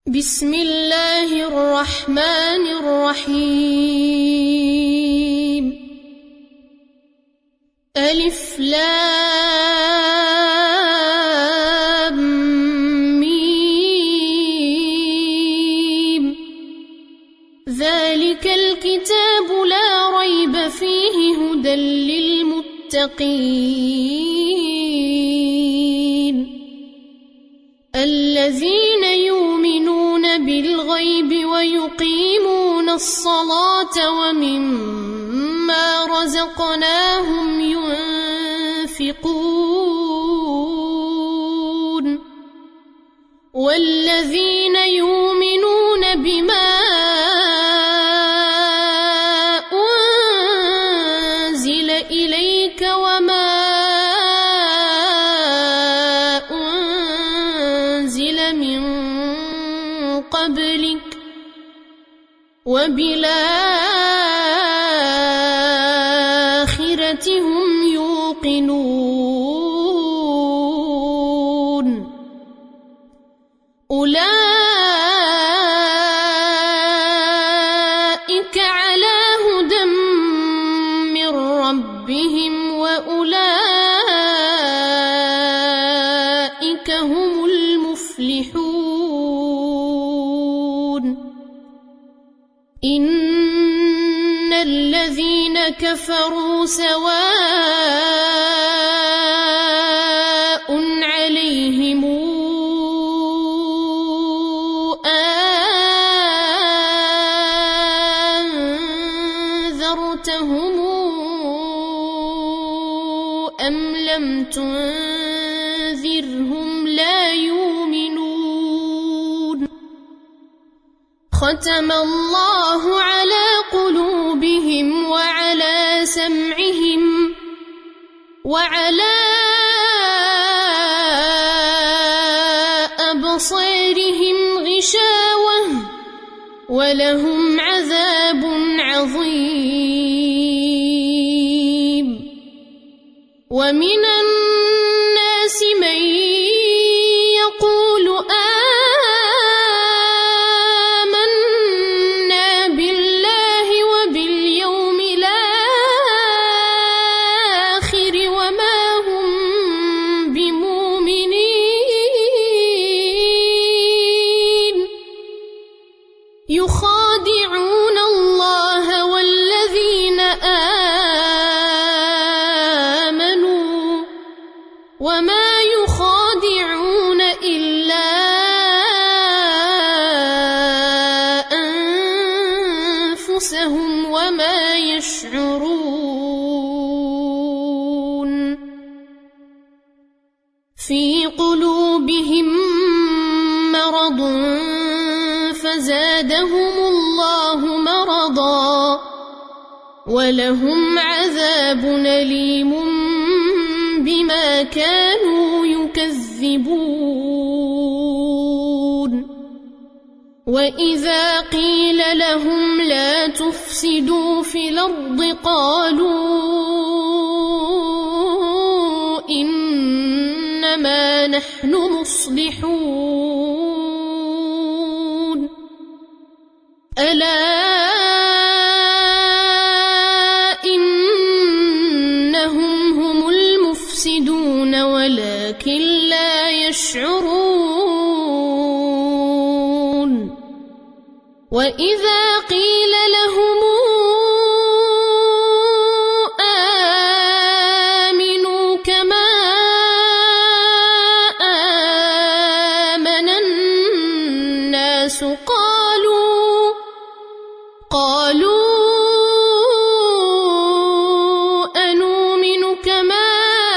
بسم الله الرحمن الرحيم ألف لام ميم ذلك الكتاب لا ريب فيه هدى للمتقين الذين يؤمنون بالغيب ويقيمون الصلاة ومما رزقناهم ينفقون والذين يؤمنون بما أنزل إليك وما أنزل من قبلك وبالآخرة هم يوقنون أولئك على هدى من ربهم وأولئك هم المفلحون إن الذين كفروا سواء عليهم أنذرتهم أم لم تنذرهم لا يؤمنون ختم الله على قلوبهم وعلى سمعهم وعلى أبصارهم غشاوة ولهم عذاب عظيم ومن الناس من يقول آمنا بالله وباليوم الآخر وما هم بمؤمنين يخادعون الله والذين آمنوا وما يخادعون إلا أنفسهم وما يشعرون في قلوبهم مرض فزادهم الله مرضا ولهم عذاب أليم بما كانوا يكذبون وإذا قيل لهم لا تفسدوا في الأرض قالوا إنما نحن مصلحون ألا إنهم هم المفسدون ولكن لا يشعرون وإذا قيل لهم آمنوا كما آمن الناس قالوا أنؤمن كما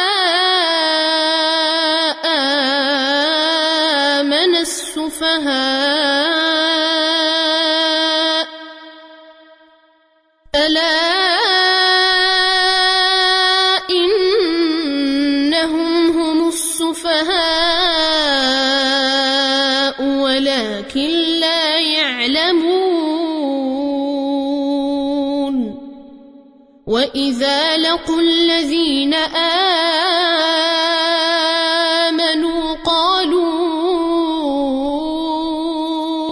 آمن السفهاء ألا إنهم هم السفهاء ولكن لا يعلمون وإذا لقوا الذين آمنوا قالوا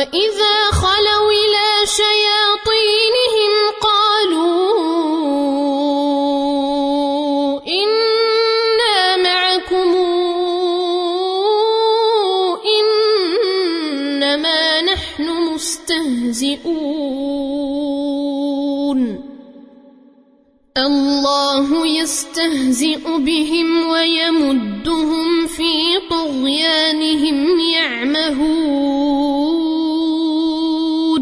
وإذا خلوا إلى شياطينهم قالوا إنا معكم إنما نحن مستهزئون الله يستهزئ بهم ويمدهم في طغيانهم يعمهون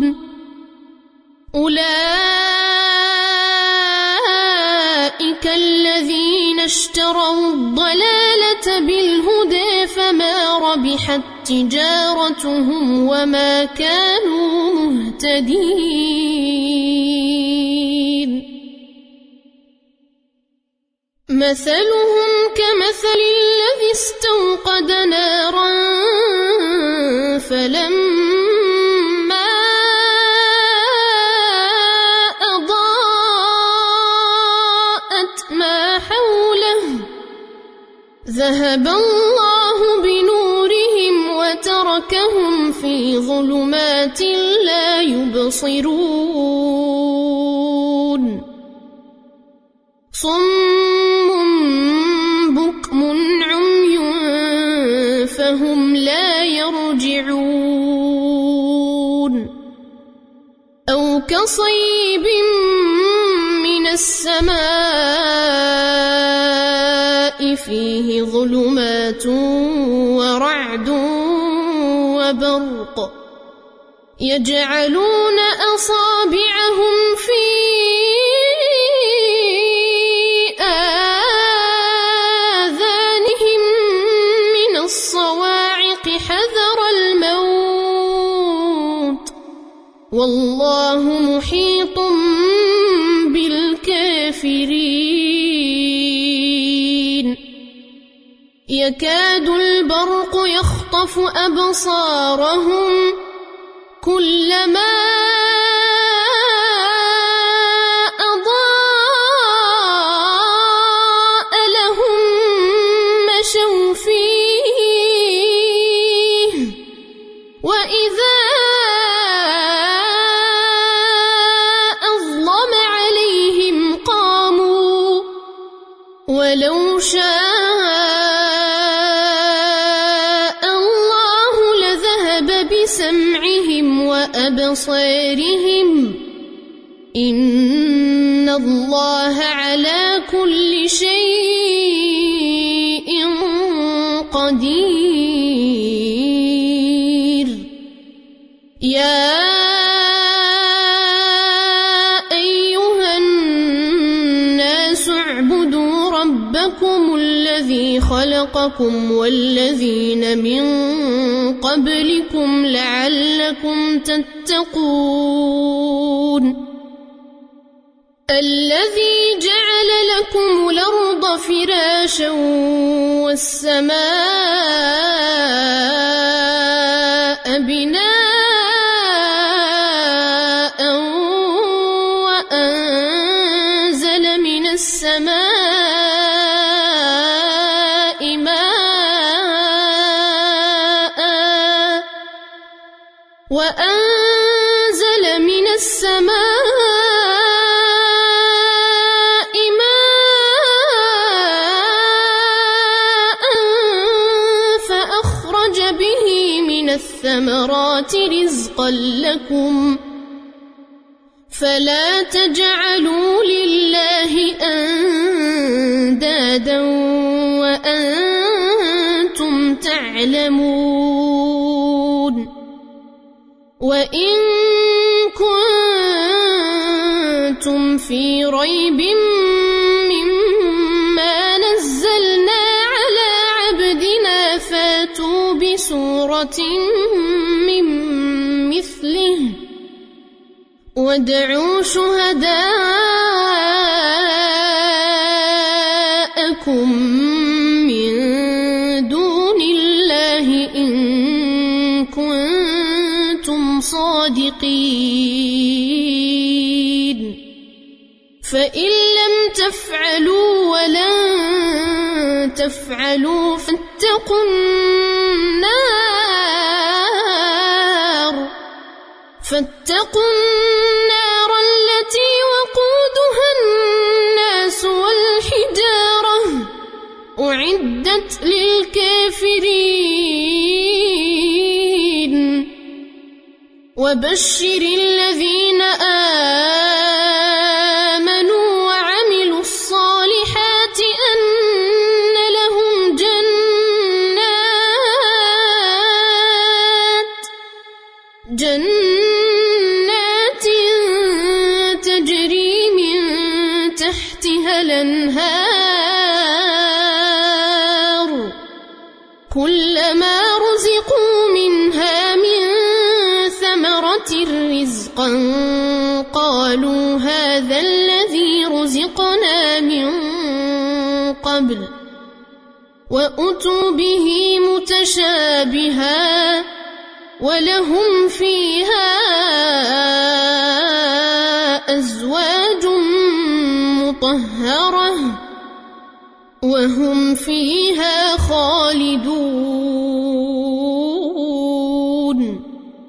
أولئك الذين اشتروا الضلالة بالهدى فما ربحت تجارتهم وما كانوا مهتدين مثلهم كمثل الذي استوقد نارا فلما أضاءت ما حوله ذهب الله بنورهم وتركهم في ظلمات لا يبصرون صم بكم عمي فهم لا يرجعون أو كصيب من السماء فيه ظلمات ورعد وبرق يجعلون أصابعهم في آذانهم من الصواعق حذر الموت والله محيط بالكافرين يكاد البرق يخطف أبصارهم كلما أضاء لهم مشوا فيه وإذا أظلم عليهم قاموا ولو شاء الله لذهب بسمعهم وأبصارهم إن الله على كل شيء قدير يا أيها الناس اعبدوا ربكم الذي خلقكم والذين من قبلكم لعلكم تتقون الذي جعل لكم الأرض فراشا والسماء بناء وأنزل من السماء ماء فأخرج به من الثمرات رزقا لكم فلا تجعلوا لله أندادا وأنتم تعلمون وإن كنتم في ريب مما نزلنا على عبدنا فاتوا بسورة من مثله وادعوا شهداءكم من دون الله إن كنتم صادقين فإن لم تفعلوا ولن تفعلوا فاتقوا النار فاتقوا النار التي وقودها الناس والحجارة أعدت للكافرين وبشر الذين آمنوا وعملوا الصالحات أن لهم جنات تجري من تحتها الأنهار كلما رزقوا منها من ثمرة رزقا قالوا هذا الذي رزقنا من قبل وأتوا به متشابها ولهم فيها أزواج مطهرة وهم فيها خالدون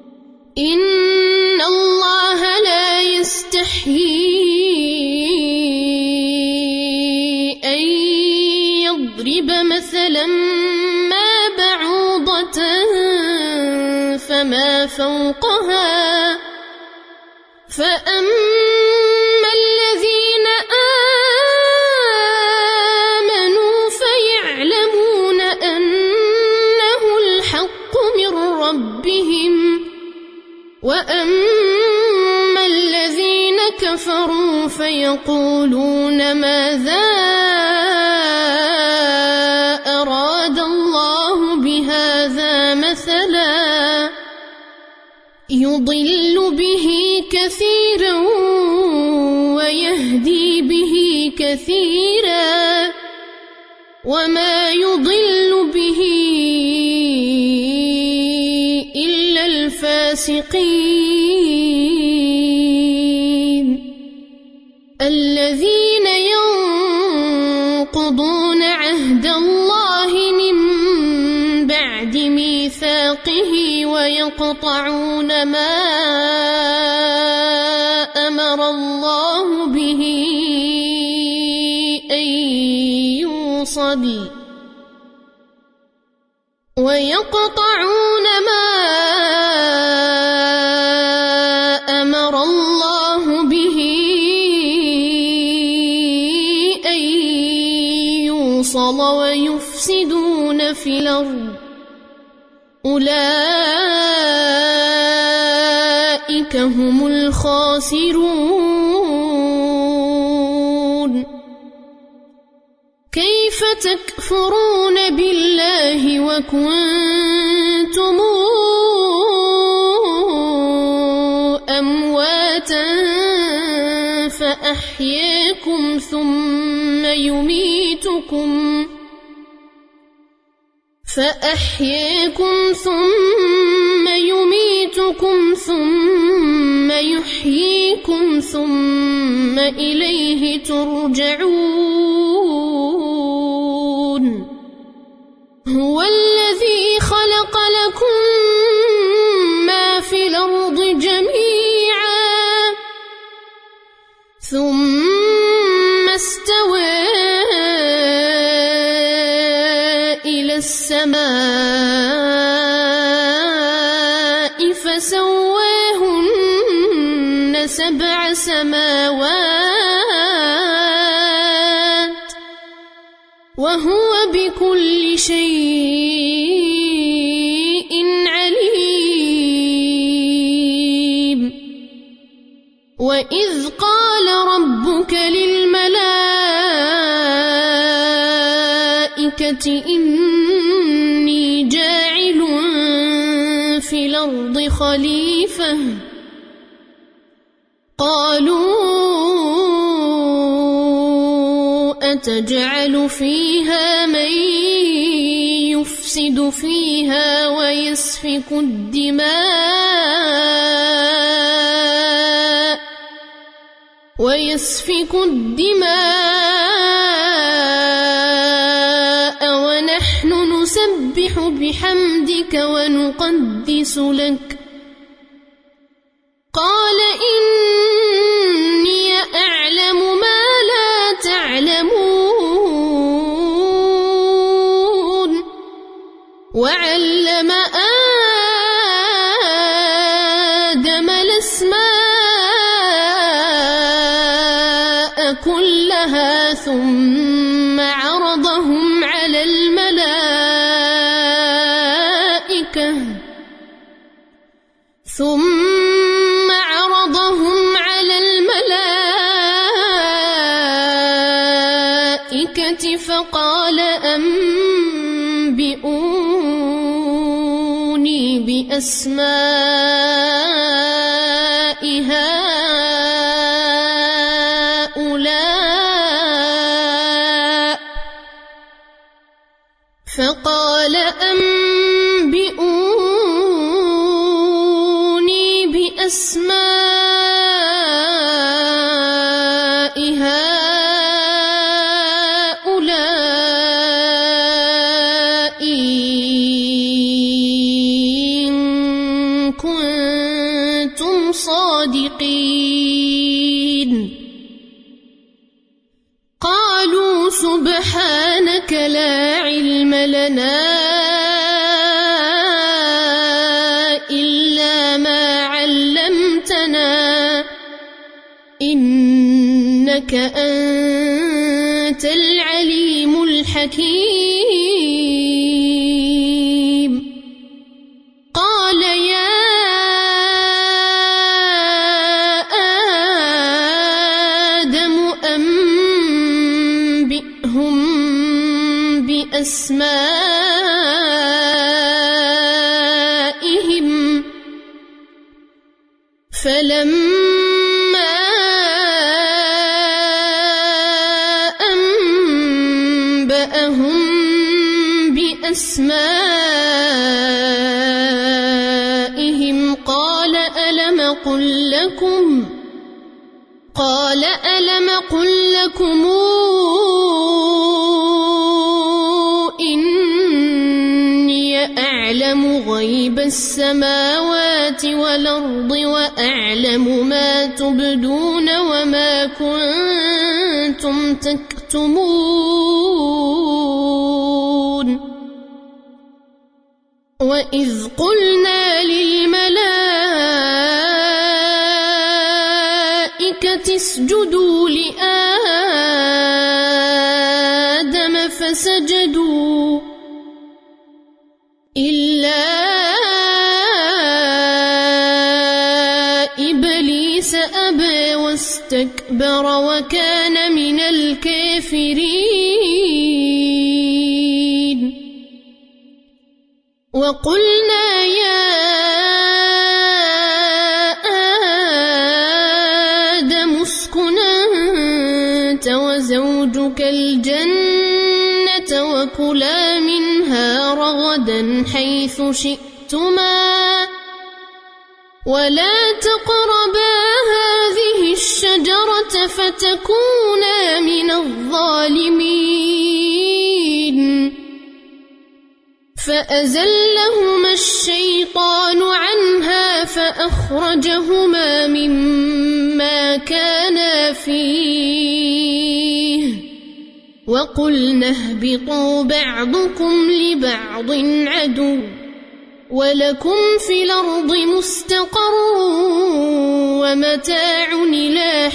إن الله لا يستحيي أن يضرب مثلا ما بعوضة فما فوقها فأما الذين آمنوا فيعلمون أنه الحق من ربهم وأما الذين كفروا فيقولون ماذا أراد الله بهذا مثلا يضل به كثيرا ويهدي به كثيرا وما يضل به إلا الفاسقين الذين ينقضون عهد الله من بعد ميثاقه ويقطعون ما أمر الله به أن يوصل ويفسدون في الأرض أولئك هم الخاسرون كيف تكفرون بالله وكنتم أمواتا فأحياكم ثم يميتكم ثم يحييكم ثم إليه ترجعون هو الذي خلق لكم ما في الأرض جميعا ثم استوى إلى السماء فسواهن 7 سماوات وهو بكل شيء عليم وإذ قال ربك للملائكة إني جاعل في الأرض خليفة قالوا أتجعل فيها من يفسد فيها ويسفك الدماء ونحن نسبح بحمدك ونقدس لك قال إني أعلم ما لا تعلمون وعلم آدم الأسماء كلها ثم عرضهم على الملائكة فقال أنبئوني بأسماء هؤلاء فقال أنبئوني بأسماء هؤلاء إن كنتم صادقين قالوا سبحانك لا علم لنا إلا ما علمتنا إنك أنت العليم الحكيم قال يا آدم أنبئهم بأسمائهم فلما أنبأهم بأسمائهم قال ألم قل لكم إني أعلم غيب السماوات والأرض وأعلم ما تبدون وما كنتم تكتمون وإذ قلنا للملائكة اسجدوا لآدم فسجدوا إلا إبليس أبى واستكبر وكان من الكافرين وقلنا يا آدم اسكن أنت وزوجك الجنة وكلا منها رغدا حيث شئتما ولا تقربا هذه الشجرة فتكونا من الظالمين فأزلهما الشيطان عنها فأخرجهما مما كانا فيه وقلنا اهبطوا بعضكم لبعض عدو ولكم في الأرض مستقر ومتاع إلى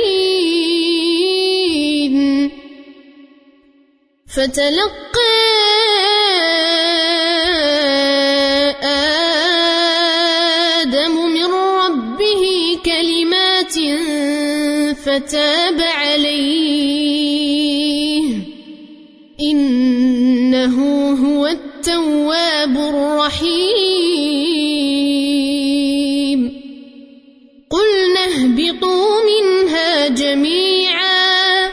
حين فتلقى آدم من ربه كلمات فتاب عليه إنه هو التواب الرحيم قلنا اهبطوا منها جميعا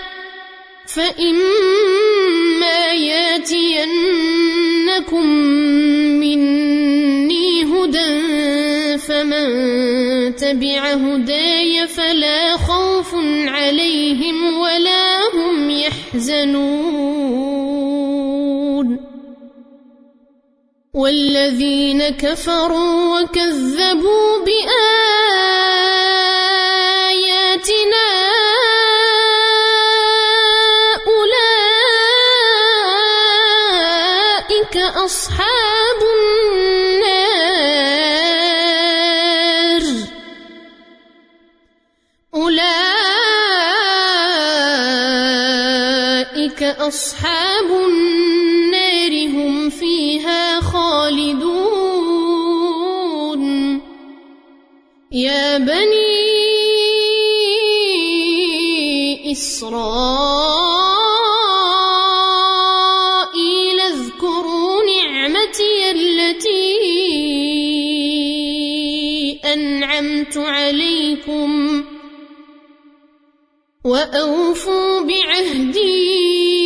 فإما ياتينكم مني هدى فمن تبع هداي فلا خوف عليهم ولا هم يحزنون والذين كفروا وكذبوا بآياتنا أولئك أصحاب النار أولئك أصحاب النار هم فيها خالدون يا بني إسرائيل اذكروا نعمتي التي أنعمت عليكم وأوفوا بعهدي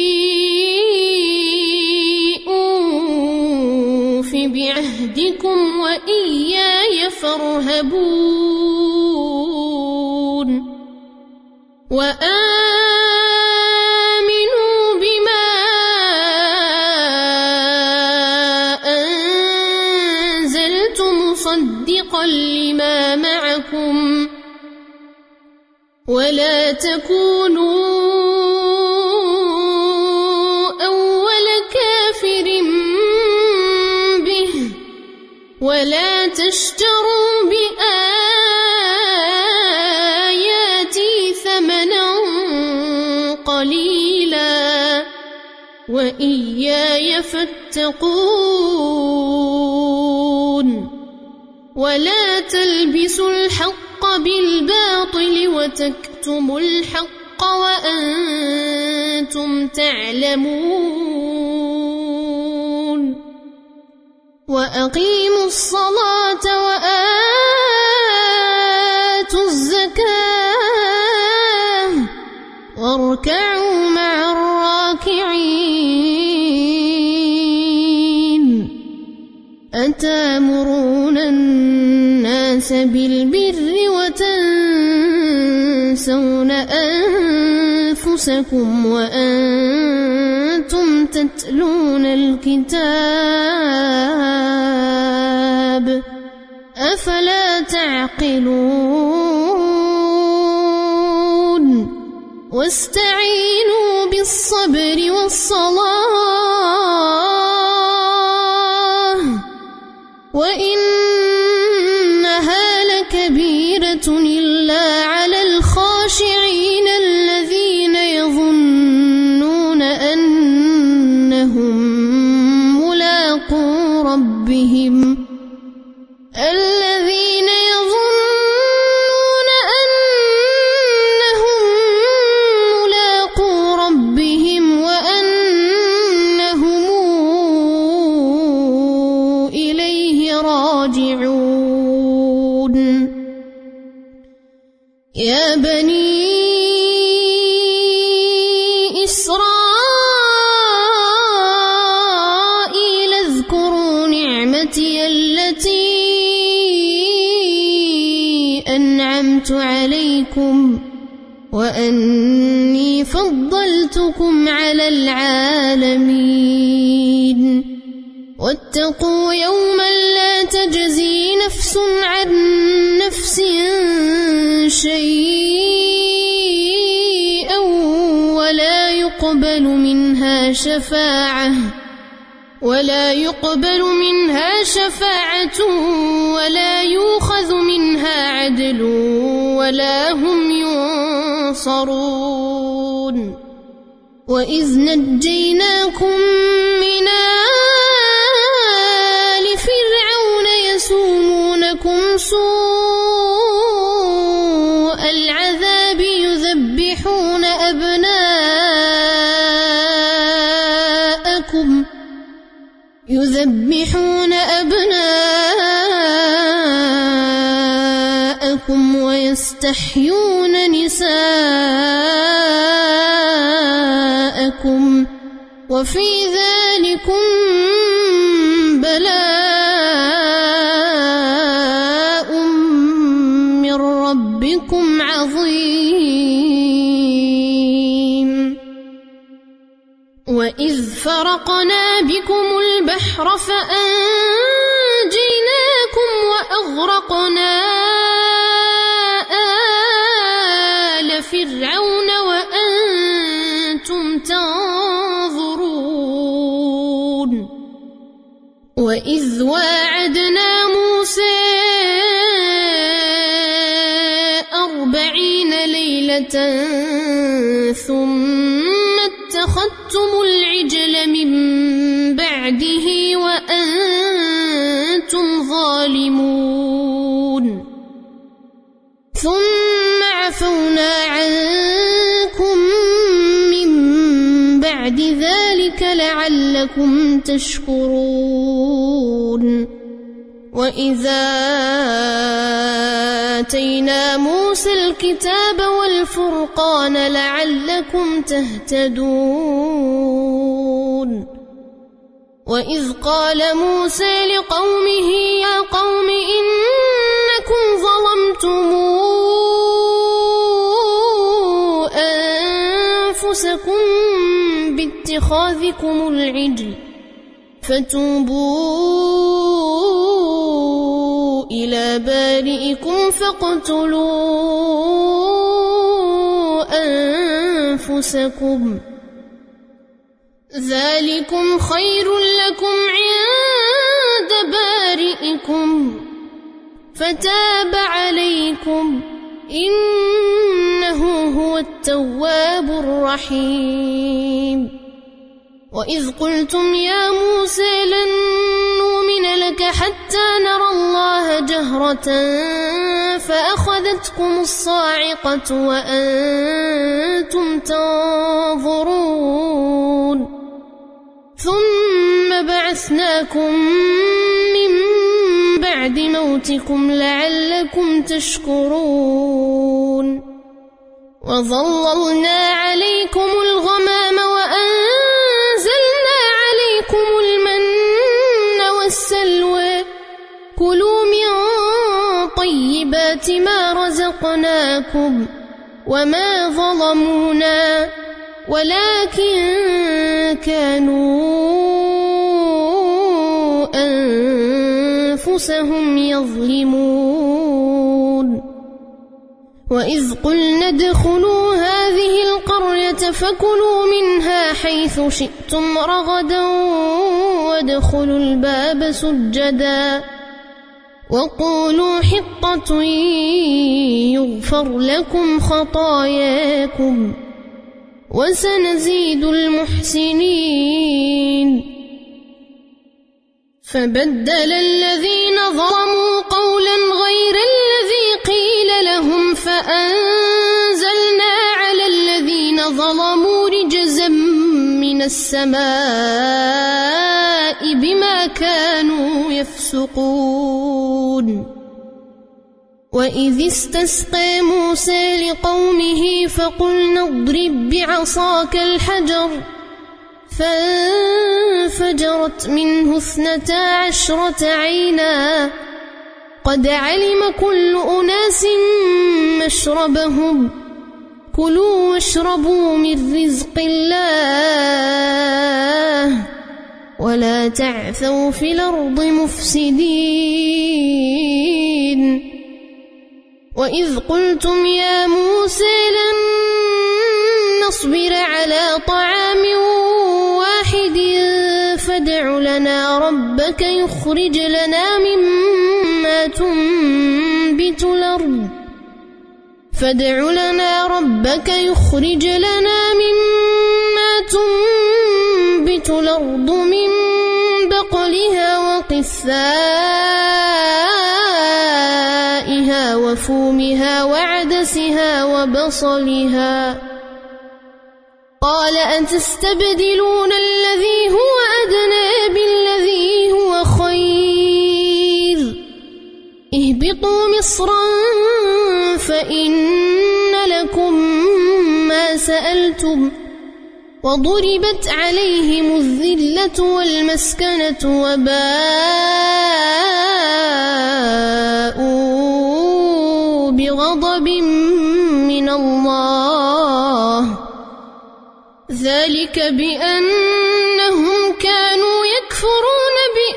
أوف بعهدكم وإياي فارهبون وآمنوا بما أنزلت مصدقا لما معكم ولا تكونوا أول كافر به ولا تشتروا بآياتي ثمنا قليلا وإياي فاتقون ولا تلبسوا الحق بالباطل وتكتموا الحق وأنتم تعلمون وأقيموا الصلاة وآتوا الزكاة واركعوا مع الراكعين أتامرون الناس بالبر وتنسون أنفسكم وأنتم تتلون الكتاب أفلا تعقلون واستعينوا بالصبر والصلاة وإنها لكبيرة إلا على الخاشعين الذين يظنون أنهم ملاقو ربهم وأنهم إليه راجعون يا بني إسرائيل اذكروا نعمتي التي أنعمت عليكم وأني فضلتكم على العالمين واتقوا يوما لا تجزي نفس عن نفس شيئا ولا يقبل منها شفاعة ولا يؤخذ منها عدل ولا هم ينصرون وإذ نجيناكم من آل فرعون يسومونكم سوء العذاب يذبحون أبناءكم ويستحيون نساءكم وفي ذلكم بلاء من ربكم عظيم وإذ فرقنا بكم البحر فأنجيناكم وأغرقنا آل فرعون وأنتم تنظرون وإذ واعدنا موسى 40 ليلة ثم اتخذتم العجل من بعده وأنتم ظالمون ثم عفونا عنكم من بعد ذلك لعلكم تشكرون وإذا آتينا موسى الكتاب والفرقان لعلكم تهتدون وإذ قال موسى لقومه يا قوم إنكم ظلمتم أنفسكم باتخاذكم العجل فتوبوا إلى بارئكم فاقتلوا أنفسكم ذلكم خير لكم عند بارئكم فتاب عليكم إنه هو التواب الرحيم وإذ قلتم يا موسى لن نؤمن لك حتى نرى الله جهرة فأخذتكم الصاعقة وأنتم تنظرون ثم بعثناكم من بعد موتكم لعلكم تشكرون وظللنا عليكم الغمام وأنزلنا عليكم المن والسلوى كلوا من طيبات ما رزقناكم وما ظلمونا ولكن كانوا أنفسهم يظلمون وإذ قلنا ادخلوا هذه القرية فكلوا منها حيث شئتم رغدا وادخلوا الباب سجدا وقولوا حطة يغفر لكم خطاياكم وسنزيد المحسنين فبدل الذين ظلموا قولا غير الذي قيل لهم فأنزلنا على الذين ظلموا رجزا من السماء بما كانوا يفسقون وإذ استسقى موسى لقومه فقلنا اضرب بعصاك الحجر فانفجرت منه 12 عينا قد علم كل أناس مشربهم كلوا واشربوا من رزق الله ولا تعثوا في الأرض مفسدين وإذ قلتم يا موسى لن نصبر على طعام واحد فادع لنا ربك يخرج لنا مما تنبت الأرض من بقلها وقثائها وفومها وعدسها وبصلها قال أتستبدلون الذي هو أدنى بالذي هو خير اهبطوا مصرا فإن لكم ما سألتم وضربت عليهم الذلة والمسكنة وباءوا بغضب من الله ذلك بأنهم كانوا يكفرون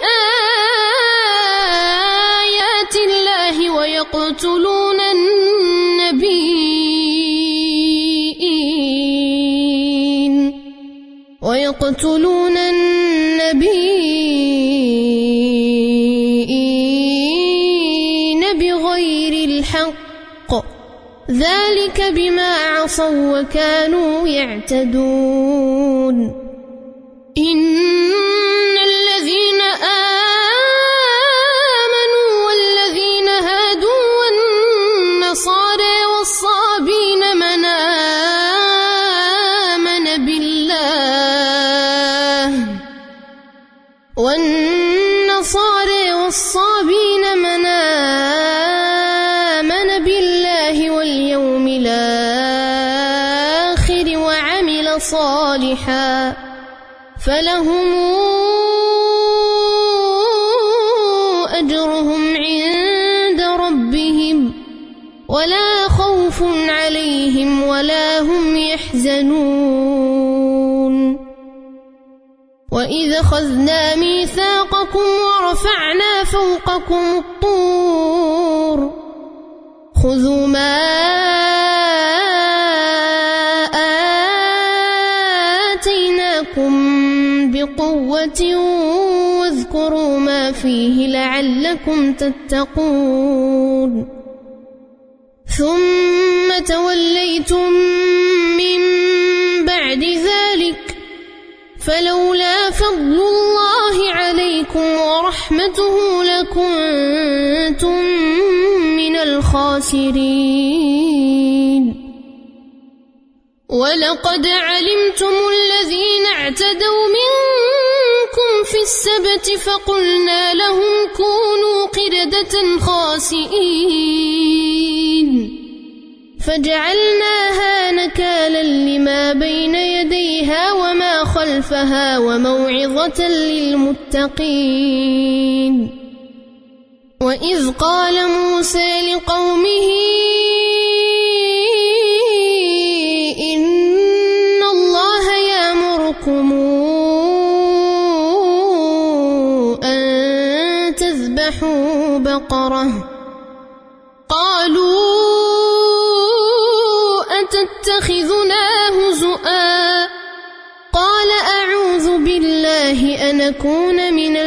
بآيات الله ويقتلون النبيين ذلك بما عصوا وكانوا يعتدون إن الذين آمنوا والذين هادوا والنصارى والصابين من آمن بالله واليوم الآخر وعمل صالحا فلهم أجرهم عند ربهم ولا خوف عليهم ولا هم يحزنون وإذ أخذنا ميثاقكم ورفعنا فوقكم الطور خذوا ما آتيناكم بقوة واذكروا ما فيه لعلكم تتقون ثم توليتم من بعد ذلك فلولا فضل الله عليكم ورحمته لكنتم من الخاسرين ولقد علمتم الذين اعتدوا منكم في السبت فقلنا لهم كونوا قردة خاسئين فجعلناها نكالا لما بين يديها وما خلفها وموعظة للمتقين وإذ قال موسى لقومه إن الله يأمركم أن تذبحوا بقرة قالوا أتتخذنا هزؤا قال أعوذ بالله أن أكون من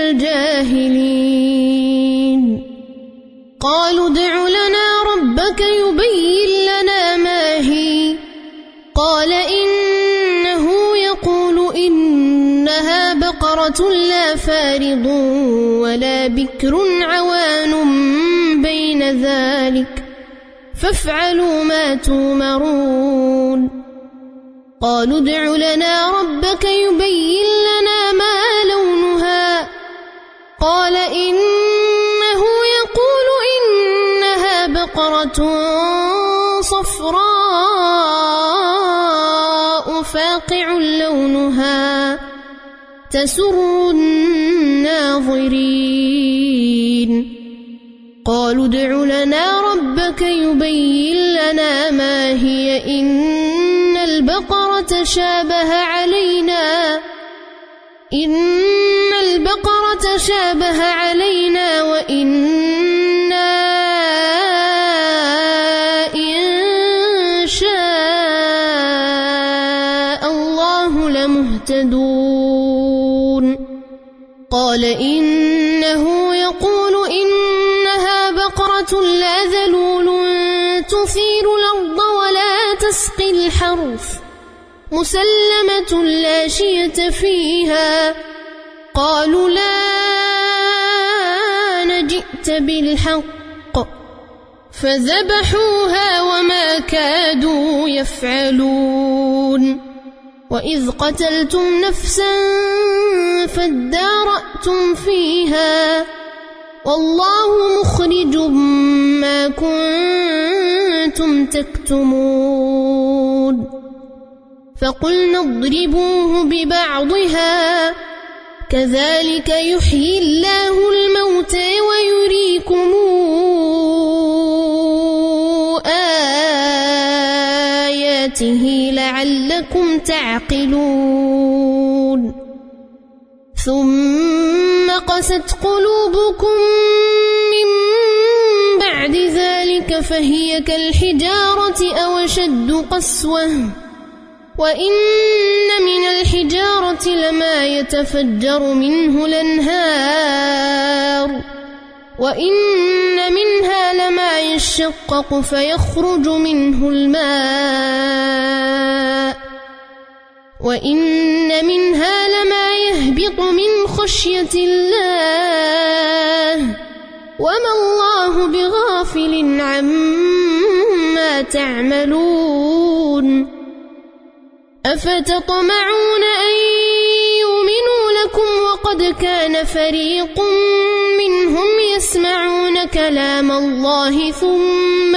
الجاهلين قالوا ادع لنا ربك يبين لنا ما هي قال إنه يقول إنها بقرة لا فارض ولا بكر عوان بين ذلك فافعلوا ما تؤمرون قالوا ادع لنا ربك يبين لنا ما لونها قال إنه يقول إنها بقرة صفراء فاقع لونها تسر الناظرين قالوا ادع لنا ربك يبين لنا ما هي إن البقرة شابه علينا وإنا إن شاء الله لمهتدون قال إنه يقول إنها بقرة لا ذلول تثير الأرض ولا تسقي الحرث مسلمة لا شية فيها قالوا لا نجئت بالحق فذبحوها وما كادوا يفعلون وإذ قتلتم نفسا فادارأتم فيها والله مخرج ما كنتم تكتمون فقلنا اضربوه ببعضها كذلك يحيي الله الموتى ويريكم آياته لعلكم تعقلون ثم قست قلوبكم من بعد ذلك فهي كالحجارة أو أشد قسوة وإن من الحجارة لما يتفجر منه الأنهار وإن منها لما يشقق فيخرج منه الماء وإن منها لما يهبط من خشية الله وما الله بغافل عما تعملون أفتطمعون أن يؤمنوا لكم وقد كان فريق منهم يسمعون كلام الله ثم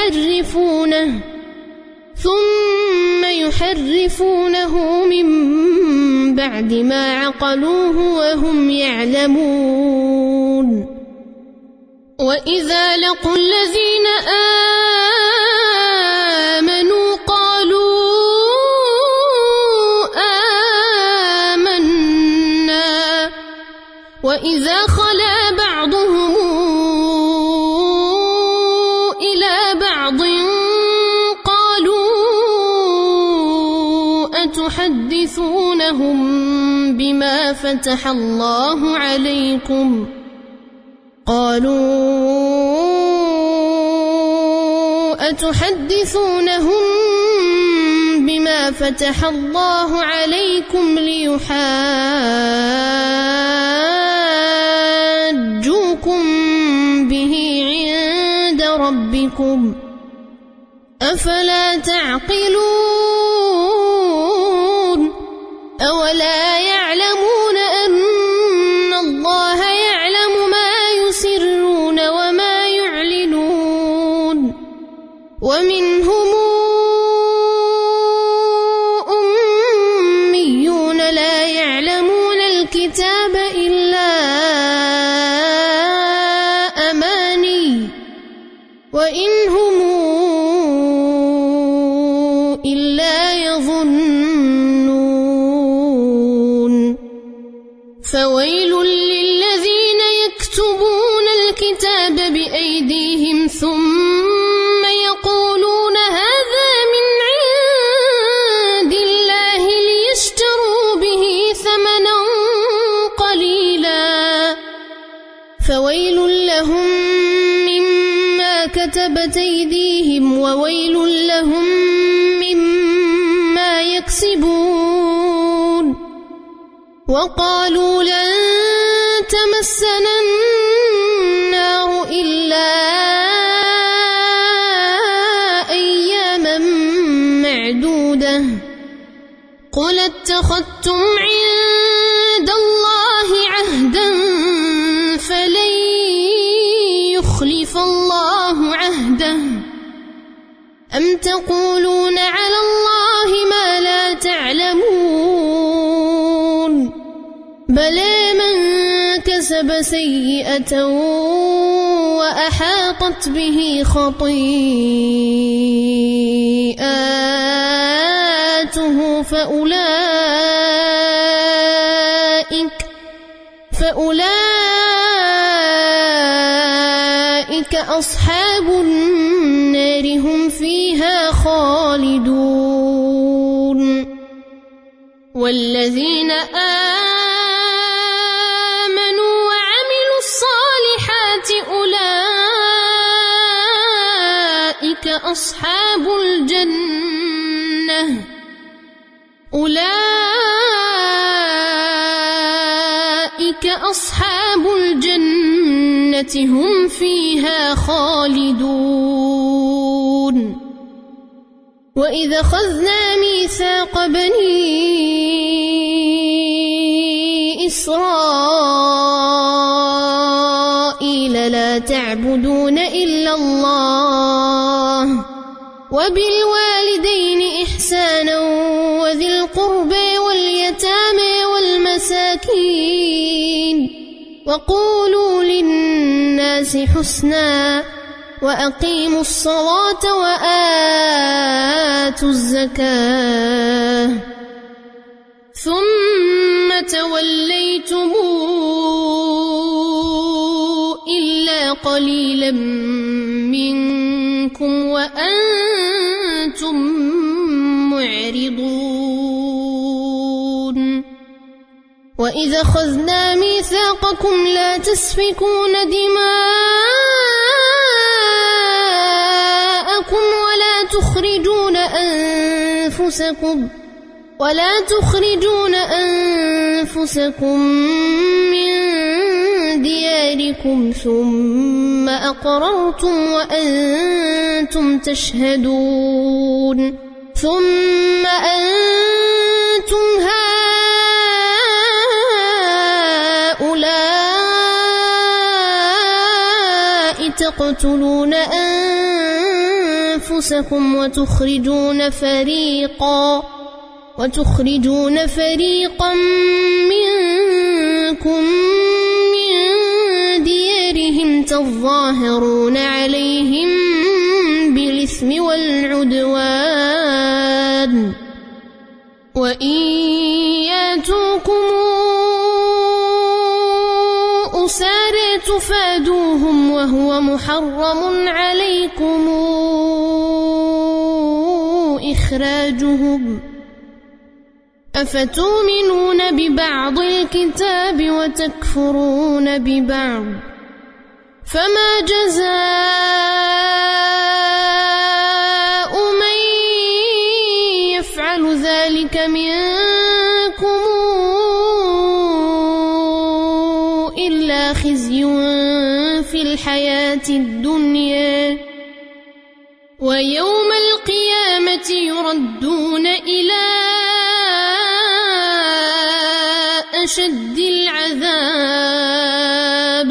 يحرفونه من بعد ما عقلوه وهم يعلمون وإذا لقوا الذين آمنوا قالوا آمنا وإذا خلا بعضهم إلى بعض قالوا أتحدثونهم بما فتح الله عليكم ليحاجوكم به عند ربكم أفلا تعقلون أولا يعلمون أن الله يعلم ما يسرون وما يعلنون ومنهم أميون لا يعلمون الكتاب إلا أماني وإن هم إلا يظنون فويل للذين يكتبون الكتاب بأيديهم ثم يقولون هذا من عند الله ليشتروا به ثمنا قليلا فويل لهم مما كتبت أيديهم وويل لهم مما يكسبون وقالوا لن تمسنا النار إلا أياما معدودة قل اتخذتم عند الله عهدا فلن يخلف الله عهده أم تقولون على الله ما لا تعلمون بلى من كسب سيئة وأحاطت به خطيئاته فأولئك أصحاب النار هم فيها خالدون والذين آمنوا وعملوا الصالحات أولئك أصحاب الجنة هم فيها خالدون وإذا أخذنا ميثاق بني إسرائيل لا تعبدون إلا الله وبالوالدين إحسانا وذي القربى واليتامى والمساكين وقولوا للناس حسنا وأقيموا الصلاة وآتوا الزكاة ثم توليتم إلا قليلا منكم وأنتم معرضون وإذا أخذنا ميثاقكم لا تسفكون دماءكم ولا تخرجون أنفسكم من دياركم ثم أقررتم وأنتم تشهدون ثم أنتم هؤلاء تقتلون أنفسكم وتخرجون فريقا منكم من ديارهم تظاهرون عليهم بالإثم والعدوان وإن ياتوكم أسارى تفادوهم وهو محرم عليكم إخراجهم أفتؤمنون ببعض الكتاب وتكفرون ببعض فما جزاء من يفعل ذلك منكم إلا خزي في الحياة الدنيا ويوم القيامة يردون إلى أشد العذاب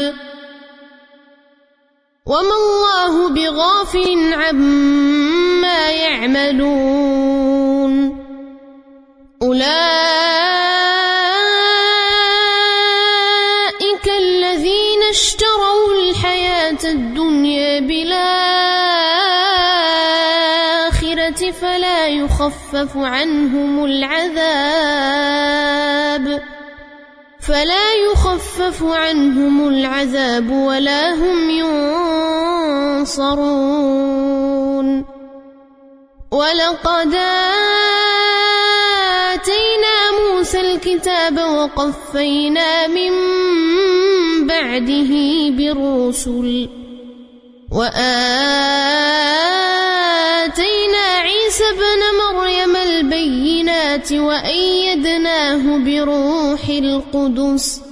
وما الله بغافل عما يعملون أولئك الذين اشتروا الحياة الدنيا بالآخرة فلا يخفف عنهم العذاب ولا هم ينصرون ولقد آتينا موسى الكتاب وقفينا من بعده بالرسل وآتينا عيسى ابن مريم البينات وأيدناه بروح القدس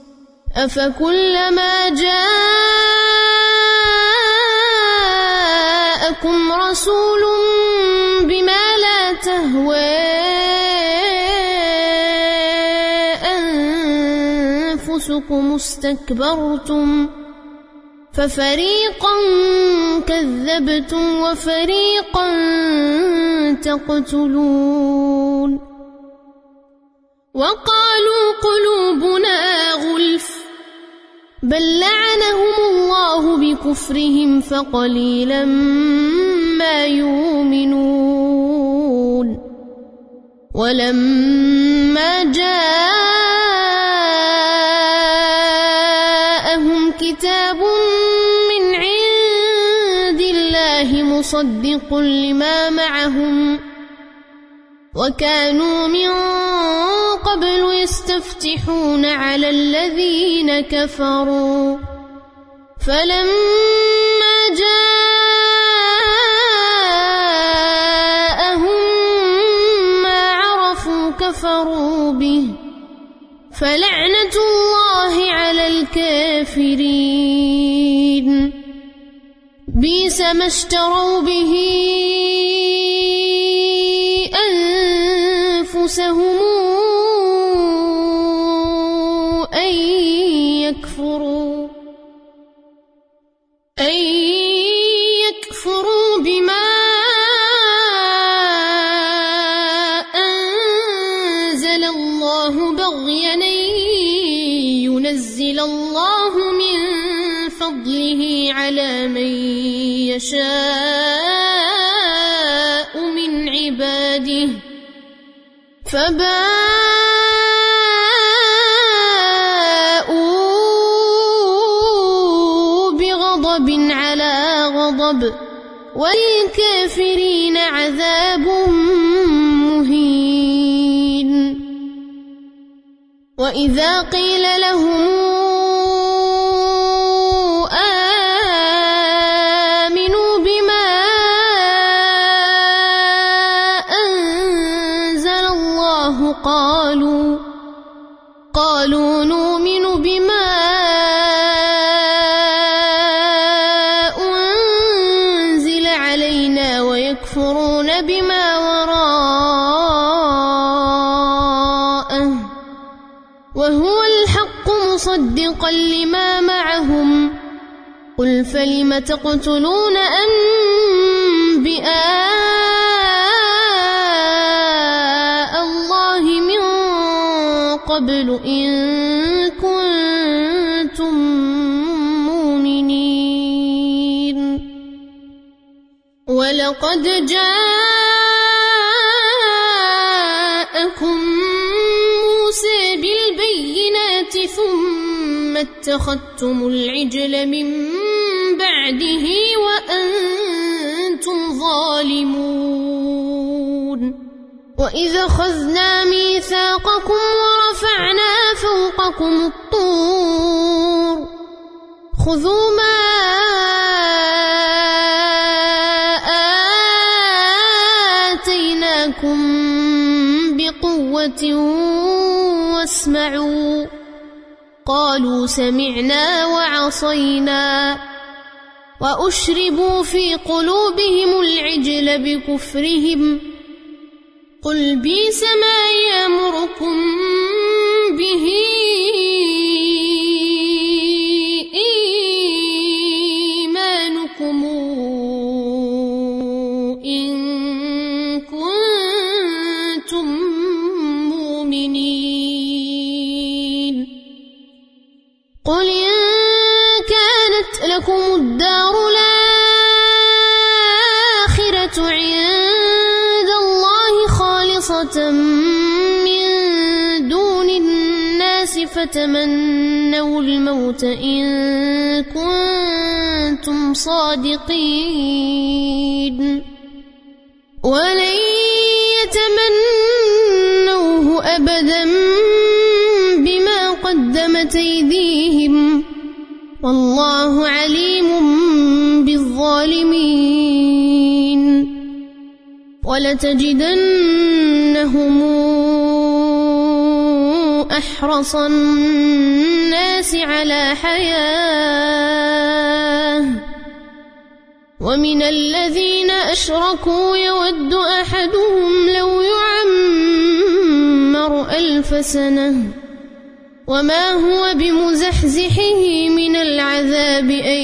أفكلما جاءكم رسول بما لا تهوى أنفسكم استكبرتم ففريقا كذبتم وفريقا تقتلون وقالوا قلوبنا غلف بل لعنهم الله بكفرهم فقليلا ما يؤمنون ولما جاءهم كتاب من عند الله مصدق لما معهم وكانوا من قبل يستفتحون على الذين كفروا فلما جاءهم ما عرفوا كفروا به فلعنة الله على الكافرين بئس ما اشتروا به أنفسهم أن يكفروا بما أنزل الله بغيا أن ينزل الله من فضله على من يشاء من عباده فباءوا بغضب على غضب وللكافرين عذاب مهين وإذا قيل لهم آمنوا بما أنزل الله قالوا نؤمن بما أنزل علينا ويكفرون بما وراءه وهو الحق مصدقا لما معهم قل فلم تقتلون أنبياء الله من قبل إن كنتم مؤمنين ولقد جاءكم موسى بالبينات ثم اتخذتم العجل من بعده وأنتم ظالمون وإذ أخذنا ميثاقكم ورفعنا فوقكم الطور خذوا ما آتيناكم بقوة واسمعوا قالوا سمعنا وعصينا وأشربوا في قلوبهم العجل بكفرهم قل بئس ما يأمركم به إيمانكم إن كنتم مؤمنين قل إن كانت لكم الدار الآخرة عند الله خالصة من دون الناس فتمنوا الموت إن كنتم صادقين ولن يتمنوه أبدا بما قدمت أيديهم والله عليم بالظالمين ولتجدنهم أحرص الناس على حياة ومن الذين أشركوا يود أحدهم لو يعمر 1000 سنة وما هو بمزحزحه من العذاب أن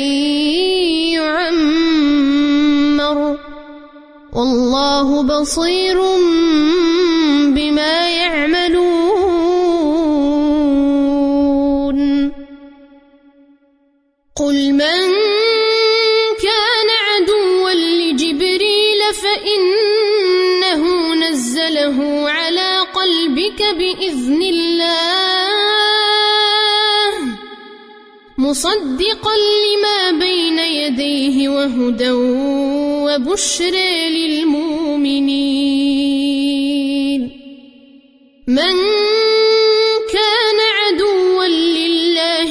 يعمر والله بصير بما يعملون قل من كان عدوا لجبريل فإنه نزله على قلبك بإذن الله مصدقا لما بين يديه وهدى وبشرى للمؤمنين من كان عدوا لله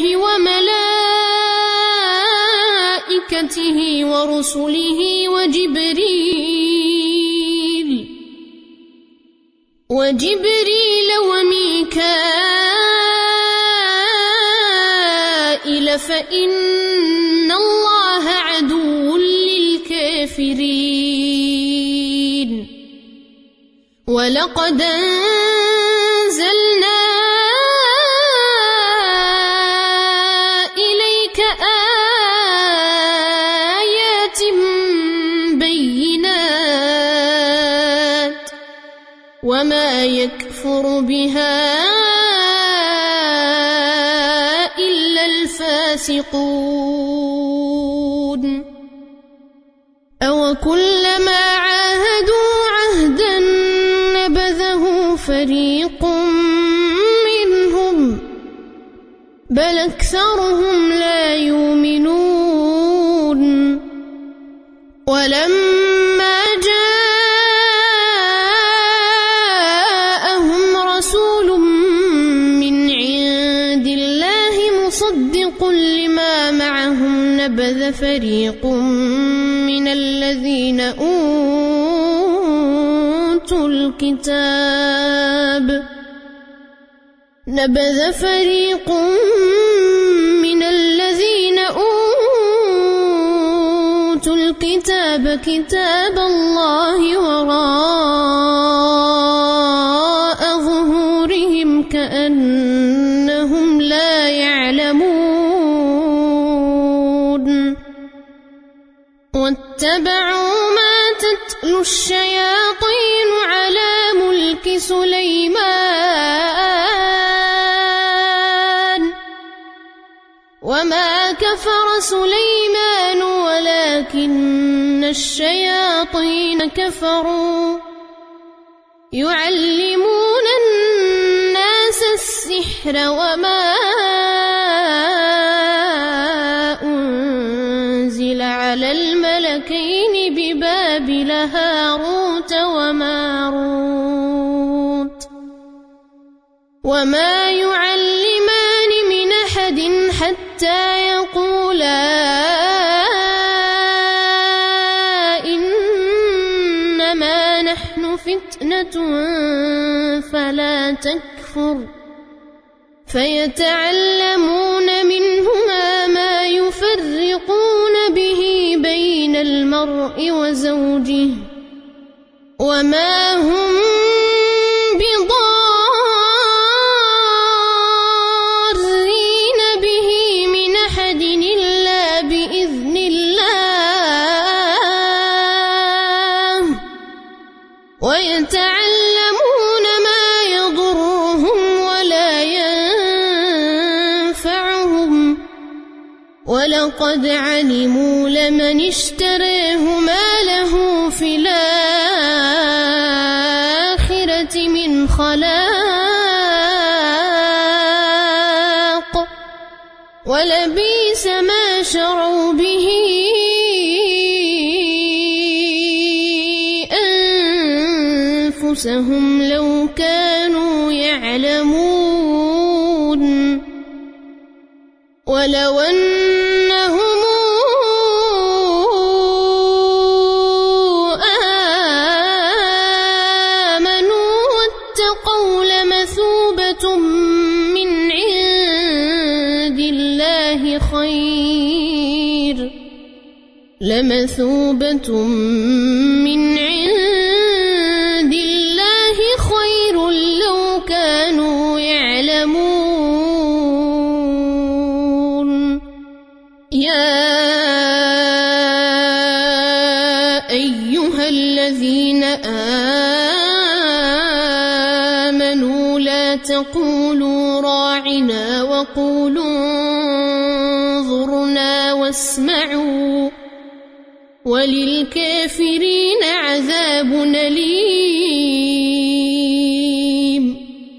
وملائكته ورسله وجبريل وميكائيل فإن الله عدو للكافرين ولقد أنزلنا إليك آيات بينات وما يكفر بها إلا الفاسقون أوكلما عاهدوا عهدا نبذه فريق منهم بل أكثرهم لا يؤمنون ولما جاءهم رسول من عند مصدق لما معهم نبذ فريق من الذين أوتوا الكتاب كتاب الله وراء ظهورهم كأنهم لا يعلمون واتبعوا ما تتلو الشياطين على ملك سليمان وما كفر سليمان ولكن الشياطين كفروا يعلمون الناس السحر وما أنزل على الملكين ببابل هاروت وماروت وما يعلمان من أحد حتى يقولا إنما نحن فتنة فلا تكفر فيتعلمون منهما ما يفرقون به بين المرء وزوجه وما هم بضارين به من أحد إلا بإذن الله ويتعلمون ما يضرهم ولا ينفعهم ولقد علموا لمن اشتريه ما له في الآخرة من خلاق ولبئس ما شروا به أنفسهم لو كانوا يعلمون ولو أنهم آمنوا واتقوا لمثوبة من عند الله خير لو كانوا يعلمون يا أيها الذين آمنوا لا تقولوا راعنا وقولوا انظرنا واسمعوا وللكافرين عذاب أليم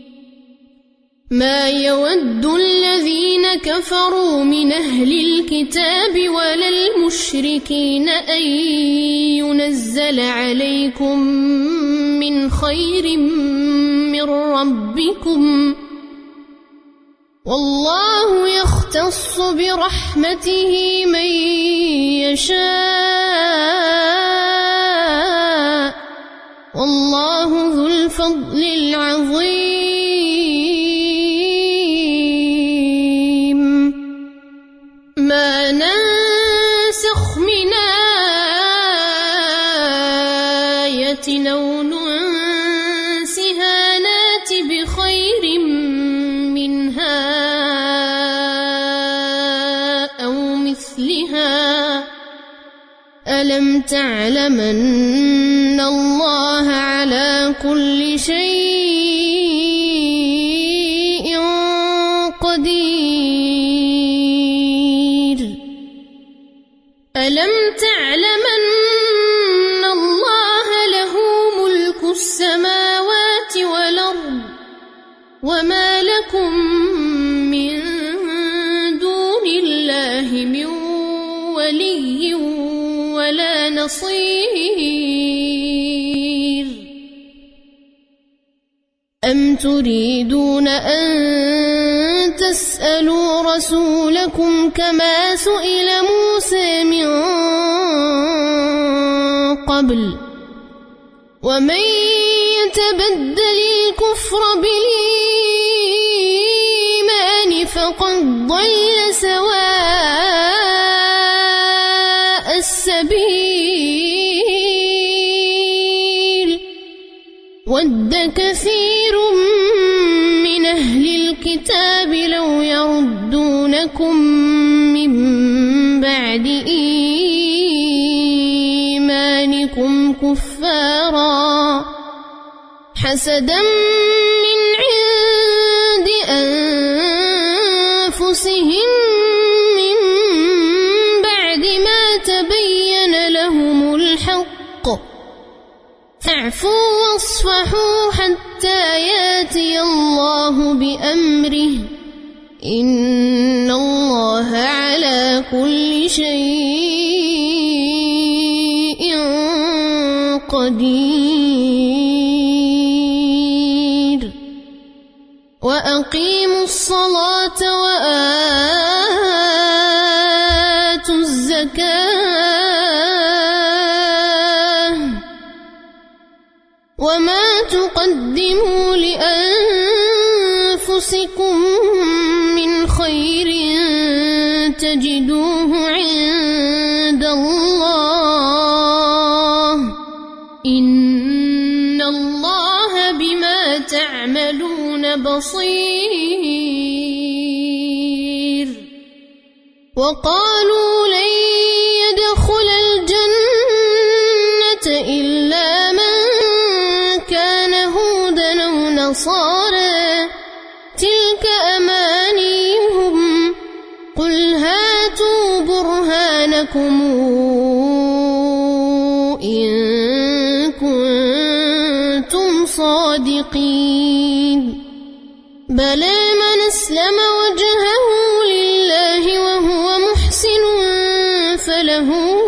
ما يود الذين كفروا من أهل الكتاب ولا المشركين أن ينزل عليكم من خير من ربكم والله يختص برحمته من يشاء والله ذو الفضل العظيم ما ننسخ من آية أو ننسها نات بخير منها أو مثلها ألم تعلم أن الله على كل شيء قدير ألم تعلم أن الله له ملك السماوات والأرض وما لكم من دون الله من ولي ولا نصير أم تريدون أن تسألوا رسولكم كما سئل موسى من قبل ومن يتبدل الكفر بالإيمان فقد ضل سواء السبيل ود كثير من أهل الكتاب لو يردونكم من بعد إيمانكم كفارا حسدا من عند أنفسهم من بعد ما تبين لهم الحق فاعفوا واصفحوا حتى ياتي الله بأمره إن الله على كل شيء قدير وأقيموا الصلاة وآتوا الزكاة وما تقدموا لأنفسكم من خير تجدوه عند الله إن الله بما تعملون بصير وقالوا لن يدخل الجنة إلا من كان هودا أو نصارى تلك أمانيهم قل هاتوا برهانكم إن كنتم صادقين بلى من أسلم وجهه لله وهو محسن فله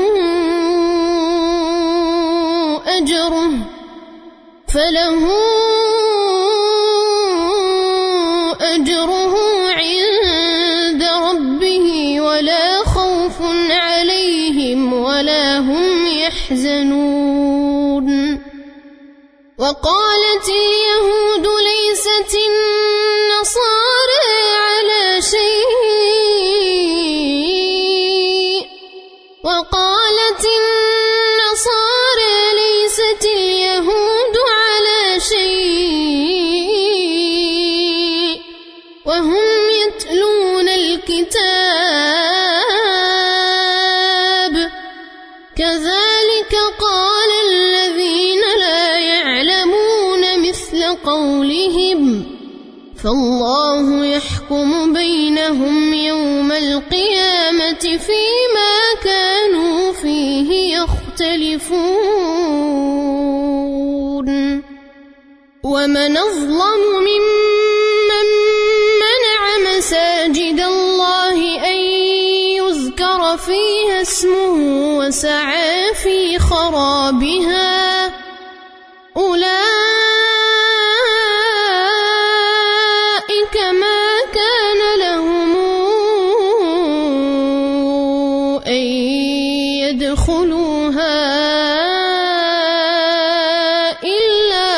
أجره عند ربه ولا خوف عليهم ولا هم يحزنون وقالت اليهود ليست النصارى على شيء وقالت النصارى ليست اليهود على شيء وهم يتلون الكتاب كذلك قال الذين لا يعلمون مثل قولهم فالله يحكم بينهم يوم القيامة فيما كانوا فيه يختلفون ومن أظلم ممن منع مساجد الله أن يذكر فيها اسمه وسعى في خرابها أولئك ما كان لهم أن يدخلوها إلا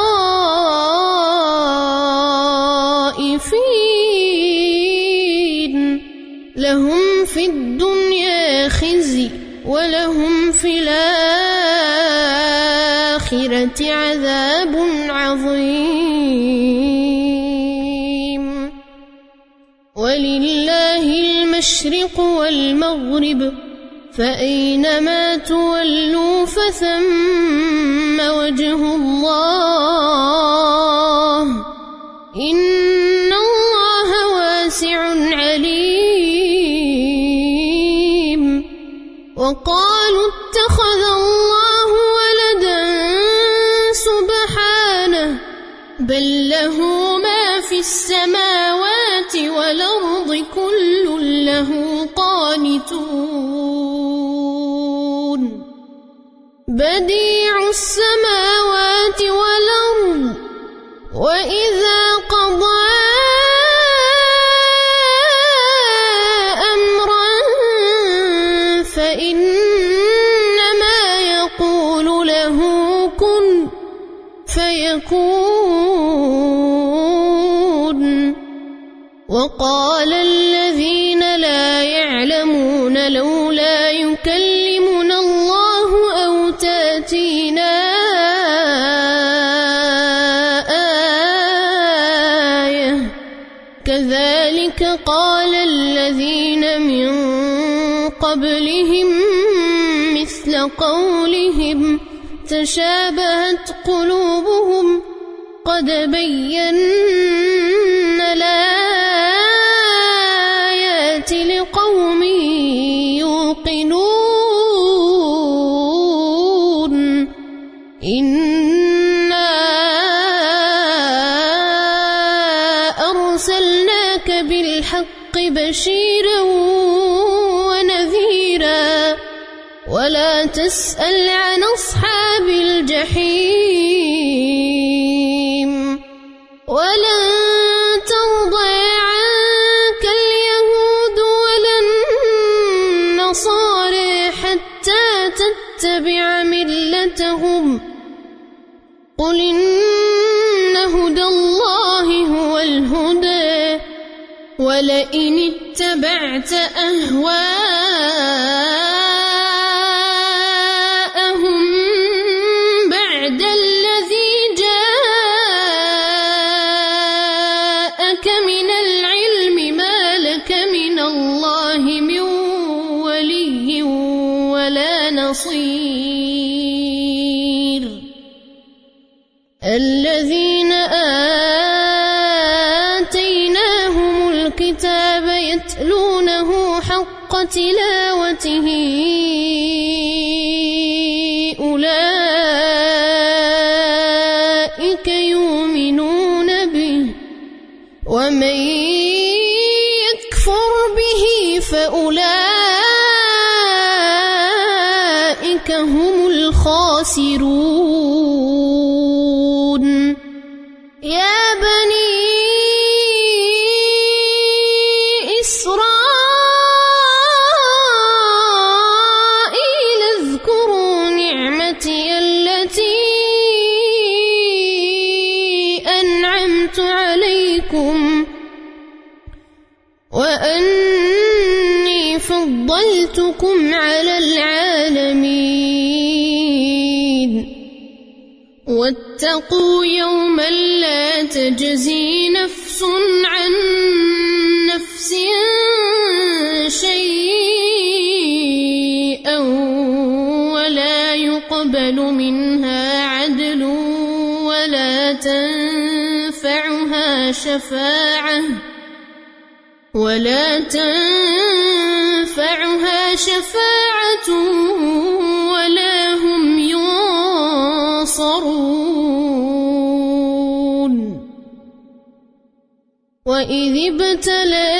خائفين لهم في الدنيا خزي ولهم في الآخرة عذاب عظيم ولله المشرق والمغرب فأينما تولوا فثم وجه الله إن الله واسع عليم وقالوا اتخذ الله ولدا سبحانه بل له ما في السماوات والأرض كل له قانتون بديع السماوات والأرض وإذا قضى وقال الذين لا يعلمون لولا يكلمنا الله أو تأتينا آية كذلك قال الذين من قبلهم مثل قولهم تشابهت قلوبهم قد بينا الآيات لقوم يوقنون إنا أرسلناك بالحق بشيرا ونذيرا ولا تسأل عن أصحاب الجحيم ولن ترضى عنك اليهود ولا النصارى حتى تتبع ملتهم قل إن هدى الله هو الهدى ولئن اتبعت أهواءهم بعد الذي جاءك من العلم ما لك من الله من ولي ولا نصير الذين آتيناهم الكتاب يتلونه حق تلاوته أولئك يؤمنون به ومن يكفر به فأولئك هم الخاسرون يا بني إسرائيل اذكروا نعمتي التي أنعمت عليكم وأني فضلتكم على العالمين واتقوا يوما لا تجزي نفس عن نفس شيئا ولا يقبل منها عدل ولا تنفعها شفاعة ولا هم ينصرون وإذ ابتلى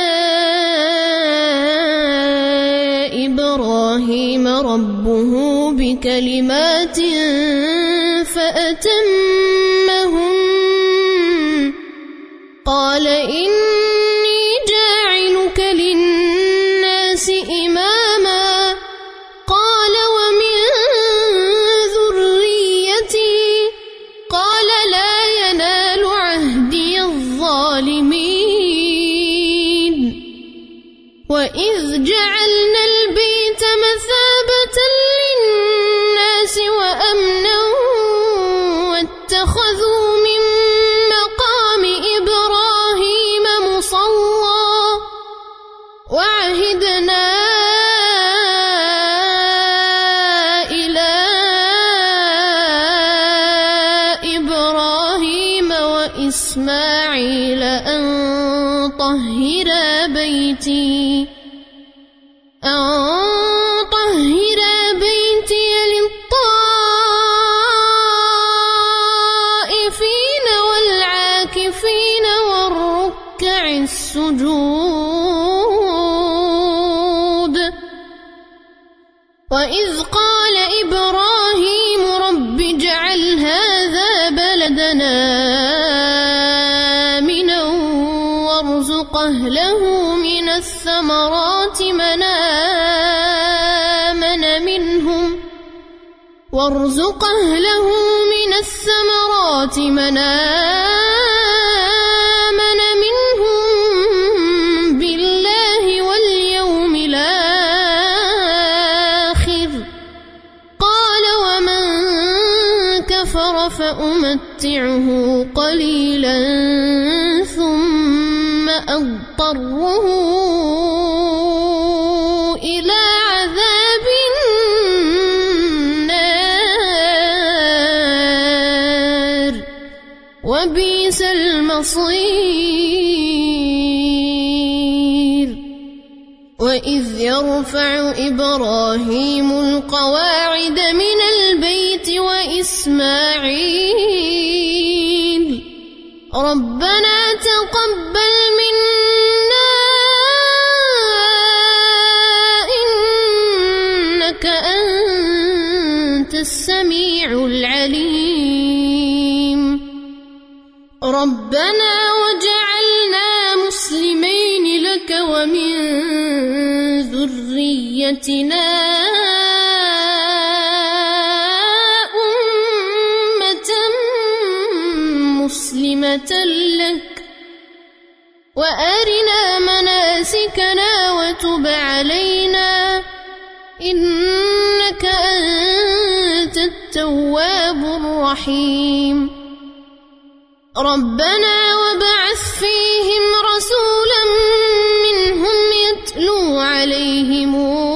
إبراهيم ربه بكلمات فأتمهم قال إني جاعلك للناس إماما قال ومن ذريتي قال لا ينال عهدي الظالمين وإذ جعلنا البيت مثابة للناس وأمنا واتخذوا من مقام إبراهيم مصلى وعهدنا إلى إبراهيم وإسماعيل أن طهرا بيتي للطائفين والعاكفين والركع السجود وإذ قال إبراهيم رب اجعل هذا بلدنا آمنا وارزق أهله من الثمرات من آمن منهم نمتعه قليلا ثم أضطره إلى عذاب النار وبئس المصير وإذ يرفع إبراهيم القواعد من البيت وإسماعيل ربنا تقبل منا إنك أنت السميع العليم ربنا وجعلنا مسلمين لك ومن ذريتنا أمة مسلمة لك وأرنا مناسكنا وتب علينا إنك أنت التواب الرحيم ربنا وبعث فيهم رسولا منهم يتلو عليهم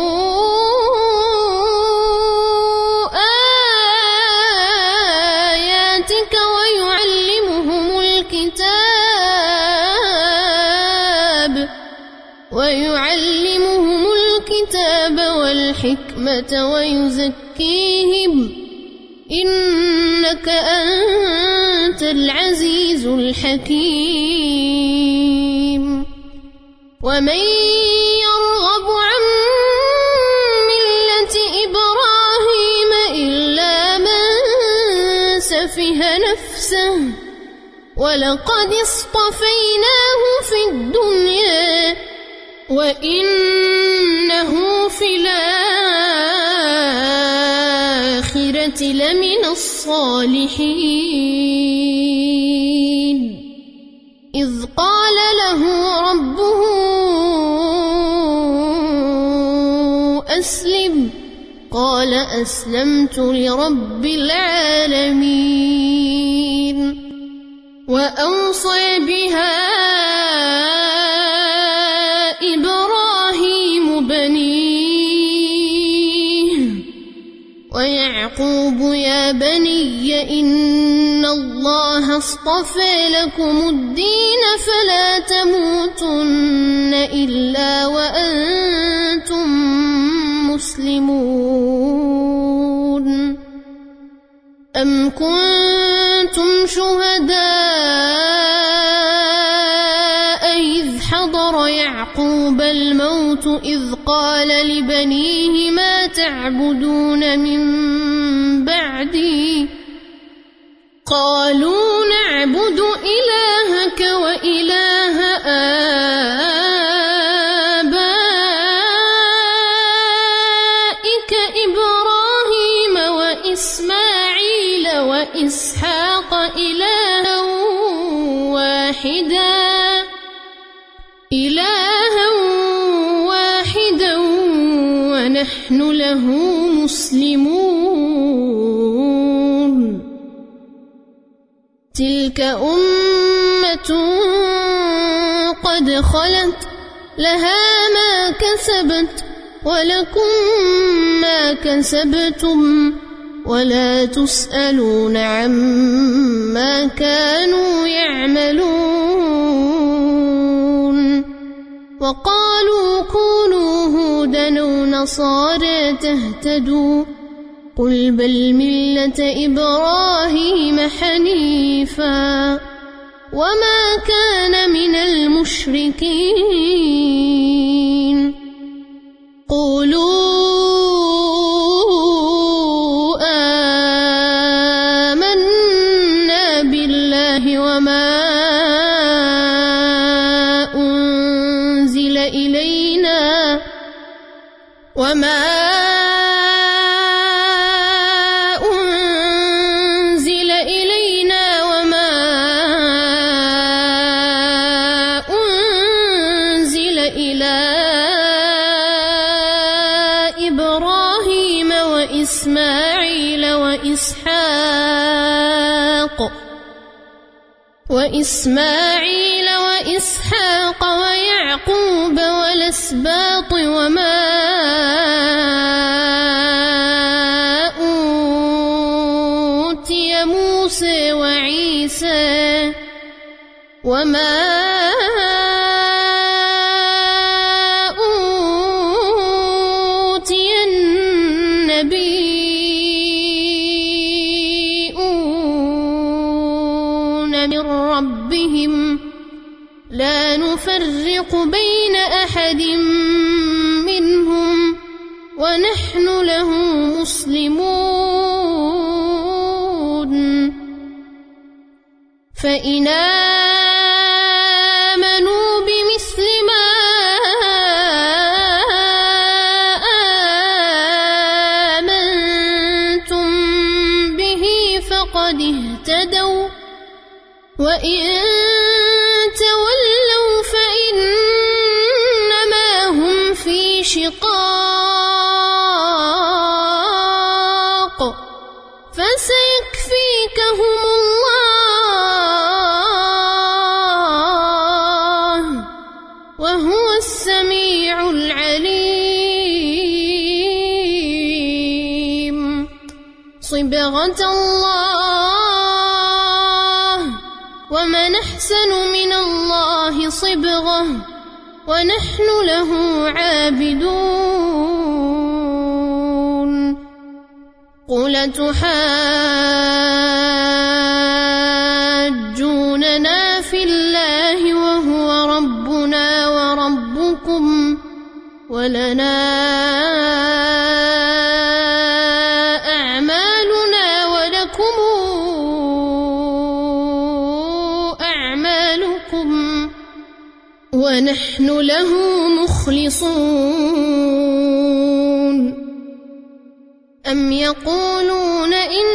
آياتك ويعلمهم الكتاب والحكمة ويزكيهم إنك أنت العزيز الحكيم ومن يرغب عن ملة إبراهيم إلا من سفه نفسه ولقد اصطفيناه في الدنيا وإنه في الآخرة لمن الصالحين إذ قال له ربه أسلم قال أسلمت لرب العالمين وأوصى بها إبراهيم بنيه ويعقوب يا بني إن الله اصطفى لكم الدين فلا تموتن إلا وأنتم مسلمون أم كنتم شهداء إذ حضر يعقوب الموت إذ قال لبنيه ما تعبدون من بعدي قالوا نعبد إلهك وإله آبائك إبراهيم وإسماعيل وإسحاق إلها واحدا ونحن له مسلمون تلك أمة قد خلت لها ما كسبت ولكم ما كسبتم ولا تسألون عما كانوا يعملون وقالوا كونوا هودا أو نصارى تهتدوا قل بل ملة إبراهيم حنيفا وما كان من المشركين قولوا آمنا بالله وما أنزل إلينا وما أنزل إلى إبراهيم وإسماعيل وإسحاق وإسماعيل وإسحاق ويعقوب والأسباط وما أوتي موسى وعيسى وما أوتي النبيون من ربهم لا نفرق بين أحد منهم ونحن له مسلمون فإن آمنوا بمثل ما آمنتم به فقد اهتدوا وإن تولوا فإنما هم في شقاق فسيكفيكهم الله وهو السميع العليم صبغة الله ومن أحسن من الله صبغة ونحن له عابدون قل تحاجوننا في الله وهو ربنا وربكم ولنا أعمالنا ولكم أعمالكم ونحن له مخلصون أم يقولون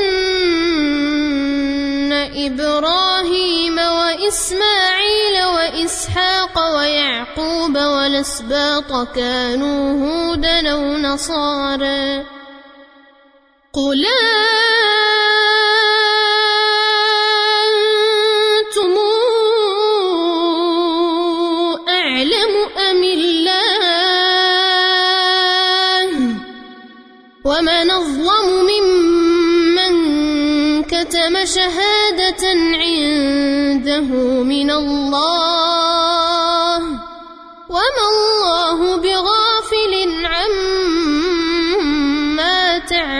إن إبراهيم وإسماعيل وإسحاق ويعقوب والأسباط كانوا هودا أو نصارى قل أنتم أعلم أم الله ومن أظلم ممن كتم شهادة عنده من الله وما الله بغافل عما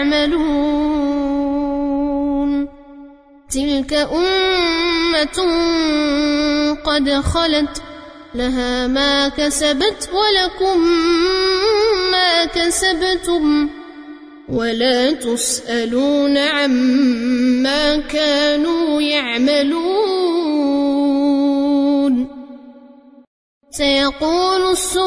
تعملون تلك أمة قد خلت لها ما كسبت ولكم ما كسبتم ولا تسألون عما كانوا يعملون سيقول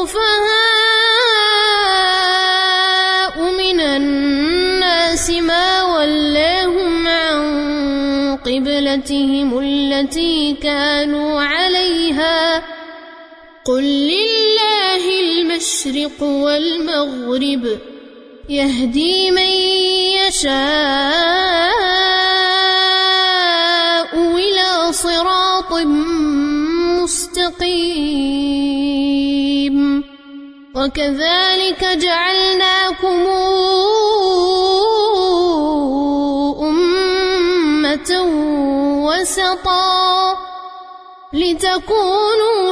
السفهاء من الناس ما ولاهم عن قبلتهم التي كانوا عليها قل لله المشرق والمغرب يهدي من يشاء إلى صراط مستقيم وكذلك جعلناكم أمة وسطا لتكونوا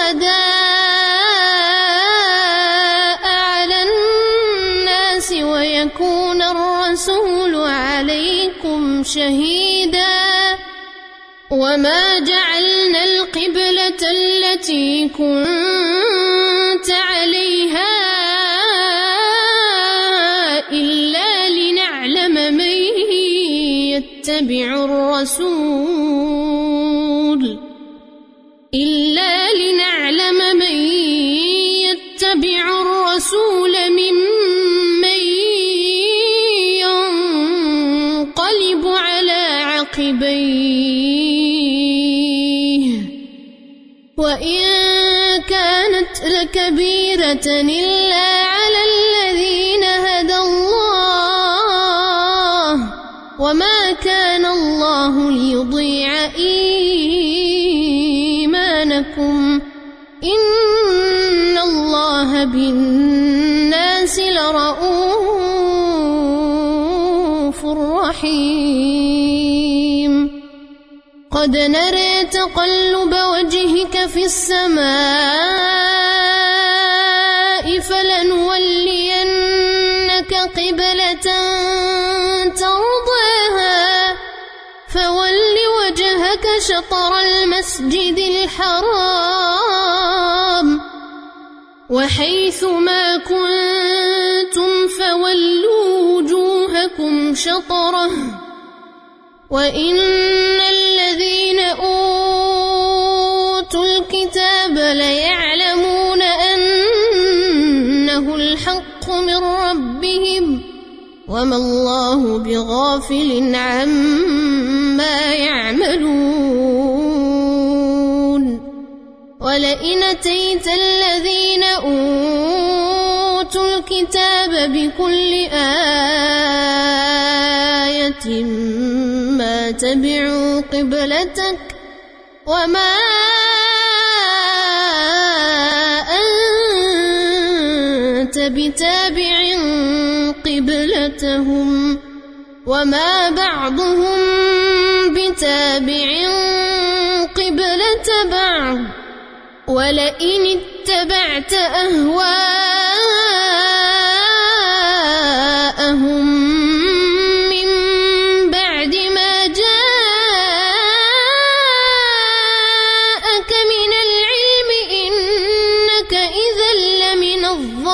شهداء على الناس ويكون الرسول عليكم شهيدا وما جعلنا القبلة التي كنت عليها إلا لنعلم من يتبع الرسول ممن ينقلب على عقبيه وإن كانت لكبيرة إلا على الذين هدى الله وما كان الله ليضيع إيمانكم معكم إن الله بالناس لرؤوف رحيم قد نرى تقلب وجهك في السماء فلنولينك قبلة ترضاها فول وجهك شطر المسجد الحرام وحيث ما كنتم فولوا وجوهكم شطره وإن الذين أوتوا الكتاب ليعلمون أنه الحق من ربهم وما الله بغافل عما يعملون ولئن أتيت الذين أوتوا الكتاب بكل آية ما تبعوا قبلتك وما أنت بتابع قبلتهم وما بعضهم بتابع قبلة بعض ولئن اتبعت أهواءهم من بعد ما جاءك من العلم إنك إذا لمن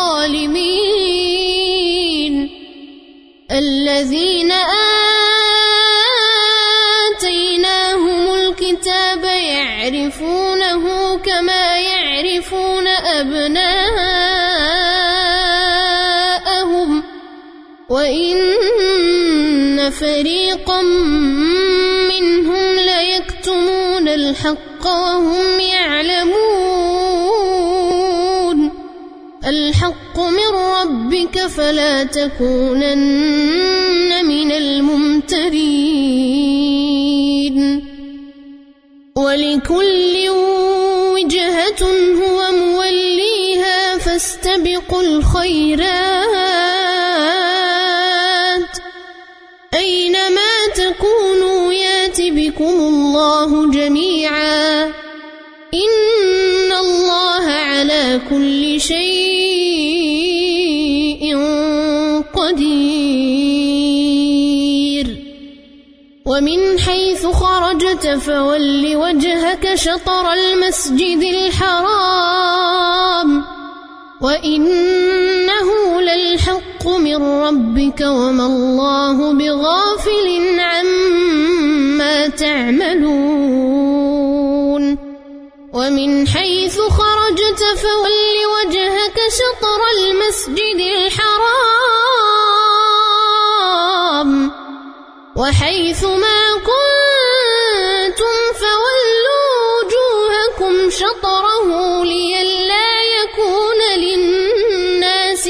الظالمين الذين آتيناهم الكتاب يعرفونه كما يعرفون أبناءهم وإن فريقا منهم ليكتمون الحق وهم يعلمون الحق من ربك فلا تكونن من الممترين ولكل وجهة هو موليها فاستبقوا الخيرات أينما تكونوا يات بكم الله جميعا إن الله على كل شيء قدير ومن حيث خرجت فول وجهك شطر المسجد الحرام وإنه للحق من ربك وما الله بغافل عما تعملون ومن حيث خرجت فول وجهك شطر المسجد الحرام وحيث ما كنتم فولوا وجوهكم شطره لئلا يكون للناس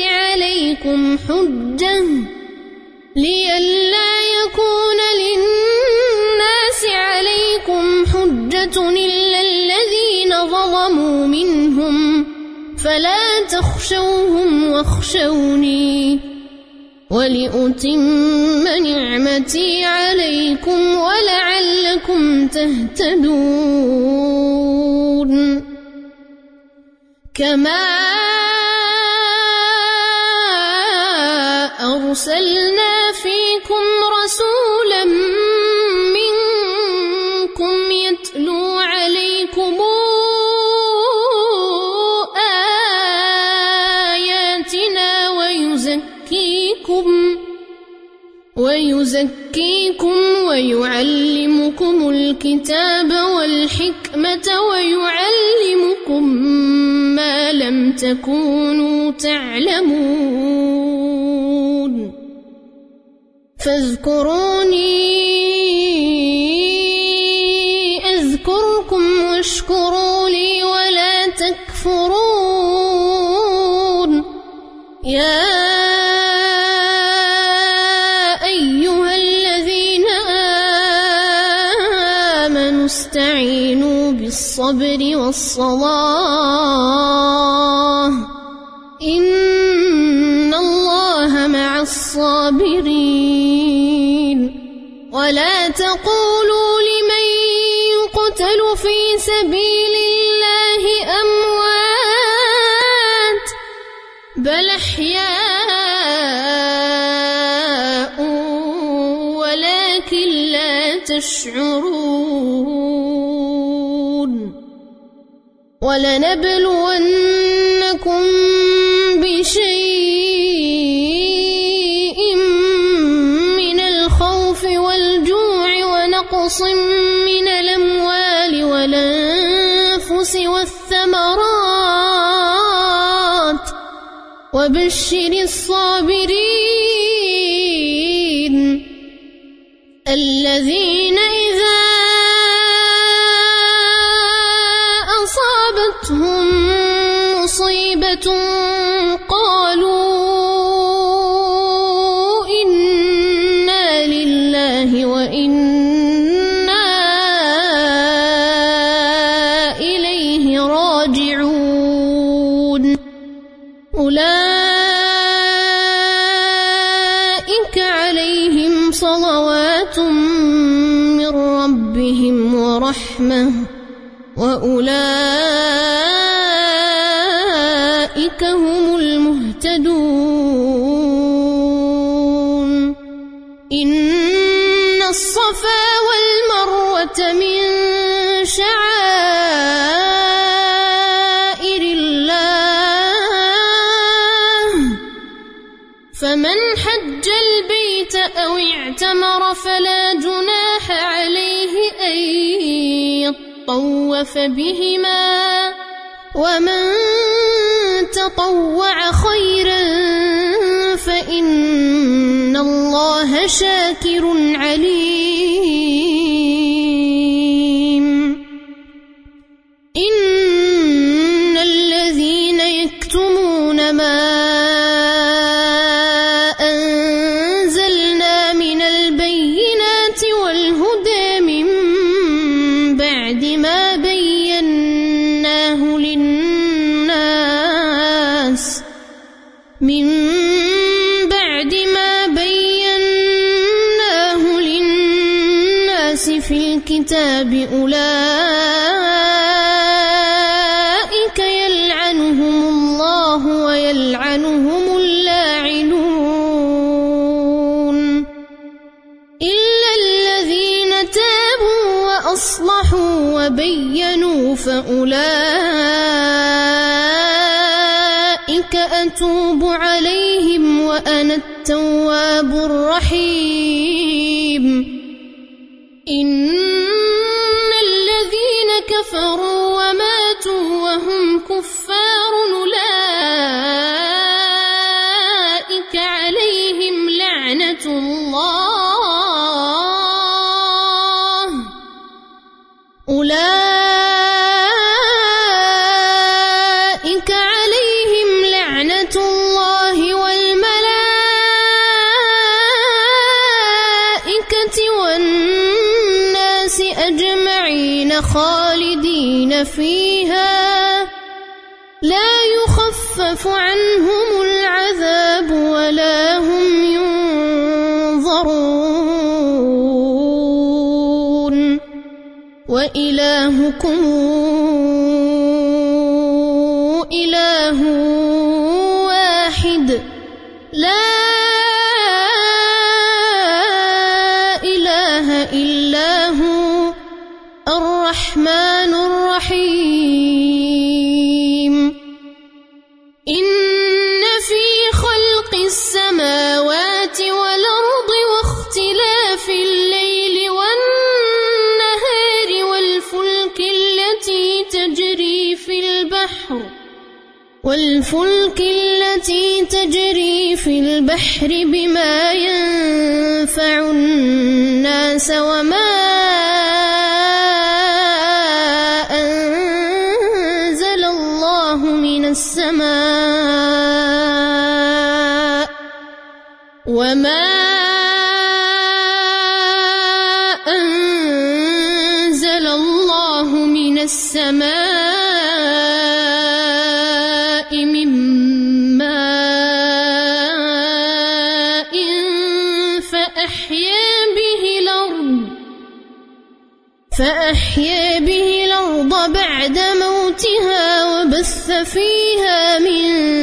عليكم حجة إلا الذين ظلموا منهم فلا تخشوهم واخشوني ولأتم نعمتي عليكم ولعلكم تهتدون كما أرسلنا فيكم رسولا منكم يتلو عليكم آياتنا ويزكيكم ويعلمكم الكتاب والحكمة ويعلمكم ما لم تكونوا تعلمون فاذكروني أذكركم واشكروا لي ولا تكفرون يا أيها الذين آمنوا استعينوا بالصبر بالصبر والصلاة إن الله مع الصابرين ولا تقولوا لمن يقتل في سبيل الله أموات بل أحياء ولكن لا تشعرون ولنبلونكم بشيء من الخوف والجوع ونقص من الأموال والأنفس والثمرات وبشر الصابرين الذين إذا أصابتهم مصيبة قالوا إنا لله وإنا إليه راجعون أولئك عليهم صلوات من ربهم ورحمة وأولئك هم المهتدون إن الصفا والمروة من شعائر الله فمن حج البيت أو اعتمر فلا جناح عليه أن يطوف بهما ومن تطوع خيرا فإن الله شاكر عليم إن الذين يكتمون ما أنزلنا من البينات والهدى من بعد ما بيناه للناس في الكتاب أولئك يلعنهم الله ويلعنهم اللاعنون إلا الذين تابوا وأصلحوا وبينوا فأولئك أتوب عليهم وأنا التواب الرحيم إن الذين كفروا وماتوا وهم كفار أولئك عليهم لعنة الله أولئك عليهم لعنة الله والملائكة والناس أجمعين خالدين فيها لا يخفف عنهم العذاب ولا هم ينظرون وإلهكم إله واحد لا إله إلا هو الرحمن الرحيم إن في خلق السماوات والأرض واختلاف الليل والنهار والفلك التي تجري في البحر بما ينفع الناس وما أنزل الله من السماء السماء من ماء فأحيا به الأرض بعد موتها وبث فيها من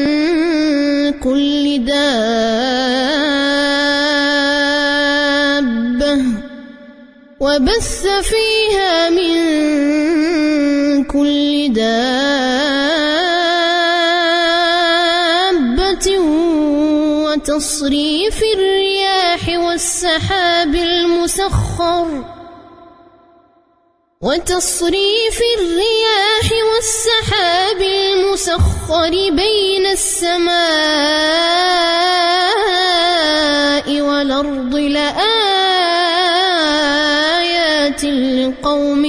كل دابة وتصريف الرياح والسحاب المسخر بين السماء والأرض لآيات لقوم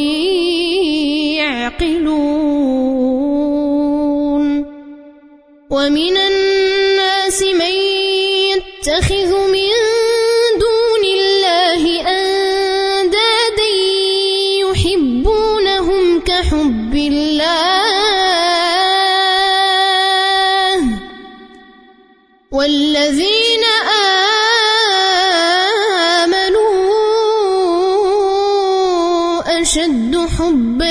يعقلون ومن الناس من يتخذ من دون الله أندادا يحبونهم كحب الله والذين آمنوا أشد حبا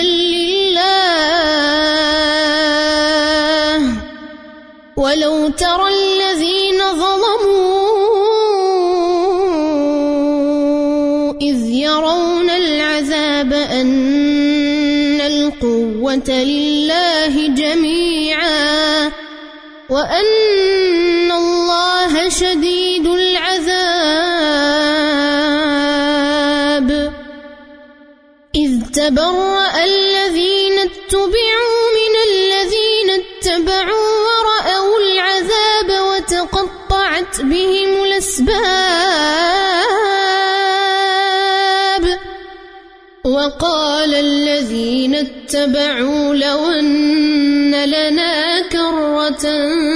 لله ولو ترى الذين ظلموا إذ يرون العذاب أن القوة لله جميعا وأن الله شديد العذاب إذ تبرأ الذين اتبعوا من الذين اتبعوا ورأوا العذاب وتقطعت بهم الأسباب وقال الذين اتبعوا لو أن لنا كرة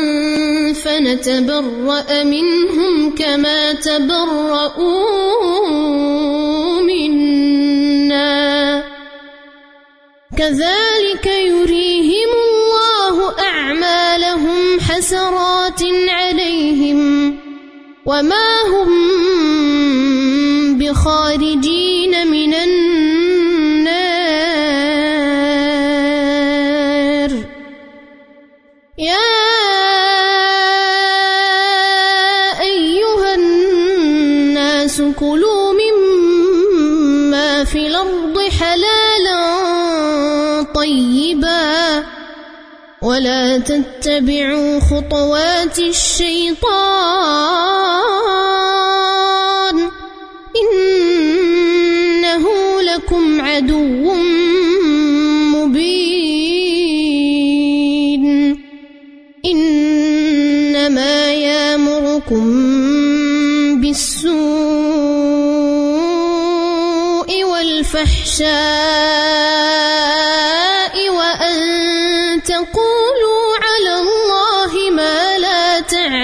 فنتبرأ منهم كما تبرؤوا منا كذلك يريهم الله أعمالهم حسرات عليهم وما هم بخارجين من النار يا أيها الناس كلوا مما في الأرض حلالا طيبا ولا تتبعوا خطوات الشيطان إنه لكم عدو مبين إنما يأمركم بالسوء والفحشاء وأن تقولوا على الله ما لا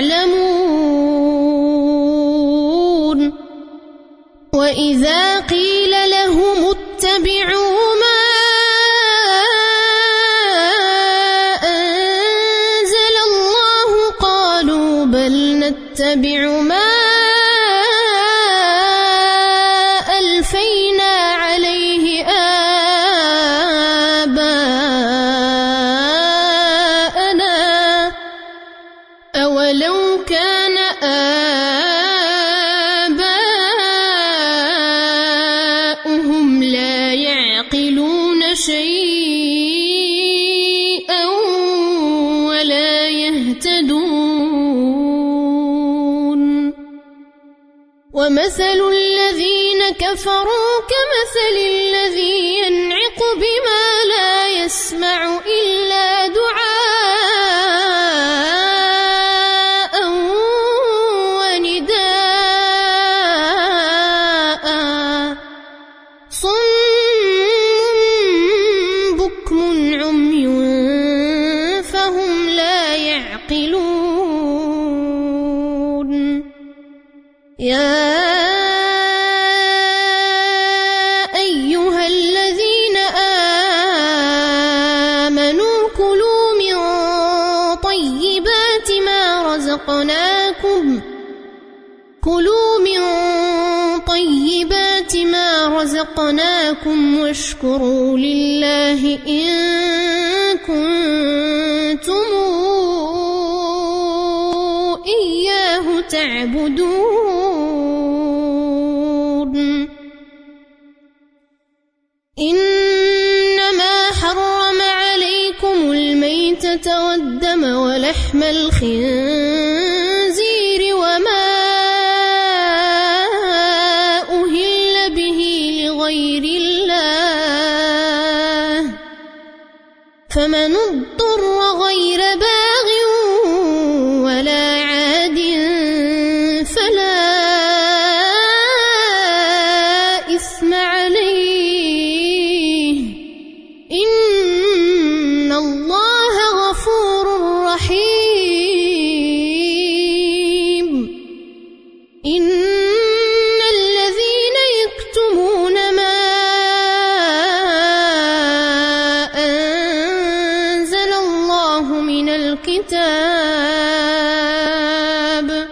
تعلمون وإذا قيل لهم اتبعوا ما أنزل الله قالوا بل نتبع ما ألفينا عليه آباءنا أولو كان آباؤهم لا يعقلون شيئا ولا يهتدون ومثل الذين كفروا كمثل الذي ينعق بما لا يسمع إلا دعاء ونداء صم بكم عمي فهم لا يعقلون يا أيها الذين رزقناكم كلوا من طيبات ما رزقناكم واشكروا لله إن كنتم إياه تعبدون إنما حرم عليكم الميتة والدم ولحم الخنزير وما أهل به لغير الله فمن اضطر غير باغ ولا عاد فلا إثم عليه إن الله غفور رحيم إن الذين يكتمون ما أنزل الله من الكتاب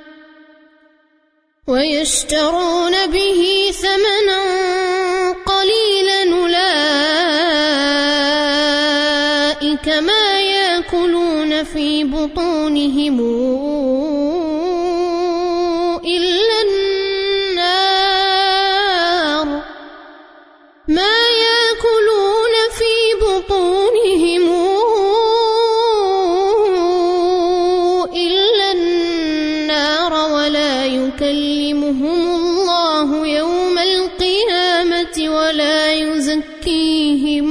ويشترون به ثمنا قليلا أولئك ما يأكلون في بطونهم إلا النار ما يأكلون في بطونهم إلا النار ولا يكلمهم الله يوم القيامة ولا يزكيهم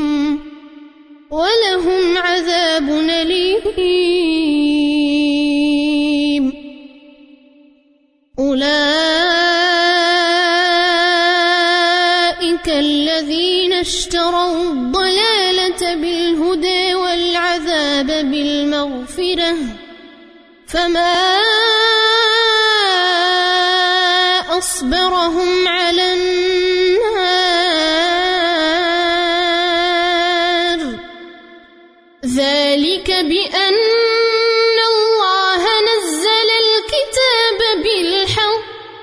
ولهم عذاب أليم أولئك الذين اشتروا الضلالة بالهدى والعذاب بالمغفرة فما أصبرهم على النار ذلك بأن الله نزل الكتاب بالحق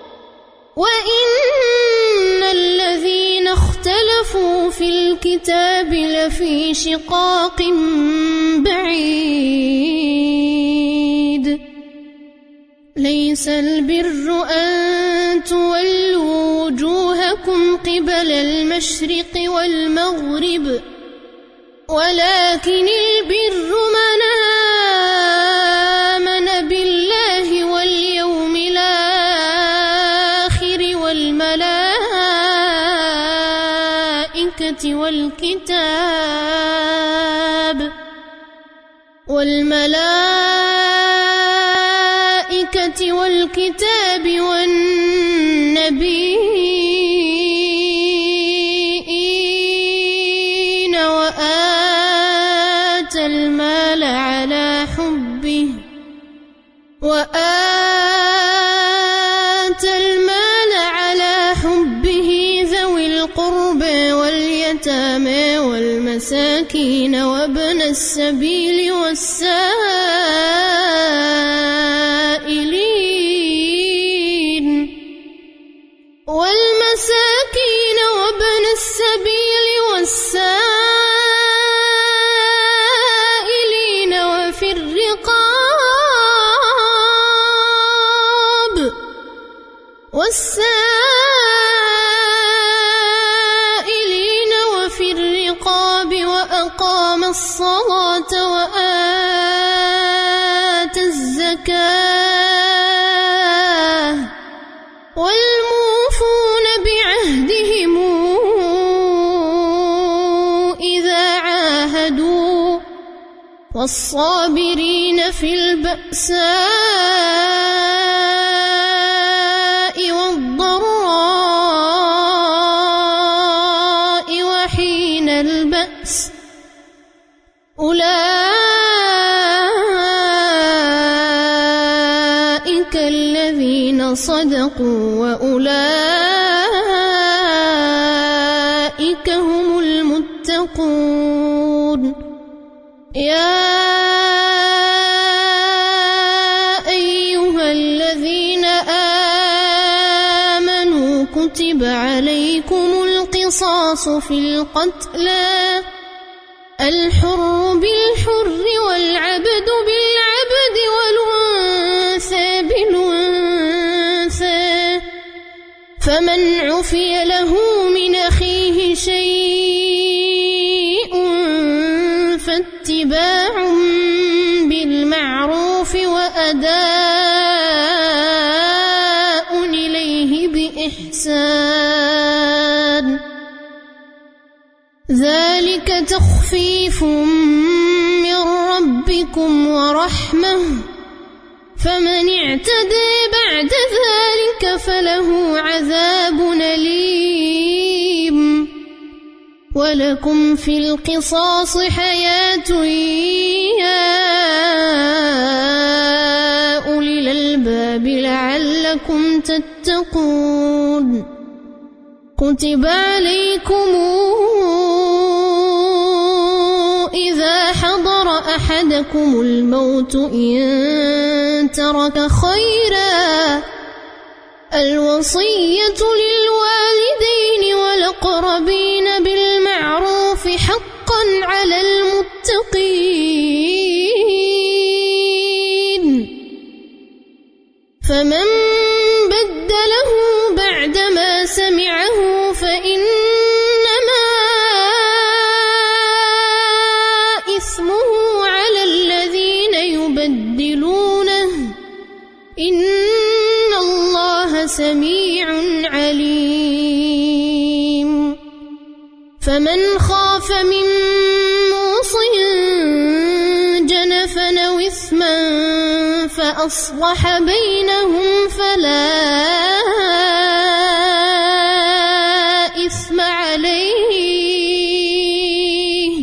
وإن الذين اختلفوا في الكتاب لفي شقاق بعيد ليس البر أن تولوا وجوهكم قبل المشرق والمغرب ولكن البر من آمن بالله واليوم الآخر والملائكة والكتاب والنبيين وآتى المال على حبه ذوي القربى واليتامى والمساكين وابن السبيل والسائلين وفي الرقاب وأقام الصلاة وآتى الزكاة والموفون بعهدهم إذا عاهدوا والصابرين في البأساء والضراء وحين البأس أولئك الذين صدقوا وأولئك هم المتقون يا كتب عليكم القصاص في القتلى الحر بالحر والعبد بالعبد والأنثى بالأنثى فمن عفي له من أخيه شيء فاتباع بالمعروف وأداء إليه بإحسان ذلك تخفيف من ربكم ورحمة فمن اعتدى بعد ذلك فله عذاب أليم ولكم في القصاص حياة يا أولي الألباب لعلكم تتقون كتب عليكم إذا حضر أحدكم الموت إن ترك خيرا الوصية للوالدين والأقربين بالمعروف حقا على المتقين فمن بدله بعدما سمعه فإنما إثمه على الذين يبدلونه إن الله سميع عليم فمن خاف من موص جنفا أو إثما فأصلح بينهم فلا إثم عليه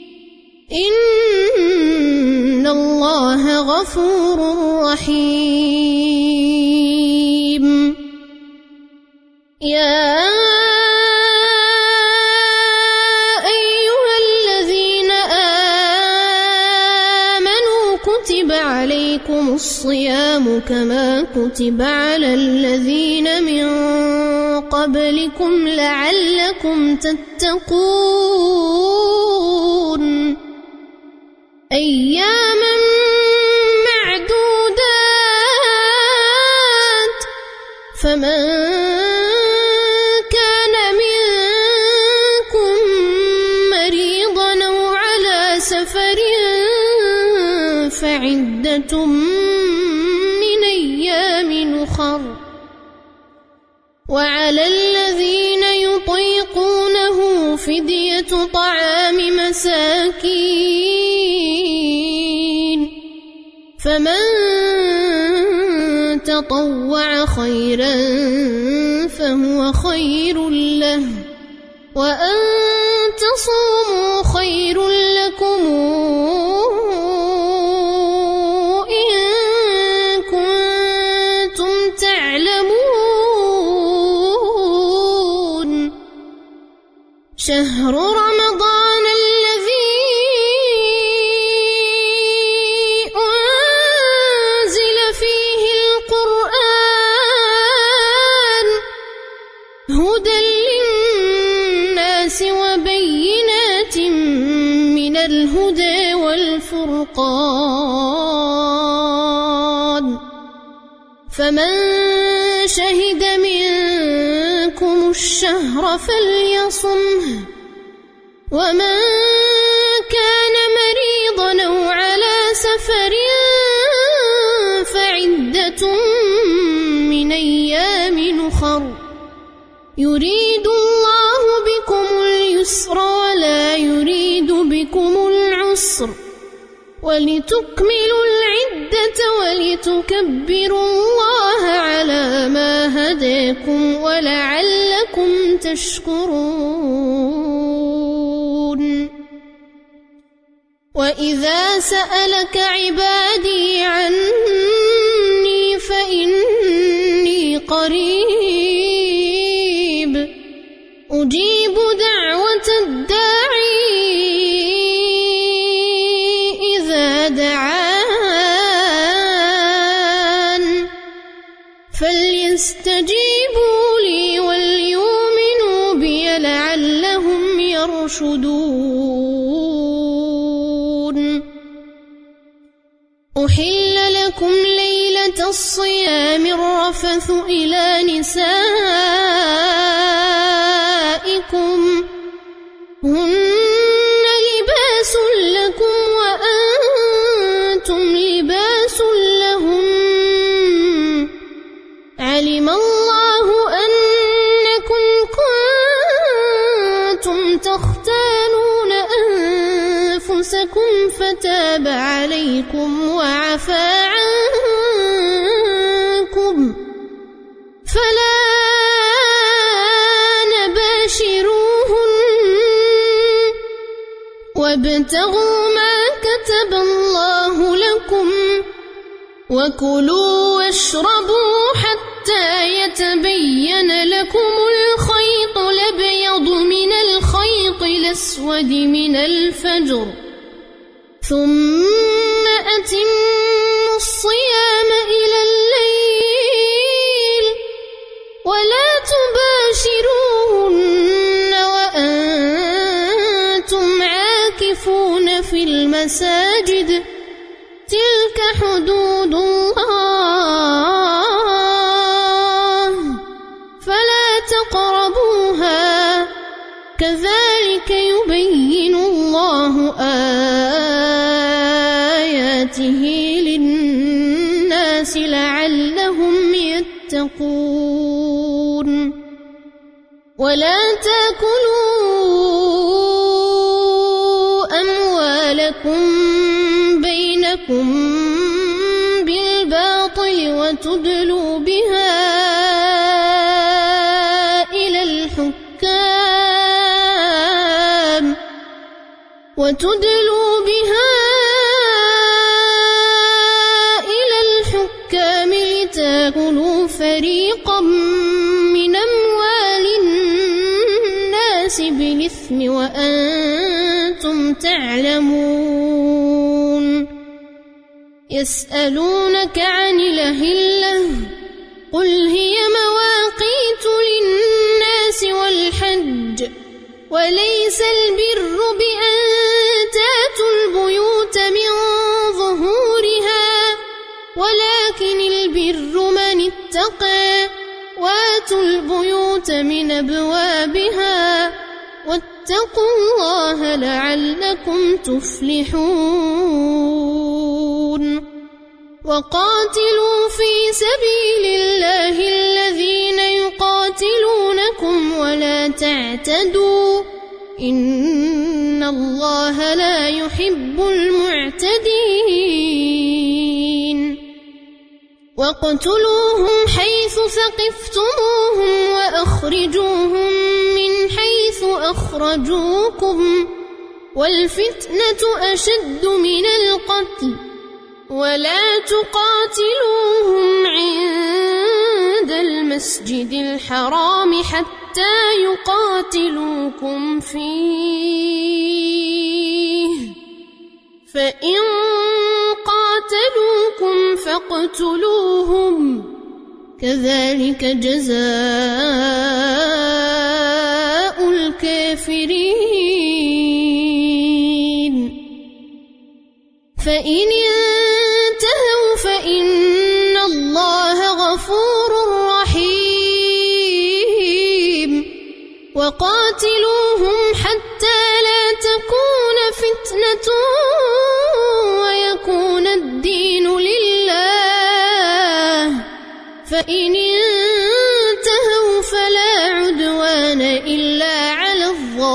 إن الله غفور رحيم يا أيها الذين آمنوا كتب عليكم الصيام كما كتب على الذين من قبلكم لعلكم تتقون أياما معدودات فمن كان منكم مريضا أو على سفر فعدة من أيام أخر وعلى الذين يطيقونه فدية طعام مساكين فمن تطوع خيرا فهو خير له وأن تصوموا خير لكم إن كنتم تعلمون شهر رمضان الذي أنزل فيه القرآن هدى للناس وبينات من الهدى والفرقان فمن شهد منكم الشهر فليصمه ومن كان مريضا أو على سفر فعدة من أيام أخر يريد الله بكم اليسر ولا يريد بكم العسر ولتكملوا العدة ولتكبروا الله على ما هداكم ولعلكم تشكرون وإذا سألك عبادي عني فإني قريب أجيب دعوة الداعي إذا دعان فليستجيبوا لي يرشدون أحل لكم ليلة الصيام الرفث إلى نسائكم هن لباس لكم وأنتم لباس لهم علم الله أنكم كنتم تختانون أنفسكم فتاب عليكم وعفى عنكم فلا نباشروهن وابتغوا ما كتب الله لكم وكلوا واشربوا حتى يتبين لكم الخيط الأبيض من الخيط الأسود من الفجر ثم أتموا الصيام إلى الليل ولا تباشروهن وأنتم عاكفون في المساجد تلك حدود الله فلا تقربوها كذلك يبين الله آياته للناس لعلهم يتقون ولا تأكلوا أموالكم بينكم بالباطل وتدلوا بها إلى الحكام لتأكلوا فريقا من أموال الناس بالإثم وأنتم تعلمون يسألونك عن الأهلة قل هي مواقيت للناس والحج وليس البر بأن تأتوا البيوت من ظهورها ولكن البر من اتقى وآتوا البيوت من أبوابها واتقوا الله لعلكم تفلحون وقاتلوا في سبيل الله الذين يقاتلونكم ولا تعتدوا إن الله لا يحب المعتدين واقتلوهم حيث ثقفتموهم وأخرجوهم من حيث أخرجوكم والفتنة أشد من القتل ولا تقاتلوهم عند المسجد الحرام حتى يقاتلوكم فيه فإن قاتلوكم فاقتلوهم كذلك جزاء الكافرين فإن انتهوا فإن الله غفور رحيم وقاتلوهم حتى لا تكون فتنة ويكون الدين لله فإن انتهوا فلا عدوان إلا على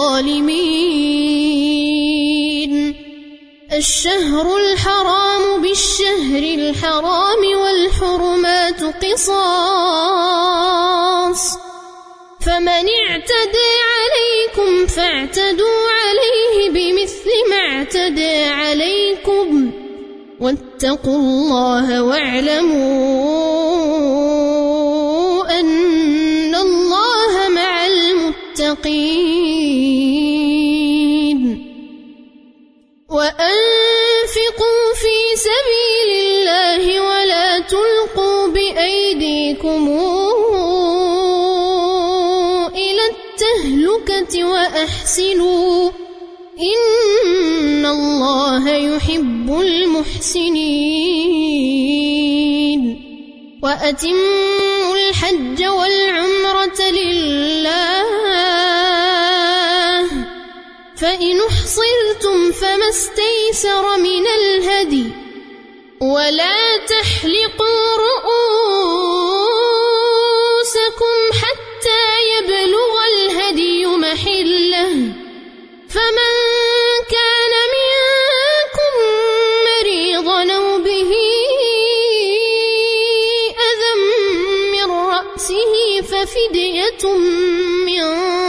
الظالمين الشهر الحرام بالشهر الحرام والحرمات قصاص فمن اعتدى عليكم فاعتدوا عليه بمثل ما اعتدى عليكم واتقوا الله واعلموا أن الله مع المتقين وأنفقوا في سبيل الله ولا تلقوا بأيديكم إلى التهلكة النكت وأحسنوا إن الله يحب المحسنين وأتموا الحج والعمرة لله فإن أحصرتم فما استيسر من الهدي ولا تحلقوا رؤوسكم حتى يبلغ الهدي محله فمن كان منكم مريضا أو به أذى من رأسه ففدية من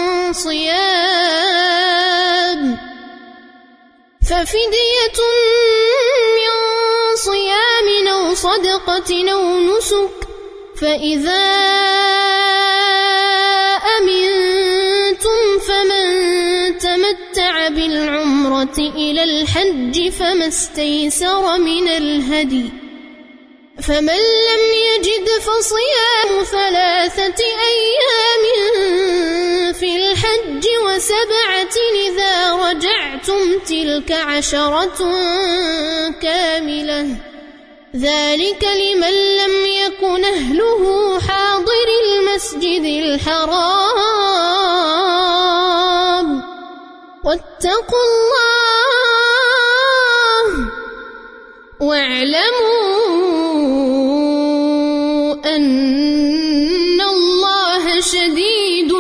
صيام أو صدقة أو نسك فإذا أمنتم فمن تمتع بالعمرة إلى الحج فما استيسر من الهدي فمن لم يجد فصيام 3 أيام في الحج و7 إذا رجعتم تلك 10 كاملة ذلك لمن لم يكن أهله حاضر المسجد الحرام واتقوا الله واعلموا أن الله شديد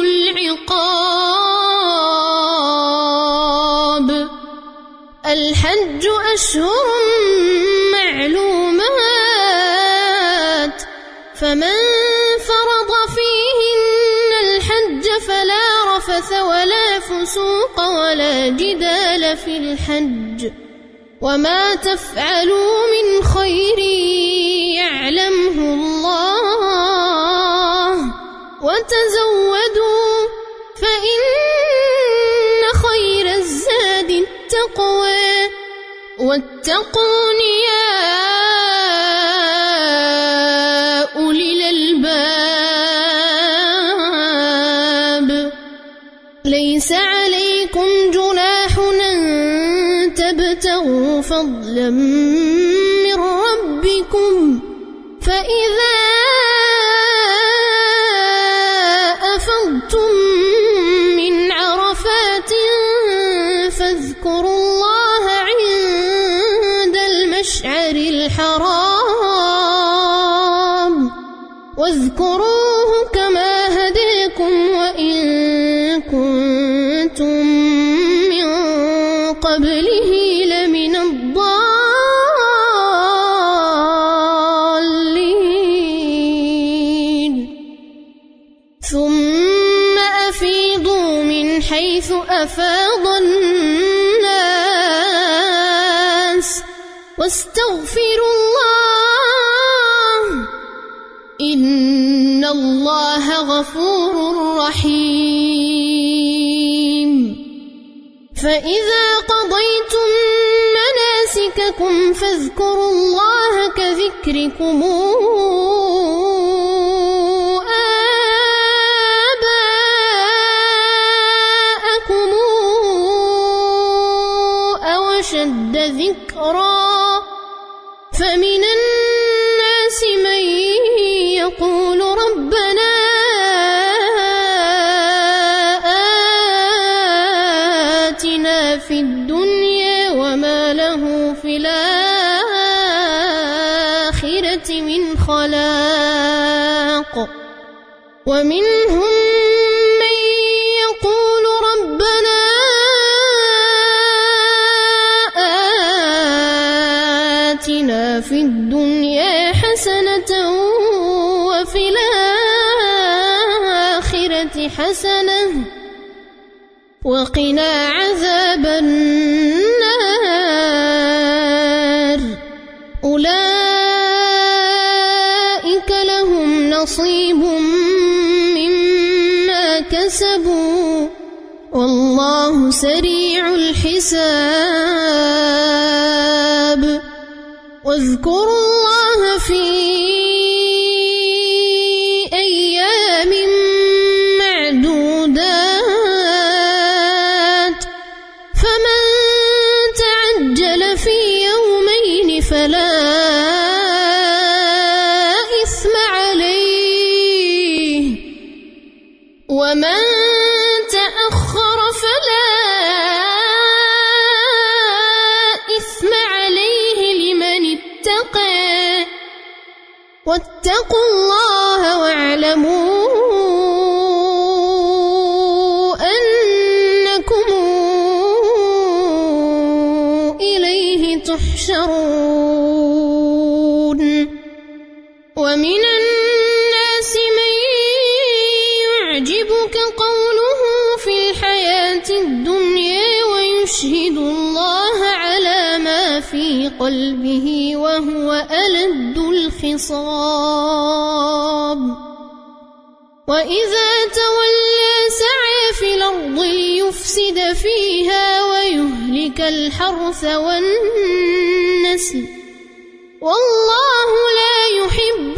العقاب الحج أشهر معلومات فمن فرض فيهن الحج فلا رفث ولا فسوق ولا جدال في الحج وما تفعلوا من خير يعلمه الله وتزودوا فإن خير الزاد التقوى واتقون يا أولي الألباب ليس عليكم جناح أن تبتغوا فضلا من ربكم فإذا أفضتم من عرفات فاذكروا الله عند المشعر الحرام واذكروه كما هداكم وإن كنتم من قبله لمن الضالين ثم أفيضوا من حيث أفاض الناس واستغفروا الله إن الله غفور رحيم فإذا قضيتم مناسككم فاذكروا الله كذكركم آباءكم أو أشد ذكرا فمن الناس من يقول ربنا آتنا في الدنيا وما له في الآخرة من خلاق ومنهم من يقول ربنا آتنا في الدنيا حسنة وفي الآخرة حسنة وقنا عذاب النار أولئك لهم نصيب مما كسبوا والله سريع الحساب واذكروا الله في أيام معدودات واتقوا الله واعلموا أنكم إليه تحشرون ومن الناس من يعجبك قوله في الحياة الدنيا ويشهد الله على ما في قلبه وهو ألد الخصام وإذا تولى سعى في الأرض ليفسد فيها ويهلك الحرث والنسل والله لا يحب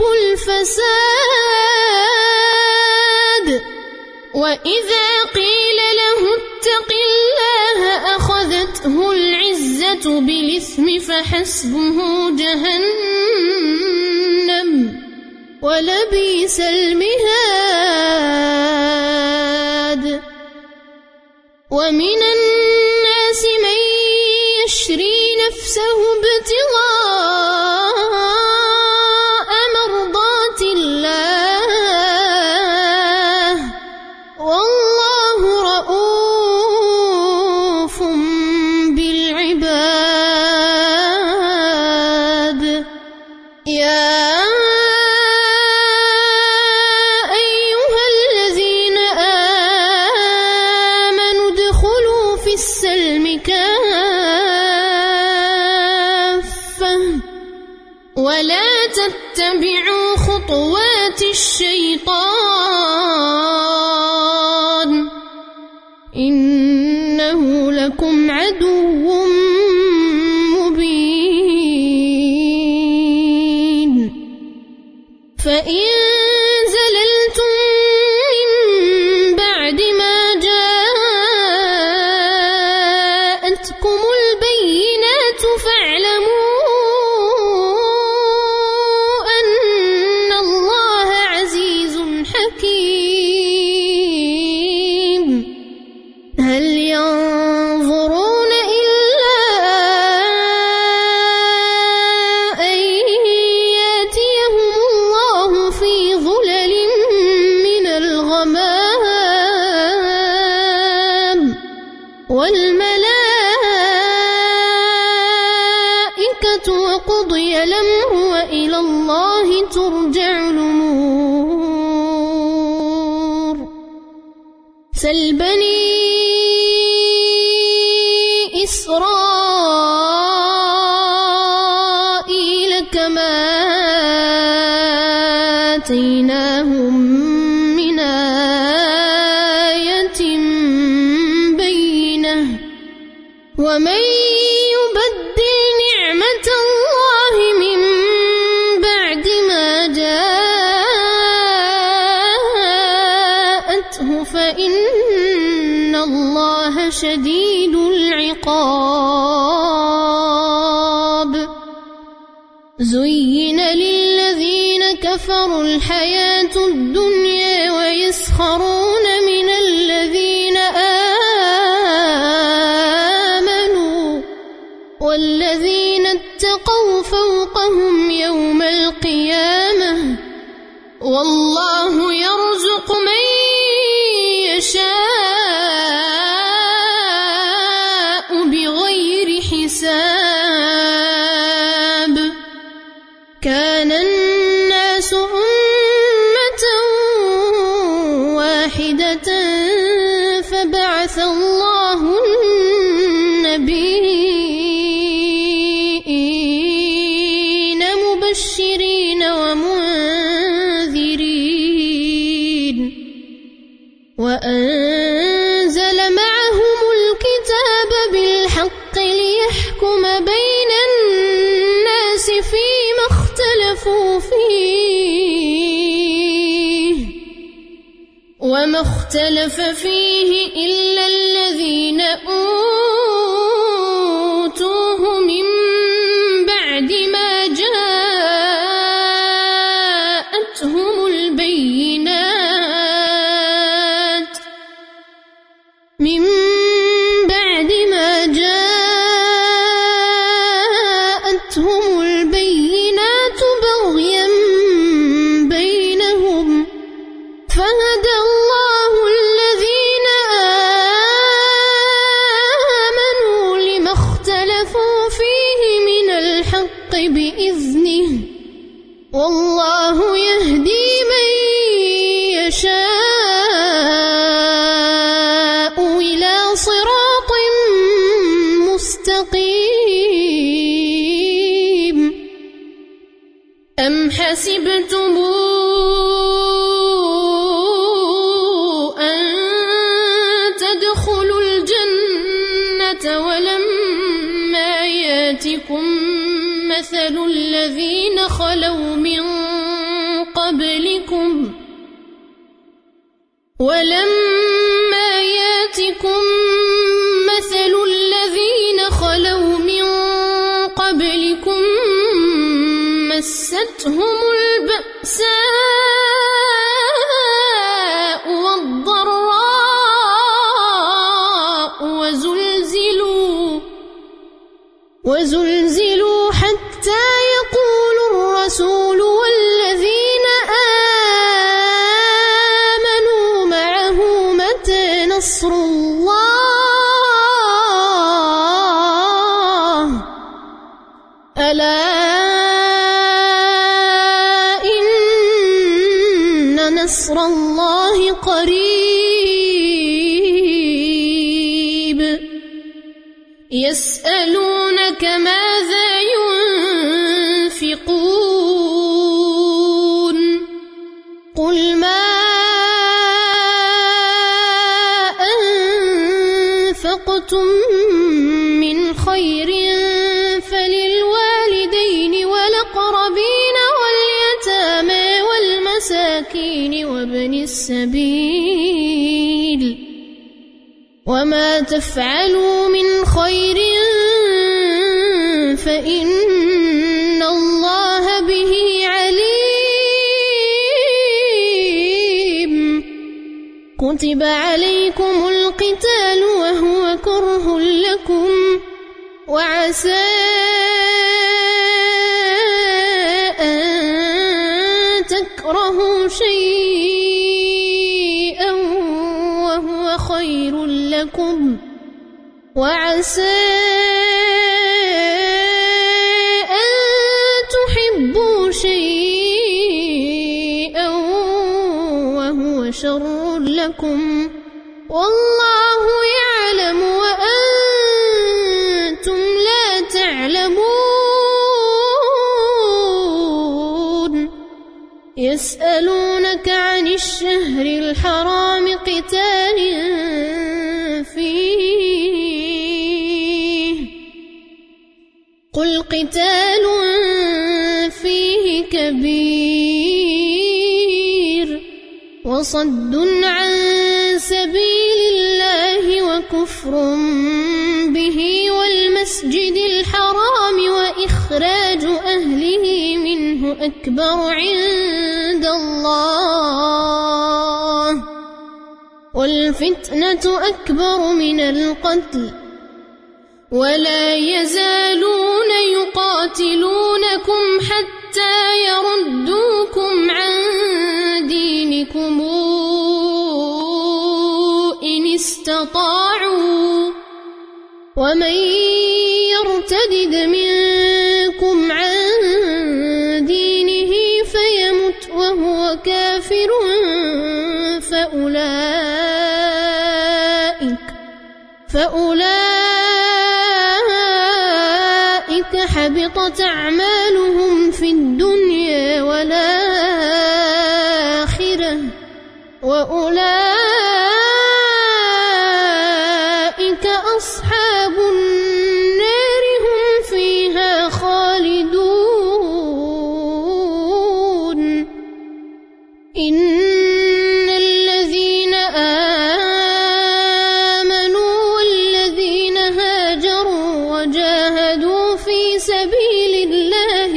الفساد وإذا قيل له اتق الله أخذته العزة بالإثم فحسبه جهنم ولبئس المهاد ومن الناس من يشري نفسه ابتغاء مرضات الله والله رؤوف بالعباد يا أيها الذين آمنوا ادخلوا في السلم كافة ولا تتبعوا خطوات الشيطان إنه لكم عدو مبين فإن زللتم من بعد ما جاءتكم البينات فاعلموا أن الله عزيز حكيم هل ينظرون إلا أن يأتيهم الله في ظلل من الغمام والملائكة وقضي الأمر وإلى الله ترجع الأمور سل بني إسرائيل كما آتيناهم من آية بينة ومن يبدل نعمة الله من بعد ما جاءته فإن الله شديد العقاب زين للذين كفروا الحياة الدنيا ويسخرون من الذين آمنوا والذين اتقوا فوقهم يوم القيامة والله يرزق من يشاء بغير حساب كان الناس أمة واحدة فبعث الله النبيين مبشرين ومنذرين وأنزل معهم الكتاب بالحق ليحكم بين الناس فيما اختلفوا فيه وما اختلف فيه إلا الذين أوتوه من بعد ما جاءتهم البينات بغيا والله يهدي من يشاء إلى صراط مستقيم أم حسبتم أن تدخلوا الجنة ولما ياتكم مثل الذين خلوا من قبلكم مستهم البأساء والضراء وزلزلوا حتى يقول الرسول والذين آمنوا معه متى نصر الله ألا إن نصر الله قريب يسألونك ماذا ينفقون قل ما أنفقتم من خير فللوالدين والأقربين واليتامى والمساكين وابن السبيل وما تفعلوا من خير فإن الله به عليم كتب عليكم القتال وهو كره لكم وعسى أن تكرهوا شيئا وهو خير لكم وعسى أن تحبوا شيئا وهو شر لكم والله يعلم وأنتم لا تعلمون يسألونك عن الشهر الحرام قتال فيه قل قتال فيه كبير وصد عن سبيل الله وكفر به والمسجد الحرام وإخراج أهله منه أكبر عند الله والفتنة أكبر من القتل ولا يزالون يقاتلونكم حتى يردوكم عن دينكم إن استطاعوا ومن يرتدد منكم عن دينه فيمت وهو كافر فأولئك حبطت أعمالهم في الدنيا والآخرة وأولئك أصحاب النار هم فيها خالدون إن الذين آمنوا والذين هاجروا وجاهدوا في سبيل الله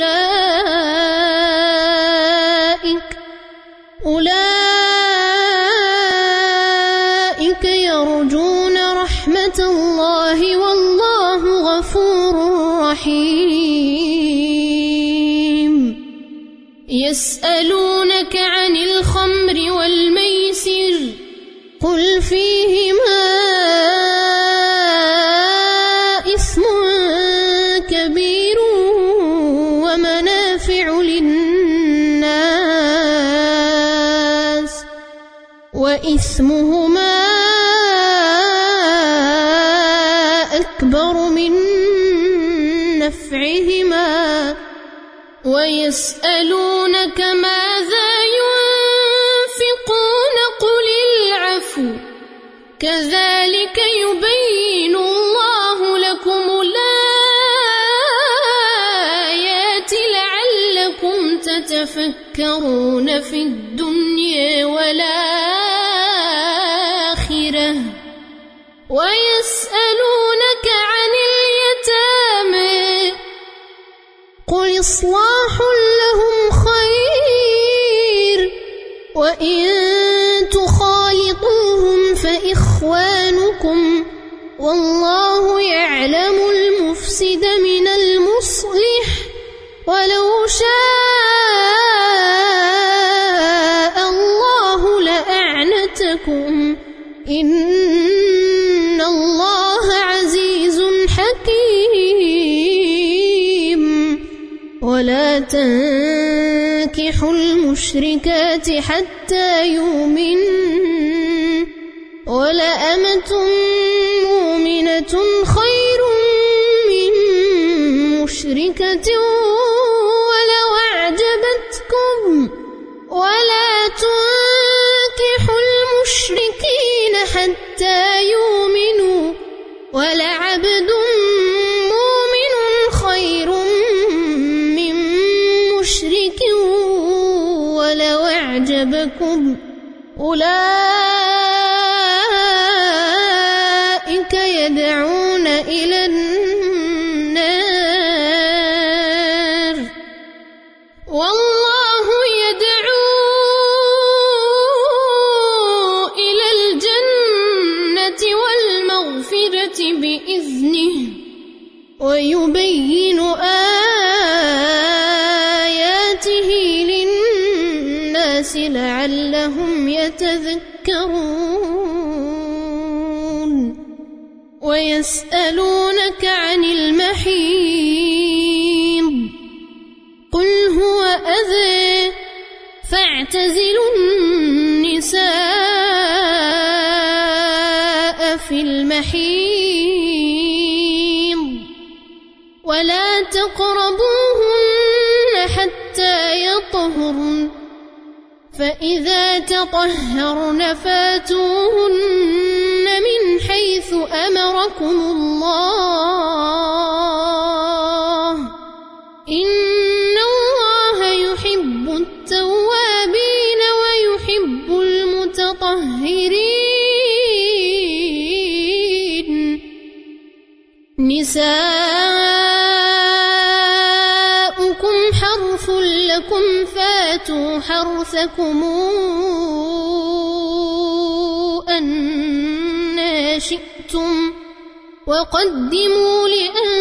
أولئك يرجون رحمة الله والله غفور رحيم يسألونك عن الخمر والميسر قل فيهما إثم كبير ومنافع للناس وإثمهما أكبر من نفعهما ويسألونك ماذا ينفقون قل العفو كذلك يبين الله لكم الآيات لعلكم تتفكرون في الدنيا والآخرة ويسألونك عن اليتامى قل إصلاح لهم خير وإن تخالطوهم فإخوانكم والله يعلم المفسد من المصلح ولو شاء الله لأعنتكم إن الله عزيز حكيم ولا تنكحوا المشركات حتى يؤمنوا ولأمة مؤمنة خير من مشركة ولو أعجبتكم ولا تنكحوا المشركين حتى يؤمنوا ولعبد مؤمن خير من مشرك ولو أعجبكم أولئك يدعون إلى النار والله يدعو إلى الجنة والمغفرة بإذنه ويبين آياته للناس لعلهم يتذكرون ويسألونك عن المحيض قل هو أذى فاعتزلوا النساء في المحيض ولا تقربوهن حتى يطهرن فإذا تطهرن فاتوهن من حيث أمركم الله إن الله يحب التوابين ويحب المتطهرين نساؤكم حرث لكم فاتوا حرثكم أنى شئتم وقدموا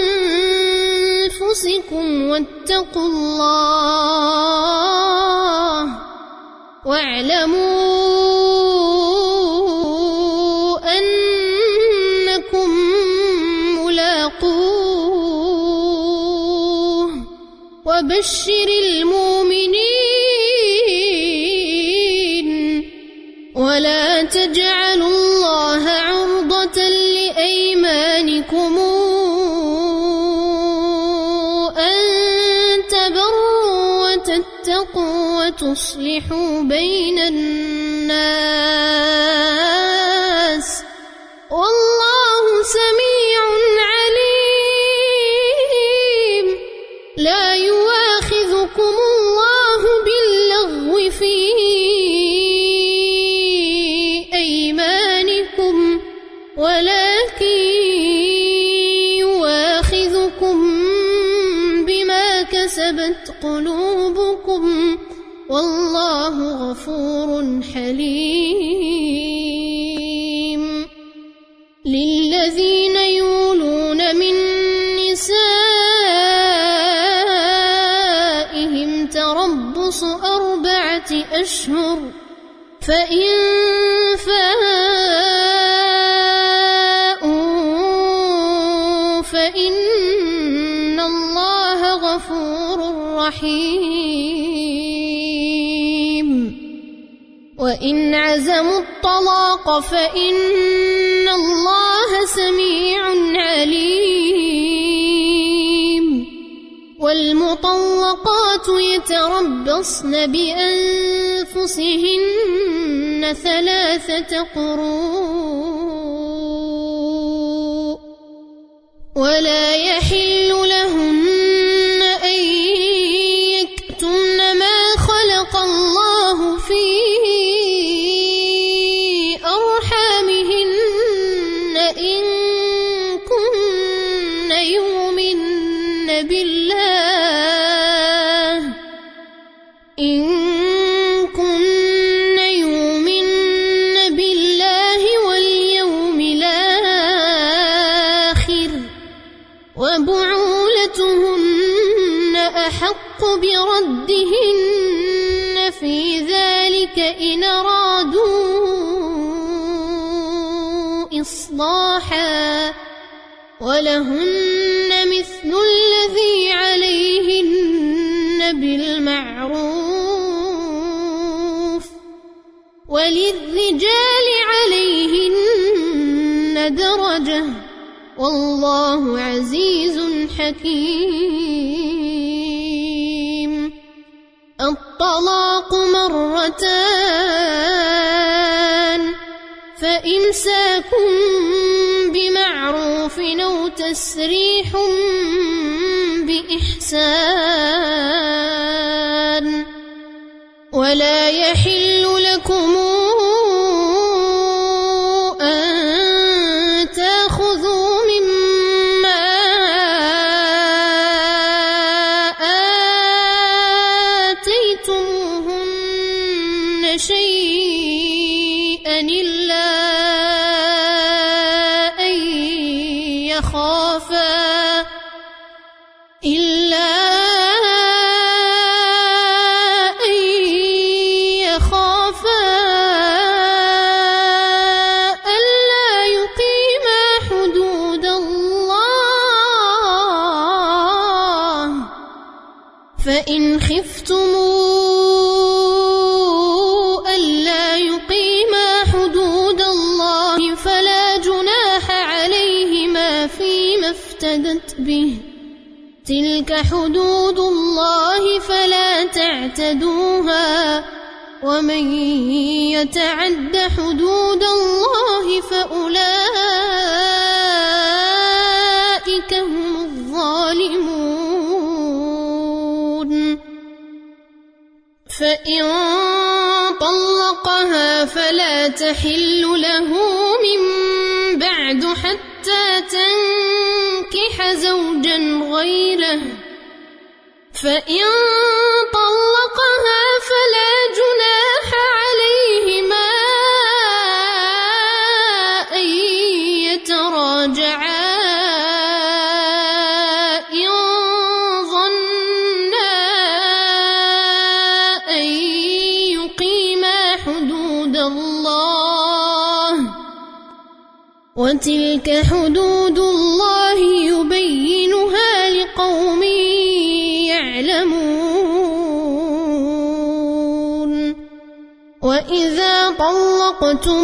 لأنفسكم واتقوا الله واعلموا أنكم ملاقوه وبشر المؤمنين ولا تجعلوا الله عرضة لأيمانكم أن تبروا وتتقوا وتصلحوا بين الناس والله سميع عليم لا يؤاخذكم الله باللغو في أيمانكم ولكن يؤاخذكم بما كسبت قلوبكم والله غفور حليم للذين يولون من نسائهم تربص 4 أشهر فإن فاءوا فإن الله غفور رحيم وإن عزموا الطلاق فإن الله سميع عليم والمطلقات يتربصن بأنفسهن 3 قروء ولا يحل لهن أن يكتمن ما خلق الله في أرحامهن إن كن يؤمن بالله واليوم الآخر وبعولتهن أحق بردهن في ذلك إن أرادوا إصلاحا ولهن مثل الذي عليهن بالمعروف وللرجال عليهن درجة والله عزيز حكيم. الطلاق 2 مرتان فإمساك بمعروف أو تسريح بإحسان ولا يحل لكم أن تأخذوا مما آتيتموهن شيئا إلا أن يخافا ألا يقيما حدود الله فإن خفتموا ألا يقيما حدود الله فلا جناح عليهما فيما افتدت به تلك حدود الله فلا تعتدوها ومن يتعد حدود الله فأولئك هم الظالمون. فإن طلقها فلا تحل له من بعد حتى تنكح زوجا غيره فإن طلقها فلا جناح عليهما أن يتراجعا إن ظنا أن يقيما حدود الله وتلك حدود الله يبينها لقوم يعلمون. وإذا طلقتم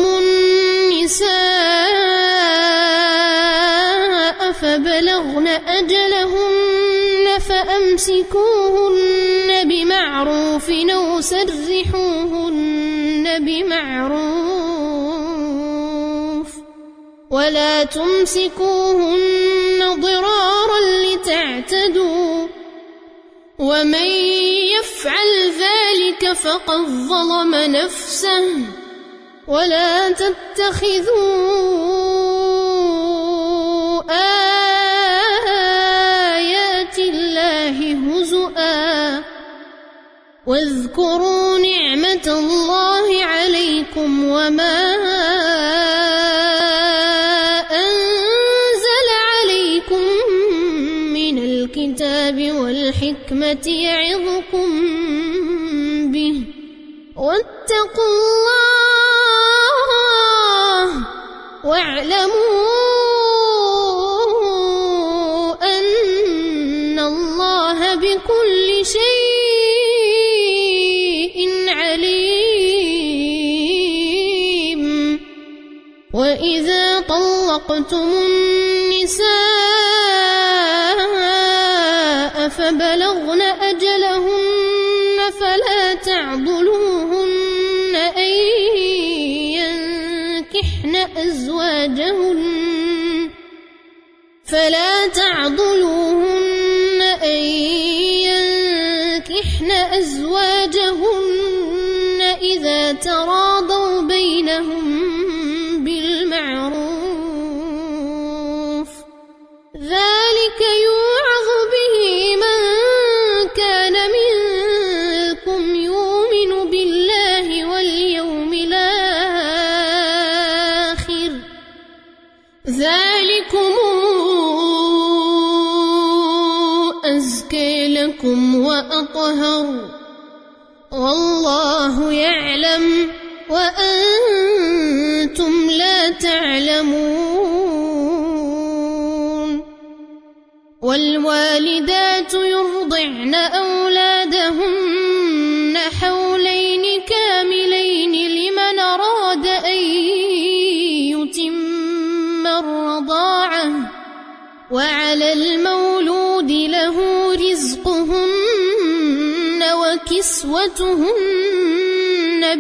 النساء فبلغن أجلهن فأمسكوهن بمعروف أو سرحوهن بمعروف ولا تمسكوهن ضرارا لتعتدوا ومن يفعل ذلك فقد ظلم نفسه ولا تتخذوا آيات الله هزؤا واذكروا نعمة الله عليكم وما أنزل عليكم من الكتاب والحكمة يعظكم به واتقوا الله واعلموا أن الله بكل شيء عليم. وإذا طلقتم النساء فبلغن أجلهن فلا تعضلوهن أن ينكحن أزواجهن إذا تراضوا بينهم بالمعروف، ذلك يوعظ به من كان منكم يؤمن بالله واليوم الآخر، ذلكم أزكى لكم وأطهر، والله يعلم وأنتم لا تعلمون. والوالدات يرضعن أولادهن حولين كاملين لمن أراد أن يتم الرضاعة، وعلى المولود له رزقهن وكسوتهن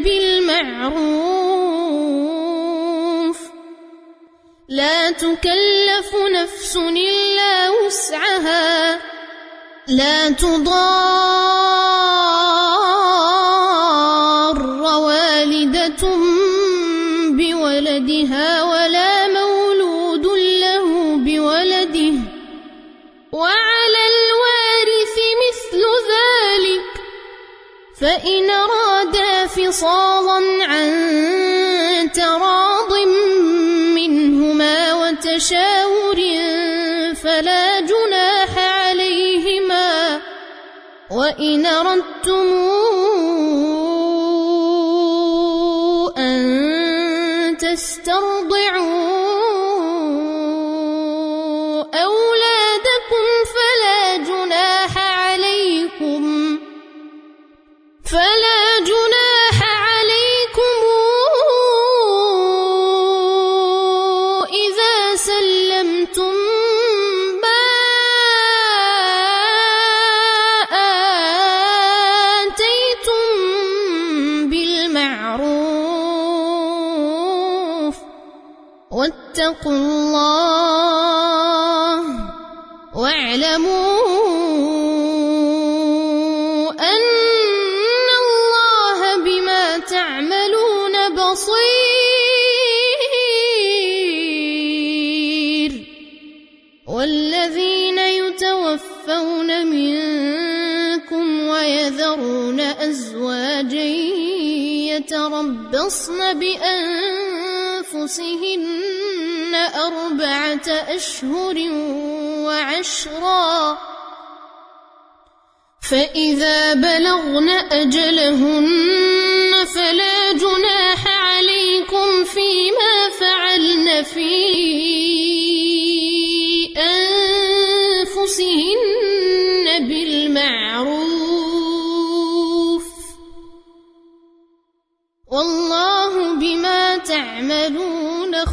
بالمعروف، لا تكلف نفس إلا وسعها، لا تضار والدة بولدها ولا مولود له بولده، وعلى الوارث مثل ذلك، فإن أرادا فصالا عن تراض منهما وتشاور فلا جناح عليهما، وإن أردتم أن تسترضعوا أولادكم فلا جناح عليكم إذا سلمتم ما آتيتم بالمعروف، واتقوا الله واعلموا أن الله بما تعملون بصير. والذين يتوفون منكم ويذرون أزواجا يتربصن بأنفسهن 4 أشهر وعشرا، فإذا بلغن أجلهن فلا جناح عليكم فيما فعلن في أنفسهن بالمعروف، والله بما تعملون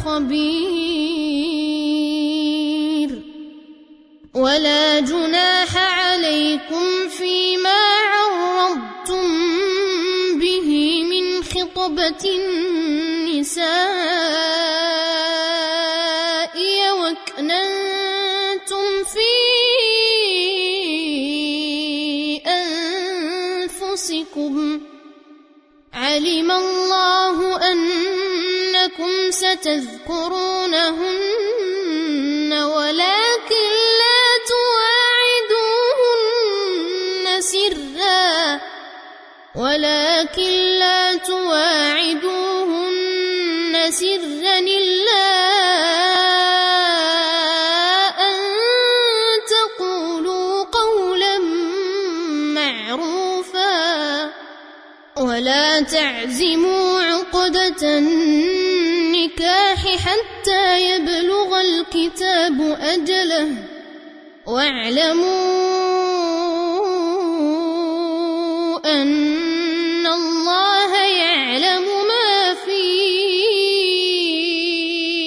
خبير. ولا جناح عليكم فيما عرضتم به من خطبة النساء وأكننتم في أنفسكم، علم الله أنكم ستذكرونهن ولكن لا تواعدوهن سرا إلا أن تقولوا قولا معروفا، ولا تعزموا عقدة النكاح حتى يبلغ الكتاب أجله، واعلموا أن الله يعلم ما في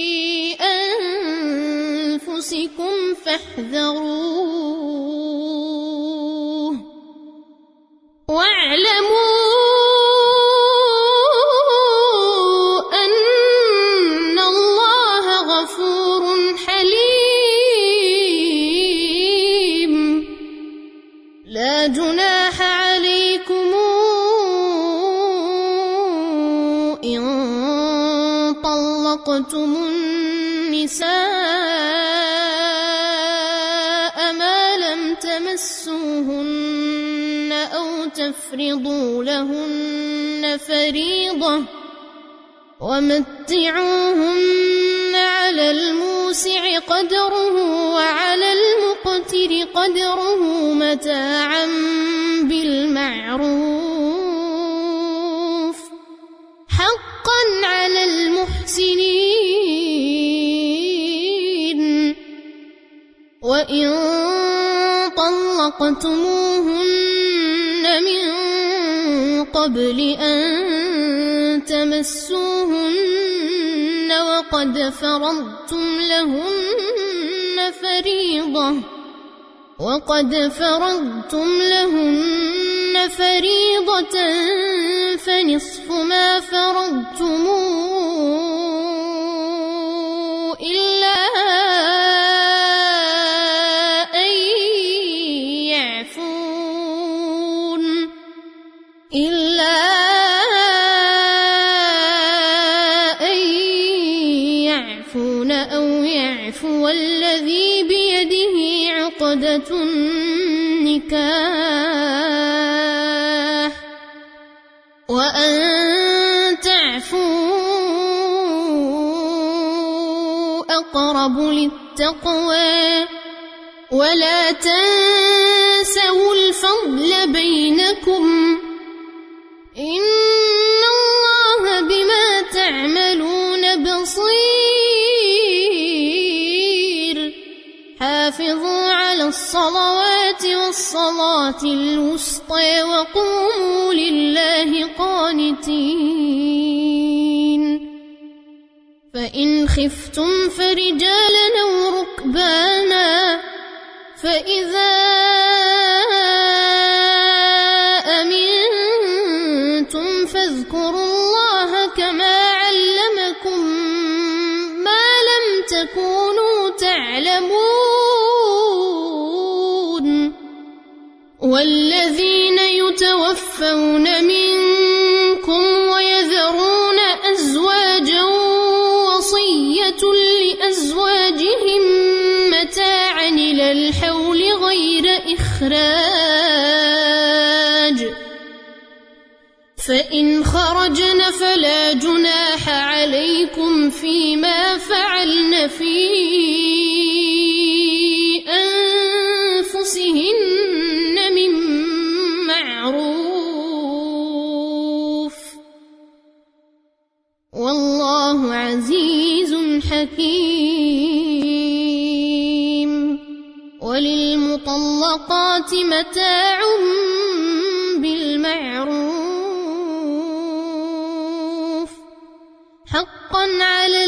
طلقتم النساء ما لم تمسوهن أو تفرضوا لهن فريضة ومتعوهن على الموسع قدره وعلى المقتر قدره متاعا بالمعروف حقا على المحسنين. وإن طلقتموهن من قبل أن تمسوهن وقد فرضتم لهن فريضة فنصف ما فرضتم إلا أن يعفون أو يعفو الذي بيده عقدة النكاح وأن تعفوا أقرب للتقوى ولا تنسوا الفضل بينكم إن الله بما تعملون بصير. حافظوا على الصلوات والصلاة الوسطى وقوموا لله قانتين. فإن خفتم فرجالا أو ركبانا فإذا أمنتم فاذكروا الله كما علمكم ما لم تكونوا تعلمون. والذين يتوفون منكم ويذرون أزواجا وصية لأزواجهم متاعا إلى الحول غير إخراج فإن خرجن فلا جناح عليكم فيما فعلن في أنفسهن من معروف والله عزيز حكيم. وللمطلقات متاع بالمعروف حقا على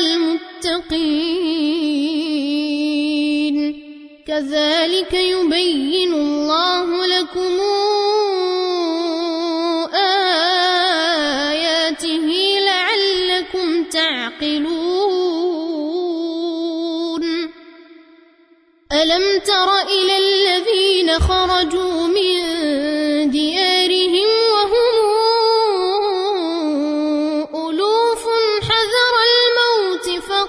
المتقين. كذلك يبين الله لكم آياته لعلكم تعقلون. ألم تر إلى الذين خرجوا من ديارهم وهم ألوف حذر الموت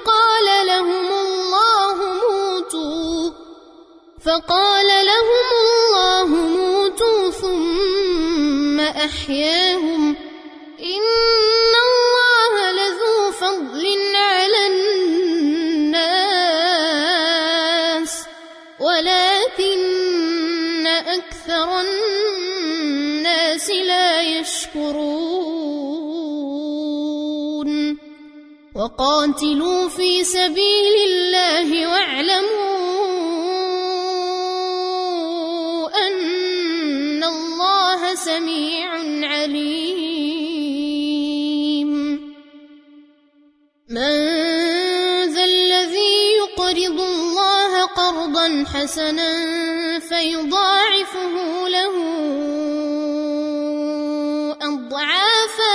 فقال لهم الله موتوا ثم أحياهم إن الله لذو فضل على الناس ولكن أكثر الناس لا يشكرون. وقاتلوا في سبيل الله واعلموا أن الله سميع عليم. من ذا الذي يقرض الله قرضا حسنا فيضاعفه له أضعافا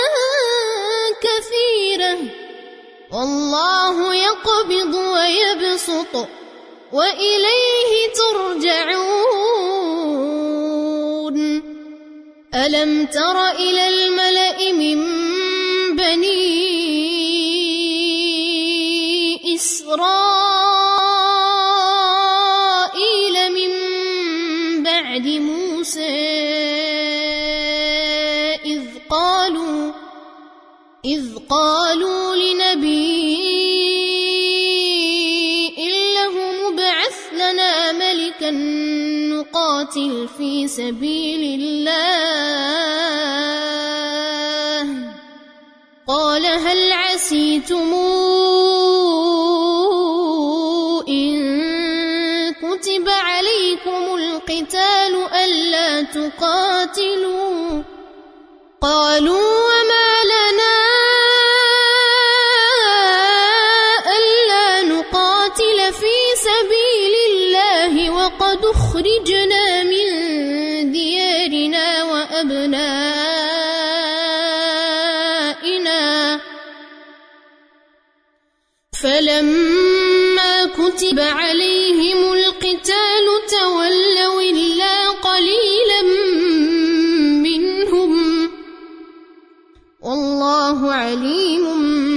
كثيرة والله يقبض ويبسط وإليه ترجعون. ألم تر إلى الملأ من بني إذ قالوا لنبي له مبعث لنا ملكا نقاتل في سبيل الله قال هل عسيتم إن كتب عليكم القتال ألا تقاتلوا قالوا وما لنا ألا نقاتل في سبيل الله وقد أخرجنا من ديارنا وأبنائنا فلما كتب عليهم القتال تولوا إلا قليلا منهم والله عليم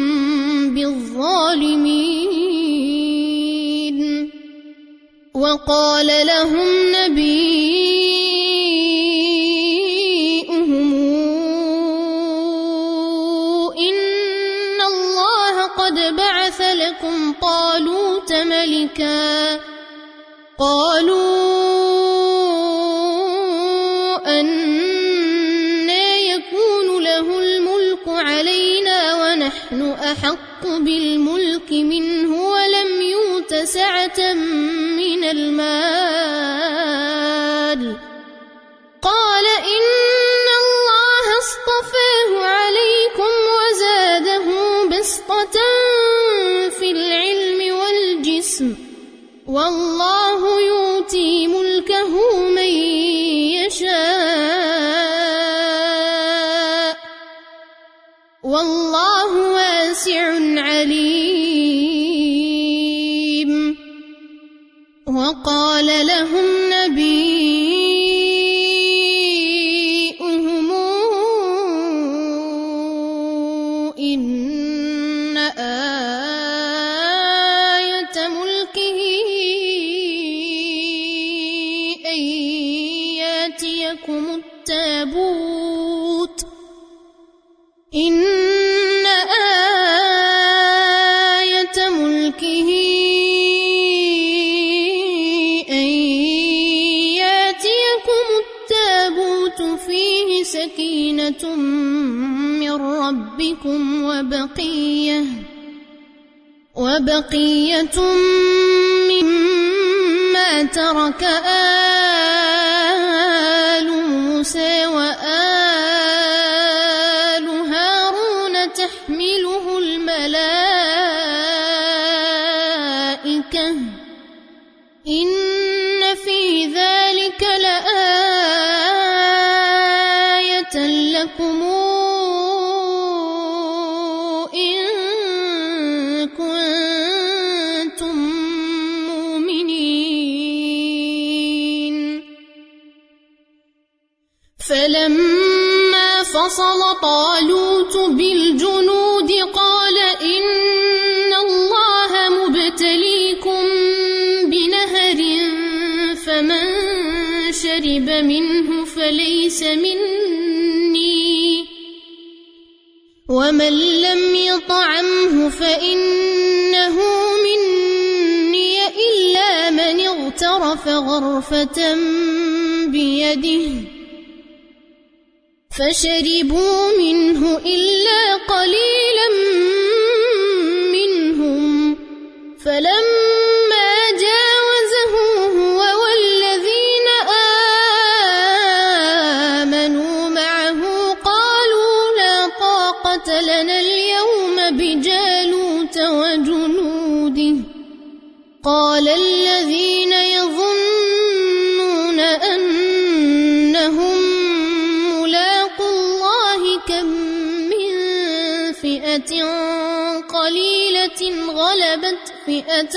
بالظالمين وقال لهم نبيهم إن الله قد بعث لكم طالوت ملكا قالوا أنى يكون له الملك علينا ونحن أحق بالملك منه ولم يؤت سعة من المال قال إن الله اصطفاه عليكم وزاده بسطة في العلم والجسم والله يؤتي ملكه من يشاء والله واسع عليم وقال لهم نبيهم إن آية ملكه أن يأتيكم التابوت إن آية ملكه أن يأتيكم التابوت فيه سكينة من ربكم وبقية مما ترك آل موسى وآل هارون تحمله الملائكة إن في ذلك لآية لكم إن كنتم مؤمنين فلما فصل طالوت بالجنود قال إن الله مبتليكم بنهر فمن شرب منه فليس مني ومن لم يطعمه فإنه مني إلا من اغترف غرفة بيده فشربوا منه إلا قليلا منهم فلما جاوزه هو والذين آمنوا معه قالوا لا طاقة لنا اليوم بجالوت وجنوده قال الذين يظنون أنهم كم من فئة قليلة غلبت فئة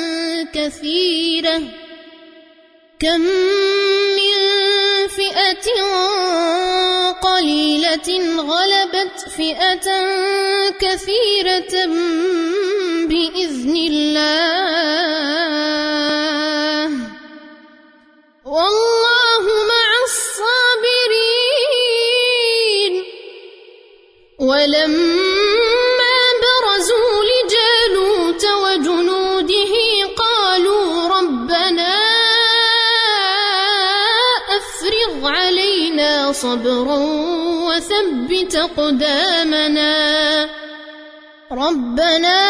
كثيرة بإذن الله والله مع الصابرين ولما برزوا لجالوت وجنوده قالوا ربنا أفرغ علينا صبرا وثبت أقدامنا ربنا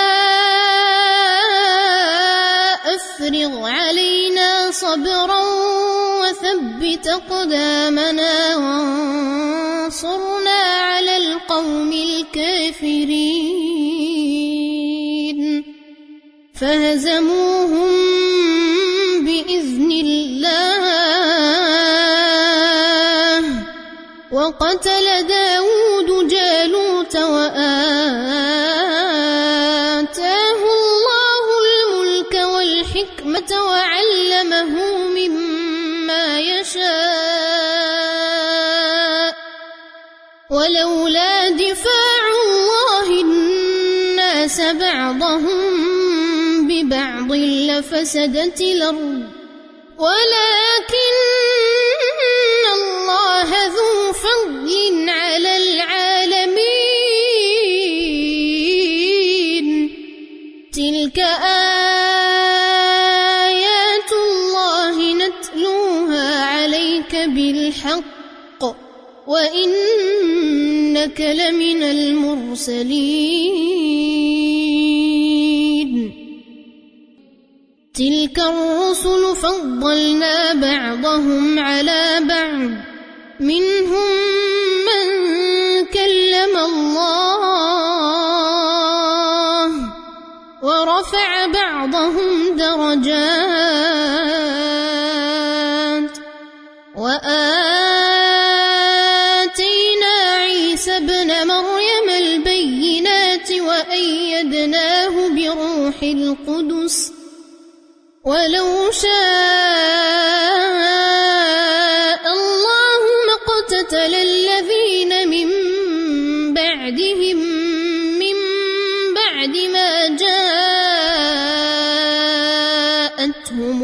أفرغ علينا صبرا وثبت أقدامنا وانصرنا على القوم الكافرين فهزموهم بإذن الله وقتل داود جالوت وآتاه الله الملك والحكمة وعلمه مما يشاء ولولا دفاع الله الناس بعضهم ببعض لفسدت الأرض ولكن الله ذو فضل على العالمين تلك آيات الله نتلوها عليك بالحق وإنك لمن المرسلين تلك الرسل فضلنا بعضهم على بعض منهم من كلم الله ورفع بعضهم درجات وآتينا عيسى ابن مريم البينات وأيدناه بروح القدس ولو شاء الله ما اقتتل الذين من بعدهم من بعد ما جاءتهم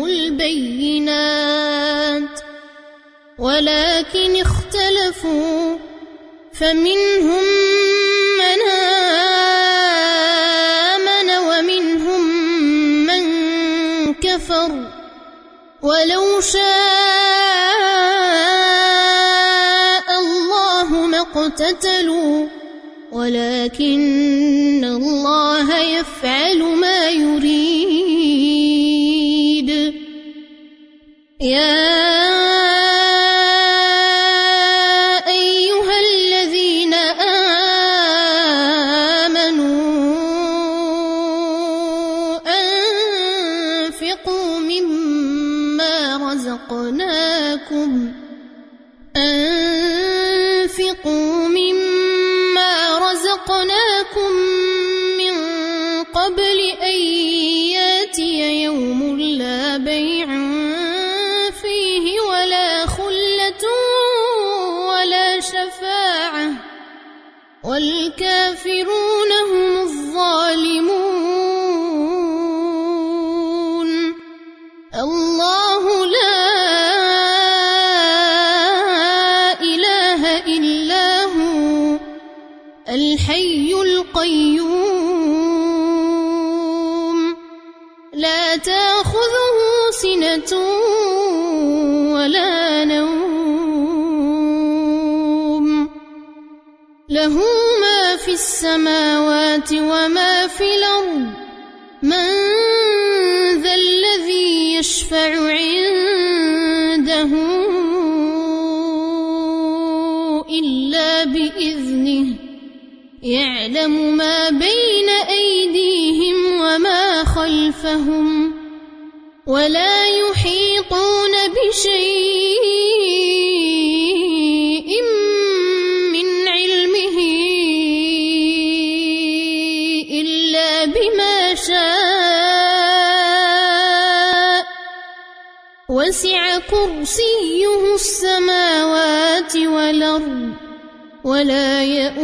البينات ولكن اختلفوا فمنهم من آمن ومنهم من كفر ولو شاء الله ما اقتتلوا ولكن الله يفعل ما يريد يا أيها الذين آمنوا أنفقوا مما رزقناكم من قبل أن ياتي يوم لا بيع فيه ولا خلة ولا شفاعة والكافرون هم الظالمون الله لا إله إلا هو الحي القيوم لا تأخذه سنة ولا نوم له ما في السماوات وما في الأرض من ذا الذي يشفع عنده إلا بإذنه يعلم ما بين أيديهم وما خلفهم ولا يحيطون بشيء من علمه إلا بما شاء وسع كرسيه السماوات والأرض ولا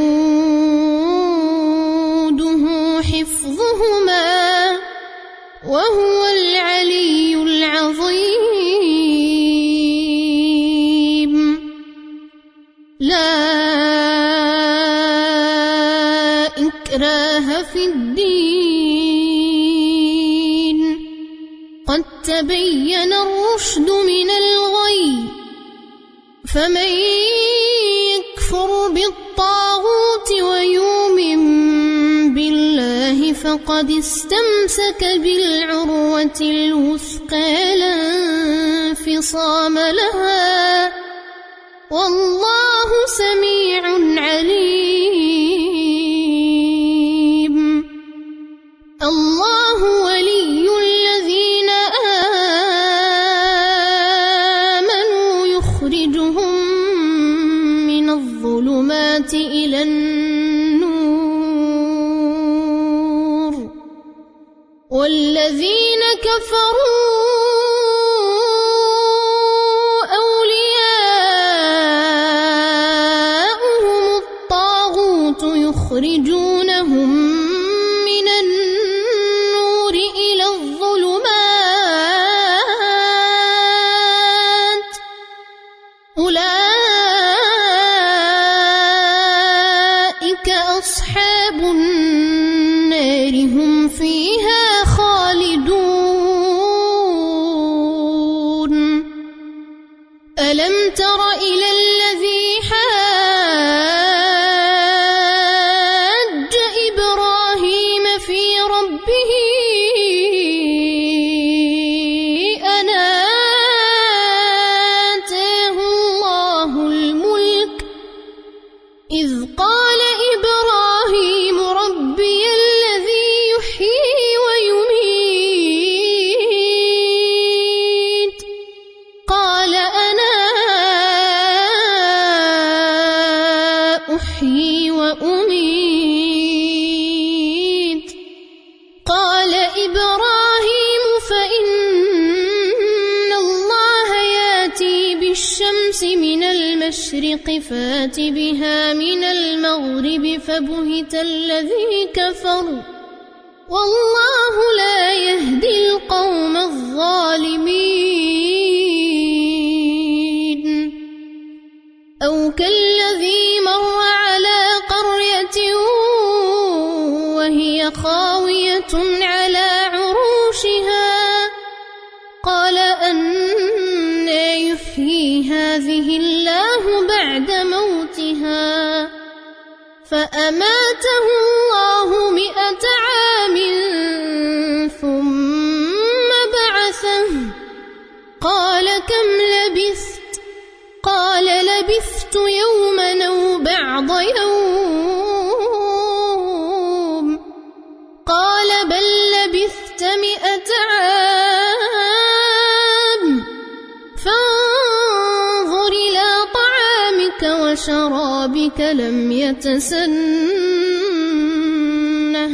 يؤوده حفظهما وهو العلي العظيم لا إكراه في الدين قد تبين الرشد من الغي فمن يكفر بالطاغوت ويؤمن بالله فقد استمسك بالعروة الوثقى لا انفصام لها والله سميع عليم. الله ولي الذين آمنوا يخرجهم من الظلمات إلى النور والذين كفروا يخرجونهم من النور إلى الظلمات أولئك أصحاب النار هم فيها خالدون. ألم تر إلى الذي إذ قال إبراهيم ربي الذي يحيي ويميت قال أنا أحيي وأميت قال إبراهيم فإن الله يأتي بالشمس من المشرق فات بها من المغرب فبهت الذي كفر والله لا يهدي القوم الظالمين. أو كالذي مر على قرية وهي خاوية على عروشها قال أنى يحيي هذه الله بعد موتها فأماته الله 100 عام ثم بعثه قال كم لبثت قال لبثت يوما أو بعض يوم قال بل لبثت 100 عام فانظر إلى طعامك وشرابك لم يتسنه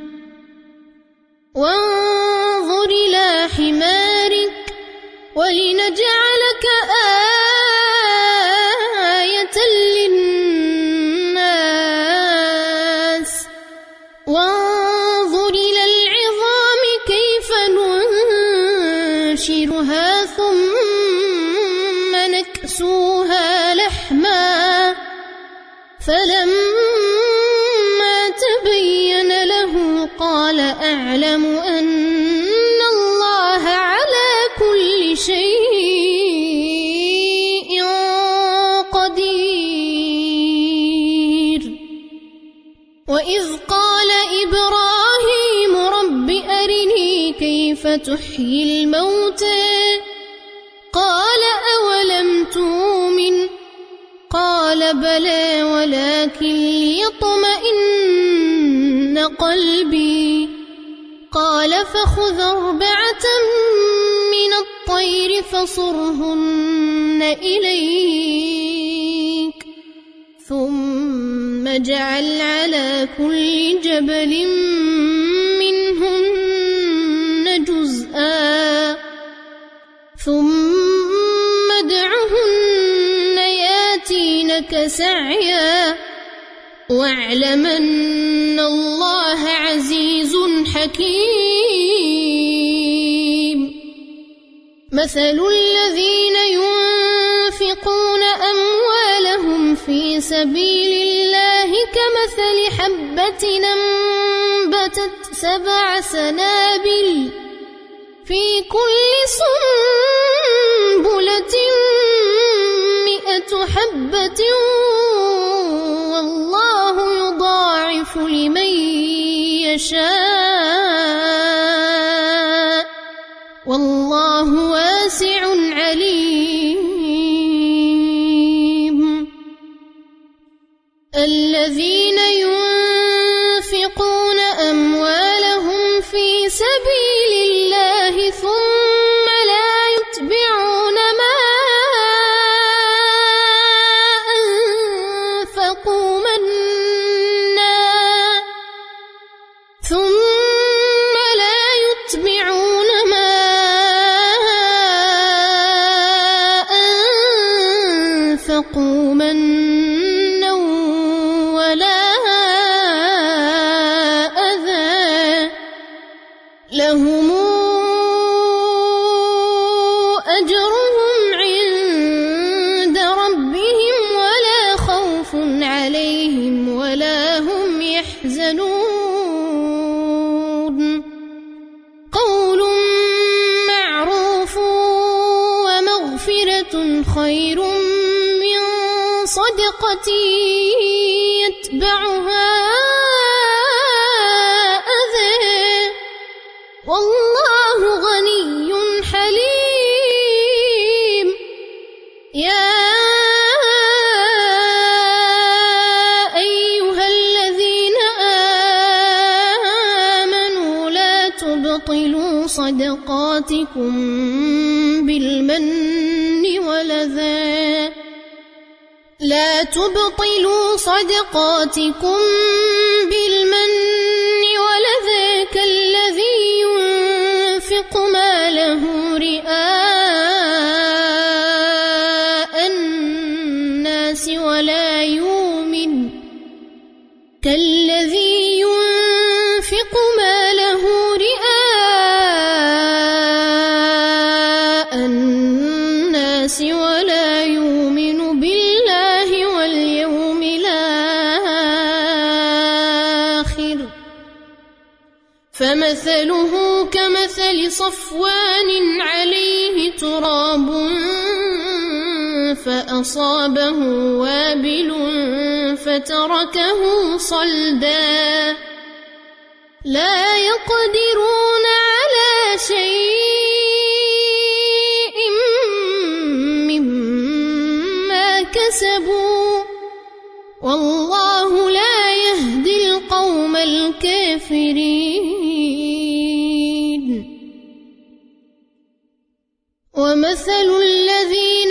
وانظر إلى حمارك ولنجعلك آية للناس وانظر إلى العظام كيف ننشرها ثم نكسوها لحما فلما تبين له قال أعلم أن الله على كل شيء قدير. وإذ قال إبراهيم رب أرني كيف تحيي الموتى قال أولم تؤمن قال بلى ولكن ليطمئن قلبي قال فخذ 4 من الطير فصرهن إليك ثم اجعل على كل جبل منهن جزءا ثم ادعهن ياتينك سعيا واعلم أن الله عزيز حكيم. مثل الذين ينفقون أموالهم في سبيل الله كمثل حبة أنبتت 7 سنابل في كل سنبلة 100 حبة والله يضاعف لمن يشاء والله واسع عليم. الذين ينفقون أموالهم في سبيل الله ثم لا يتبعون ما أنفقوا منا ولا أذى لهم أجرهم عند ربهم ولا خوف عليهم ولا هم يحزنون. قول معروف ومغفرة خير من صدقة يتبعها أذى والله غني حليم. يا أيها الذين آمنوا لا تبطلوا صدقاتكم بالمن والأذى لا تبطلوا صدقاتكم بالمن والأذى كالذي ينفق ماله رئاء الناس ولا يؤمن بالله واليوم الآخر فمثله كمثل صفوان عليه تراب فأصابه وابل فتركه صلدا لا يقدرون على شيء مما كسبوا والله لا يهدي القوم الكافرين. ومثل الذين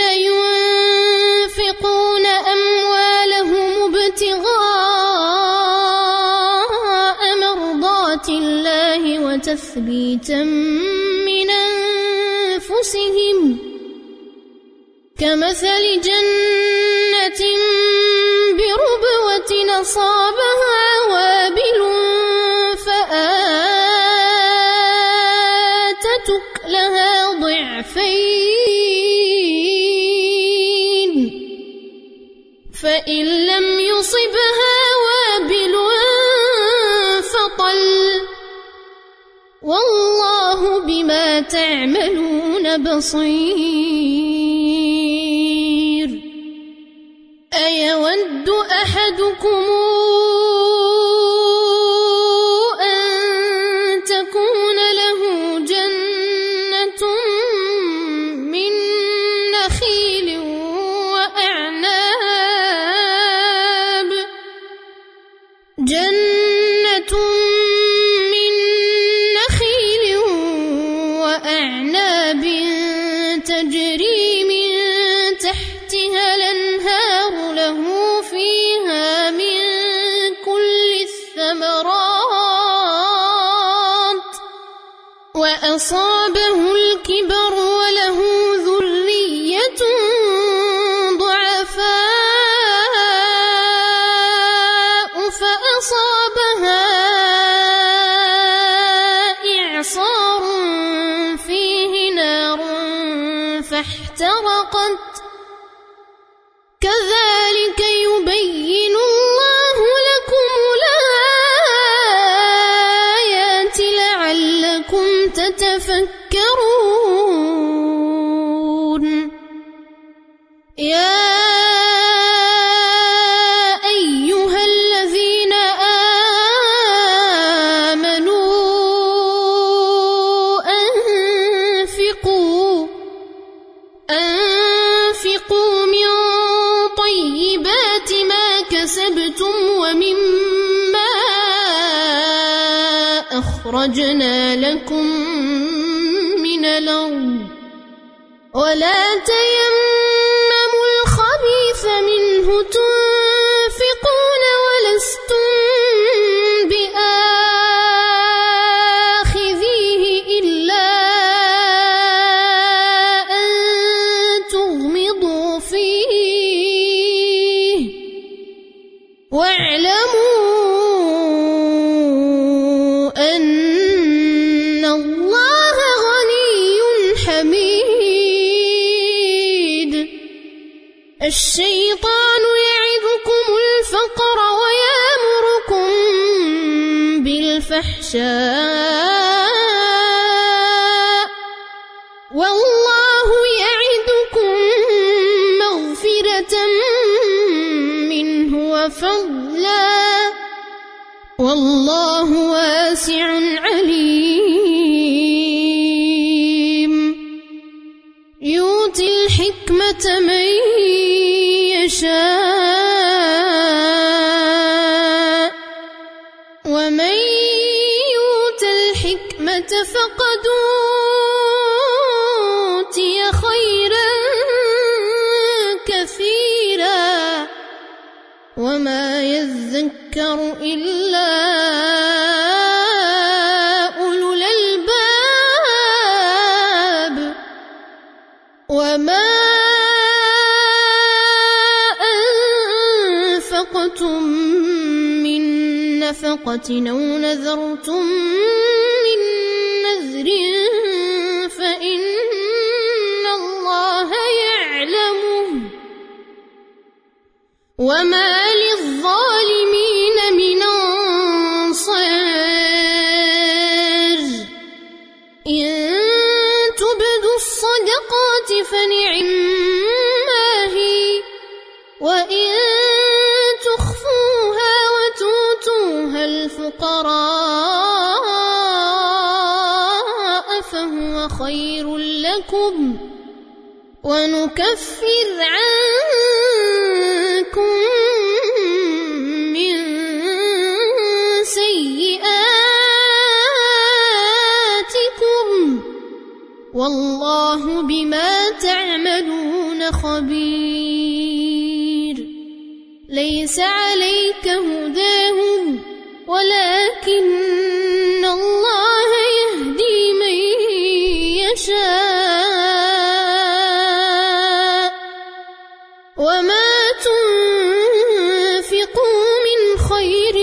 ينفقون أموالهم ابتغاء مرضات الله وتثبيتا من أنفسهم كمثل جنة بربوة أصابها وابل فآتت أكلها ضعفين فإن لم يصبها وابل فطل والله بما تعملون بصير. أيود أحدكم أن تكون له جنة من نخيل وأعناب تجري من تحتها الأنهار له فيها من كل الثمرات وأصابه الكبر وله ذرية ضعفاء فأصابها إعصار فيه نار فاحترقت كذلك تذكرون يا أيها الذين آمنوا أنفقوا من طيبات ما كسبتم ومما أخرجنا لكم من الأرض ولا تيمموا الخبيث منه تنفقون ولستم بآخذيه إلا أن تغمضوا فيه واعلموا أن الله غني حميد الشيطان يعدكم الفقر ويأمركم بالفحشاء والله يعدكم مغفرة منه وفضلا والله واسع عليم يؤتي الحكمة من يشاء ومن يؤت الحكمة فقد أوتي خيرا كثيرا وما يذكر إلا أولو الألباب وما أنفقتم من نفقة أو نذرتم من نذر فإن الله يعلمه وما للظالمين من أنصار إن تبدوا الصدقات فنعما هي وإن تخفوها وتؤتوها الفقراء فهو خير لكم ونكفر عنكم من سيئاتكم والله بما تعملون خبير ليس عليك هداهم ولكن الله يهدي من يشاء وما تنفقوا من خير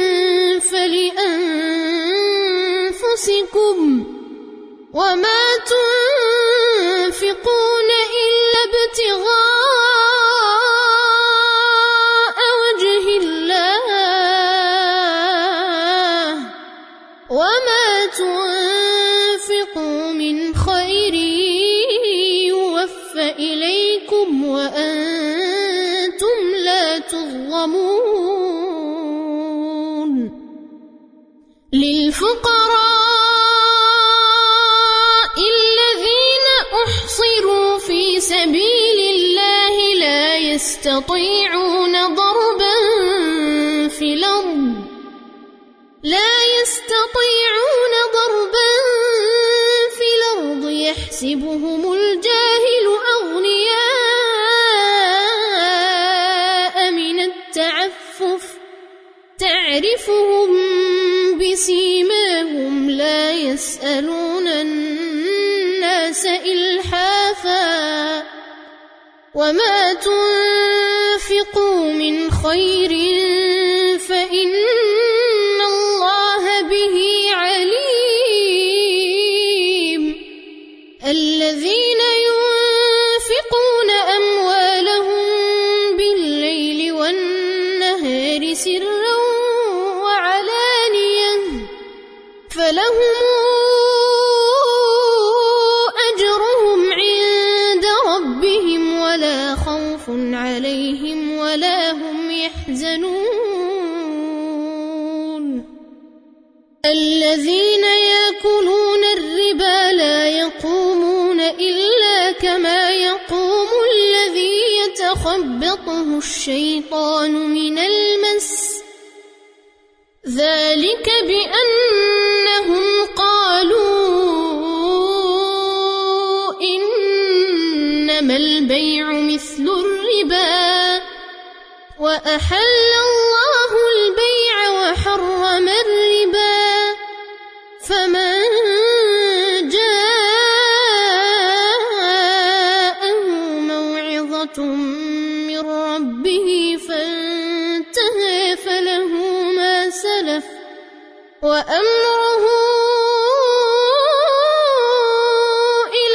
فلأنفسكم وما تنفقون إلا ابتغاء وجه الله وما تنفقوا من خير يوفى إليكم وأنتم لا تظلمون للفقراء الذين أحصروا في سبيل الله لا يستطيعون ضربا في الأرض يحسبهم الجاهل أغنياء من التعفف تعرفهم بسيماهم لا يسألون الناس إلحافا وما تنفقوا من خير فإن الله به عليم الذين ينفقون أموالهم بالليل والنهار سرا وعلانية فلهم الذين يأكلون الربا لا يقومون إلا كما يقوم الذي يتخبطه الشيطان من المس، ذلك بأنهم قالوا إنما البيع مثل الربا وأحل الله البيع وحرم الربا، فمن جاءه موعظة من ربه فانتهى فله ما سلف وأمره إلى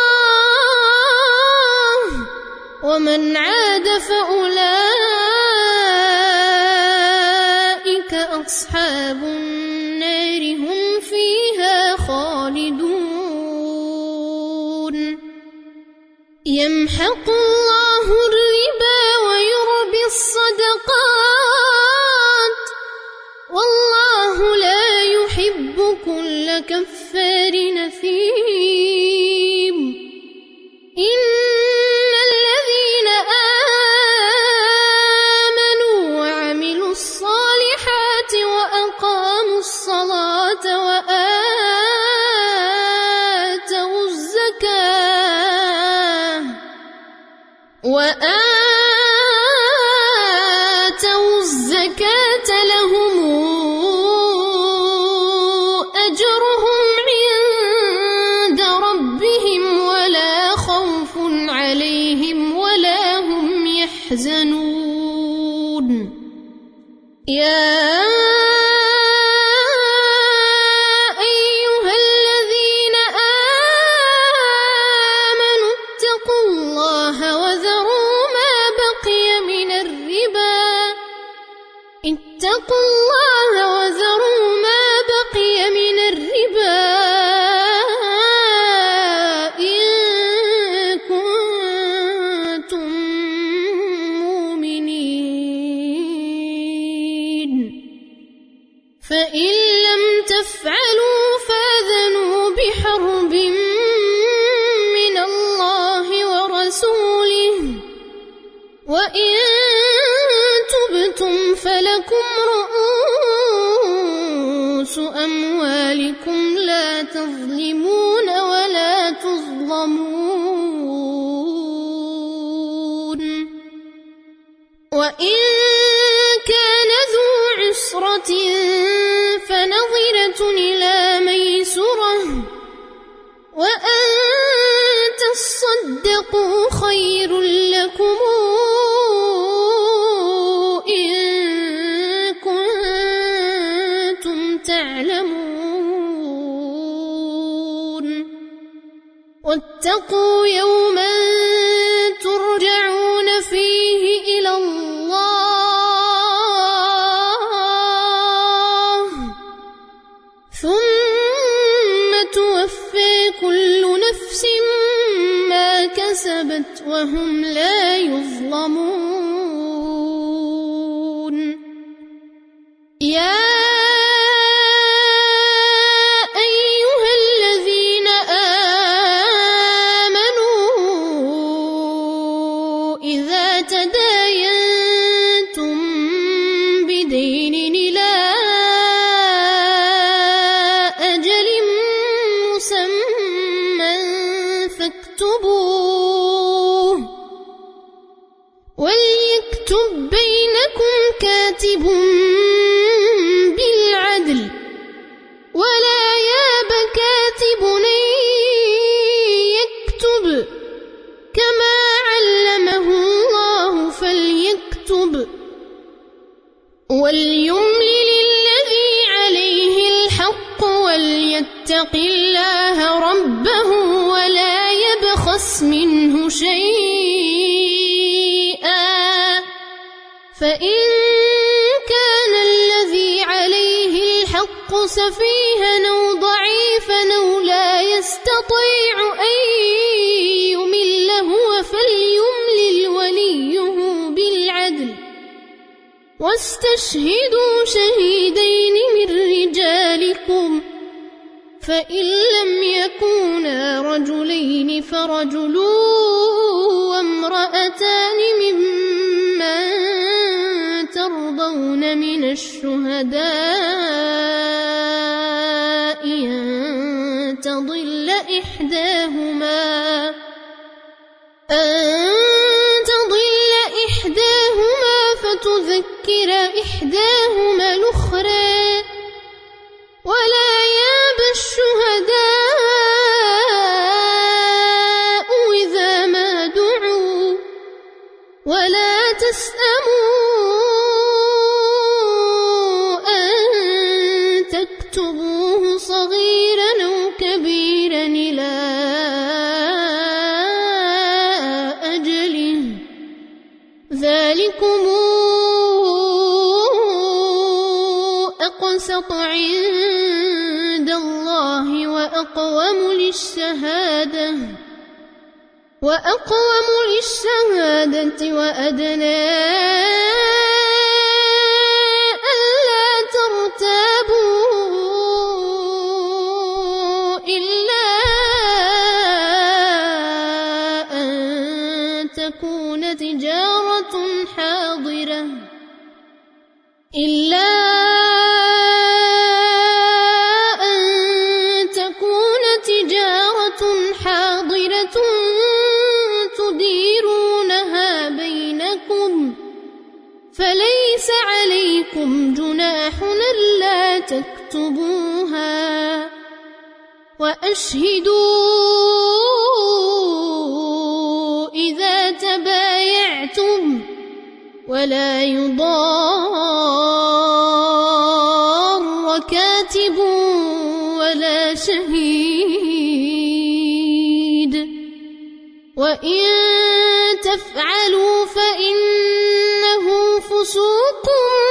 الله، ومن عاد فأولئك أصحاب النار هم فيها خالدون. يمحق الله الربا ويربي الصدقات، والله لا يحب كل كفار أثيم. إن الذين آمنوا وعملوا الصالحات وأقاموا الصلاة وآتوا الزكاة لهم أجرهم عند ربهم ولا خوف عليهم ولا هم يحزنون. يا أيها الذين آمنوا اتقوا الله وذروا ما بقي من الربا إن كنتم مؤمنين، فإن لم تفعلوا فآذنوا بحرب من الله ورسوله، وإن تبتم فلكم رؤوس أموالكم لا تظلمون ولا تظلمون. وإن كان ذو عسرة فنظرة إلى ميسرة، وأن تصدقوا خير لكم إن كنتم تعلمون. واتقوا يوما ترجعون فيه إلى الله، ثم توفى كل نفس ما كسبت وهم لا يظلمون. يا أيها الذين آمنوا إذا تداينتم بدين إلى أجل مسمى فاكتبوه، وليكتب بينكم كاتب بالعدل ولا ياب كاتب أن يكتب كما علمه الله فليكتب، وليملل الذي عليه الحق وليتق الله ربه ولا يبخس منه شيئا، فإن كان الذي عليه الحق سفيها أو ضعيفا أو لا يستطيع أن يمل هو فليملل وليه بالعدل واستشهدوا شهيدين من رجالكم فإن لم يكونا رجلين فرجل وامرأتان ممن ترضون من الشهداء أن تضل إحداهما فتذكر إحداهما الأخرى ولا يأبى الشهداء إذا ما دعوا ولا تسأموا أن تكتبوه صغيرا أو كبيرا إلى أجله ذلكم أقسط عند الله وأقوم للشهادة وأدنى ألا ترتابوا إلا أن تكون تجارة حاضرة تديرونها بينكم فليس عليكم جناح ألا تكتبوها وأشهدوا إذا تبايعتم ولا يضار كاتب ولا شهيد وإن تفعلوا فإنه فسوق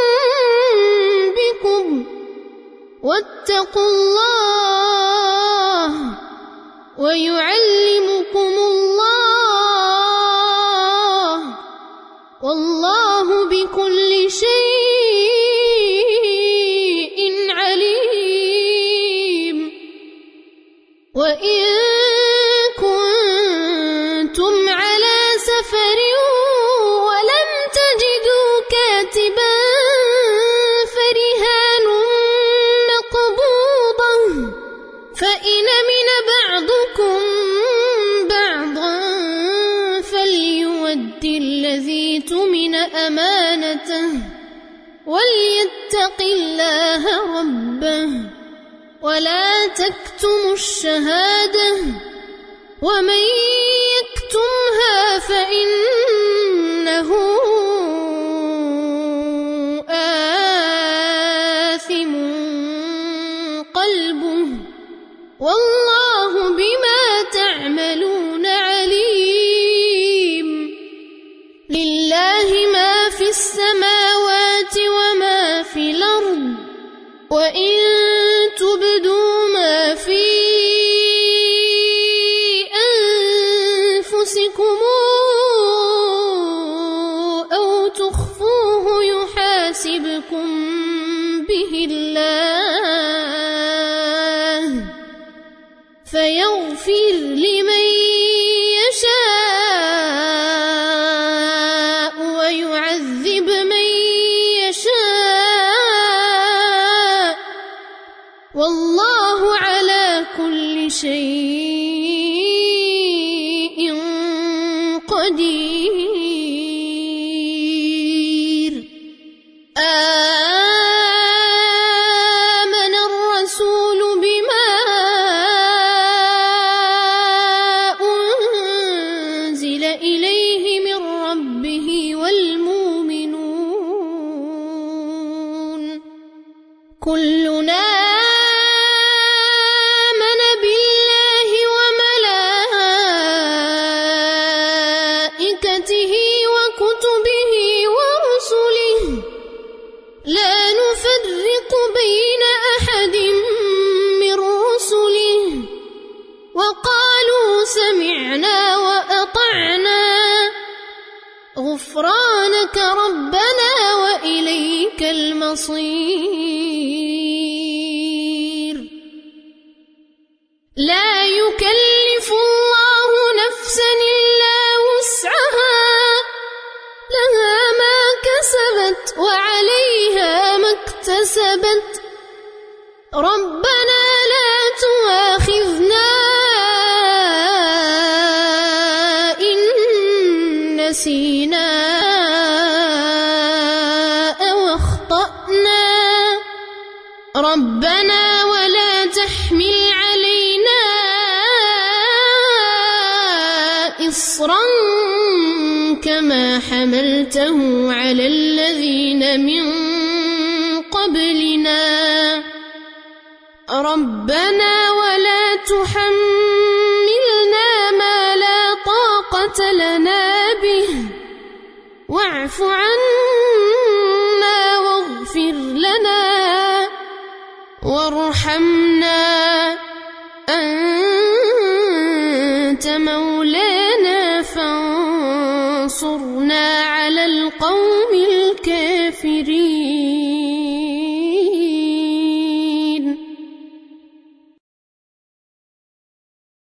بكم واتقوا الله ويعلمكم الله والله بكل شيء عليم وإن كنتم على سفر ولم تجدوا كاتبا فرهان مقبوضة فإن من بعضكم بعضا فليؤد الذي اؤتمن أمانته وليتق الله ربه ولا تكتموا الشهادة ومن يكتمها فإنه آثم قلبه والله بما تعملون عليم لله ما في السماوات وما في الأرض وإن تبدوا ما في أنفسكم أو تخفوه يحاسبكم به الله فيغفر لمن يشاء ويعذب من يشاء والله على كل شيء قدير آمن الرسول بما أنزل إليه من ربه والمؤمنون كلنا آمن بالله وملائكته وكتبه ورسله لا نفرق بين أحد من رسله وقالوا سمعنا وأطعنا غفرانك ربنا وإليك المصير. لا يكلف الله نفسا إلا وسعها، لها ما كسبت وعليها ما اكتسبت. ربنا لا تؤاخذنا إن نسينا أو أخطأنا. ربنا ولا تحمل علينا إصرا كما حملته على الذين من قبلنا. ربنا ولا تحملنا ما لا طاقة لنا به، واعف عنا واغفر لنا وارحمنا، أنت مولانا فانصرنا على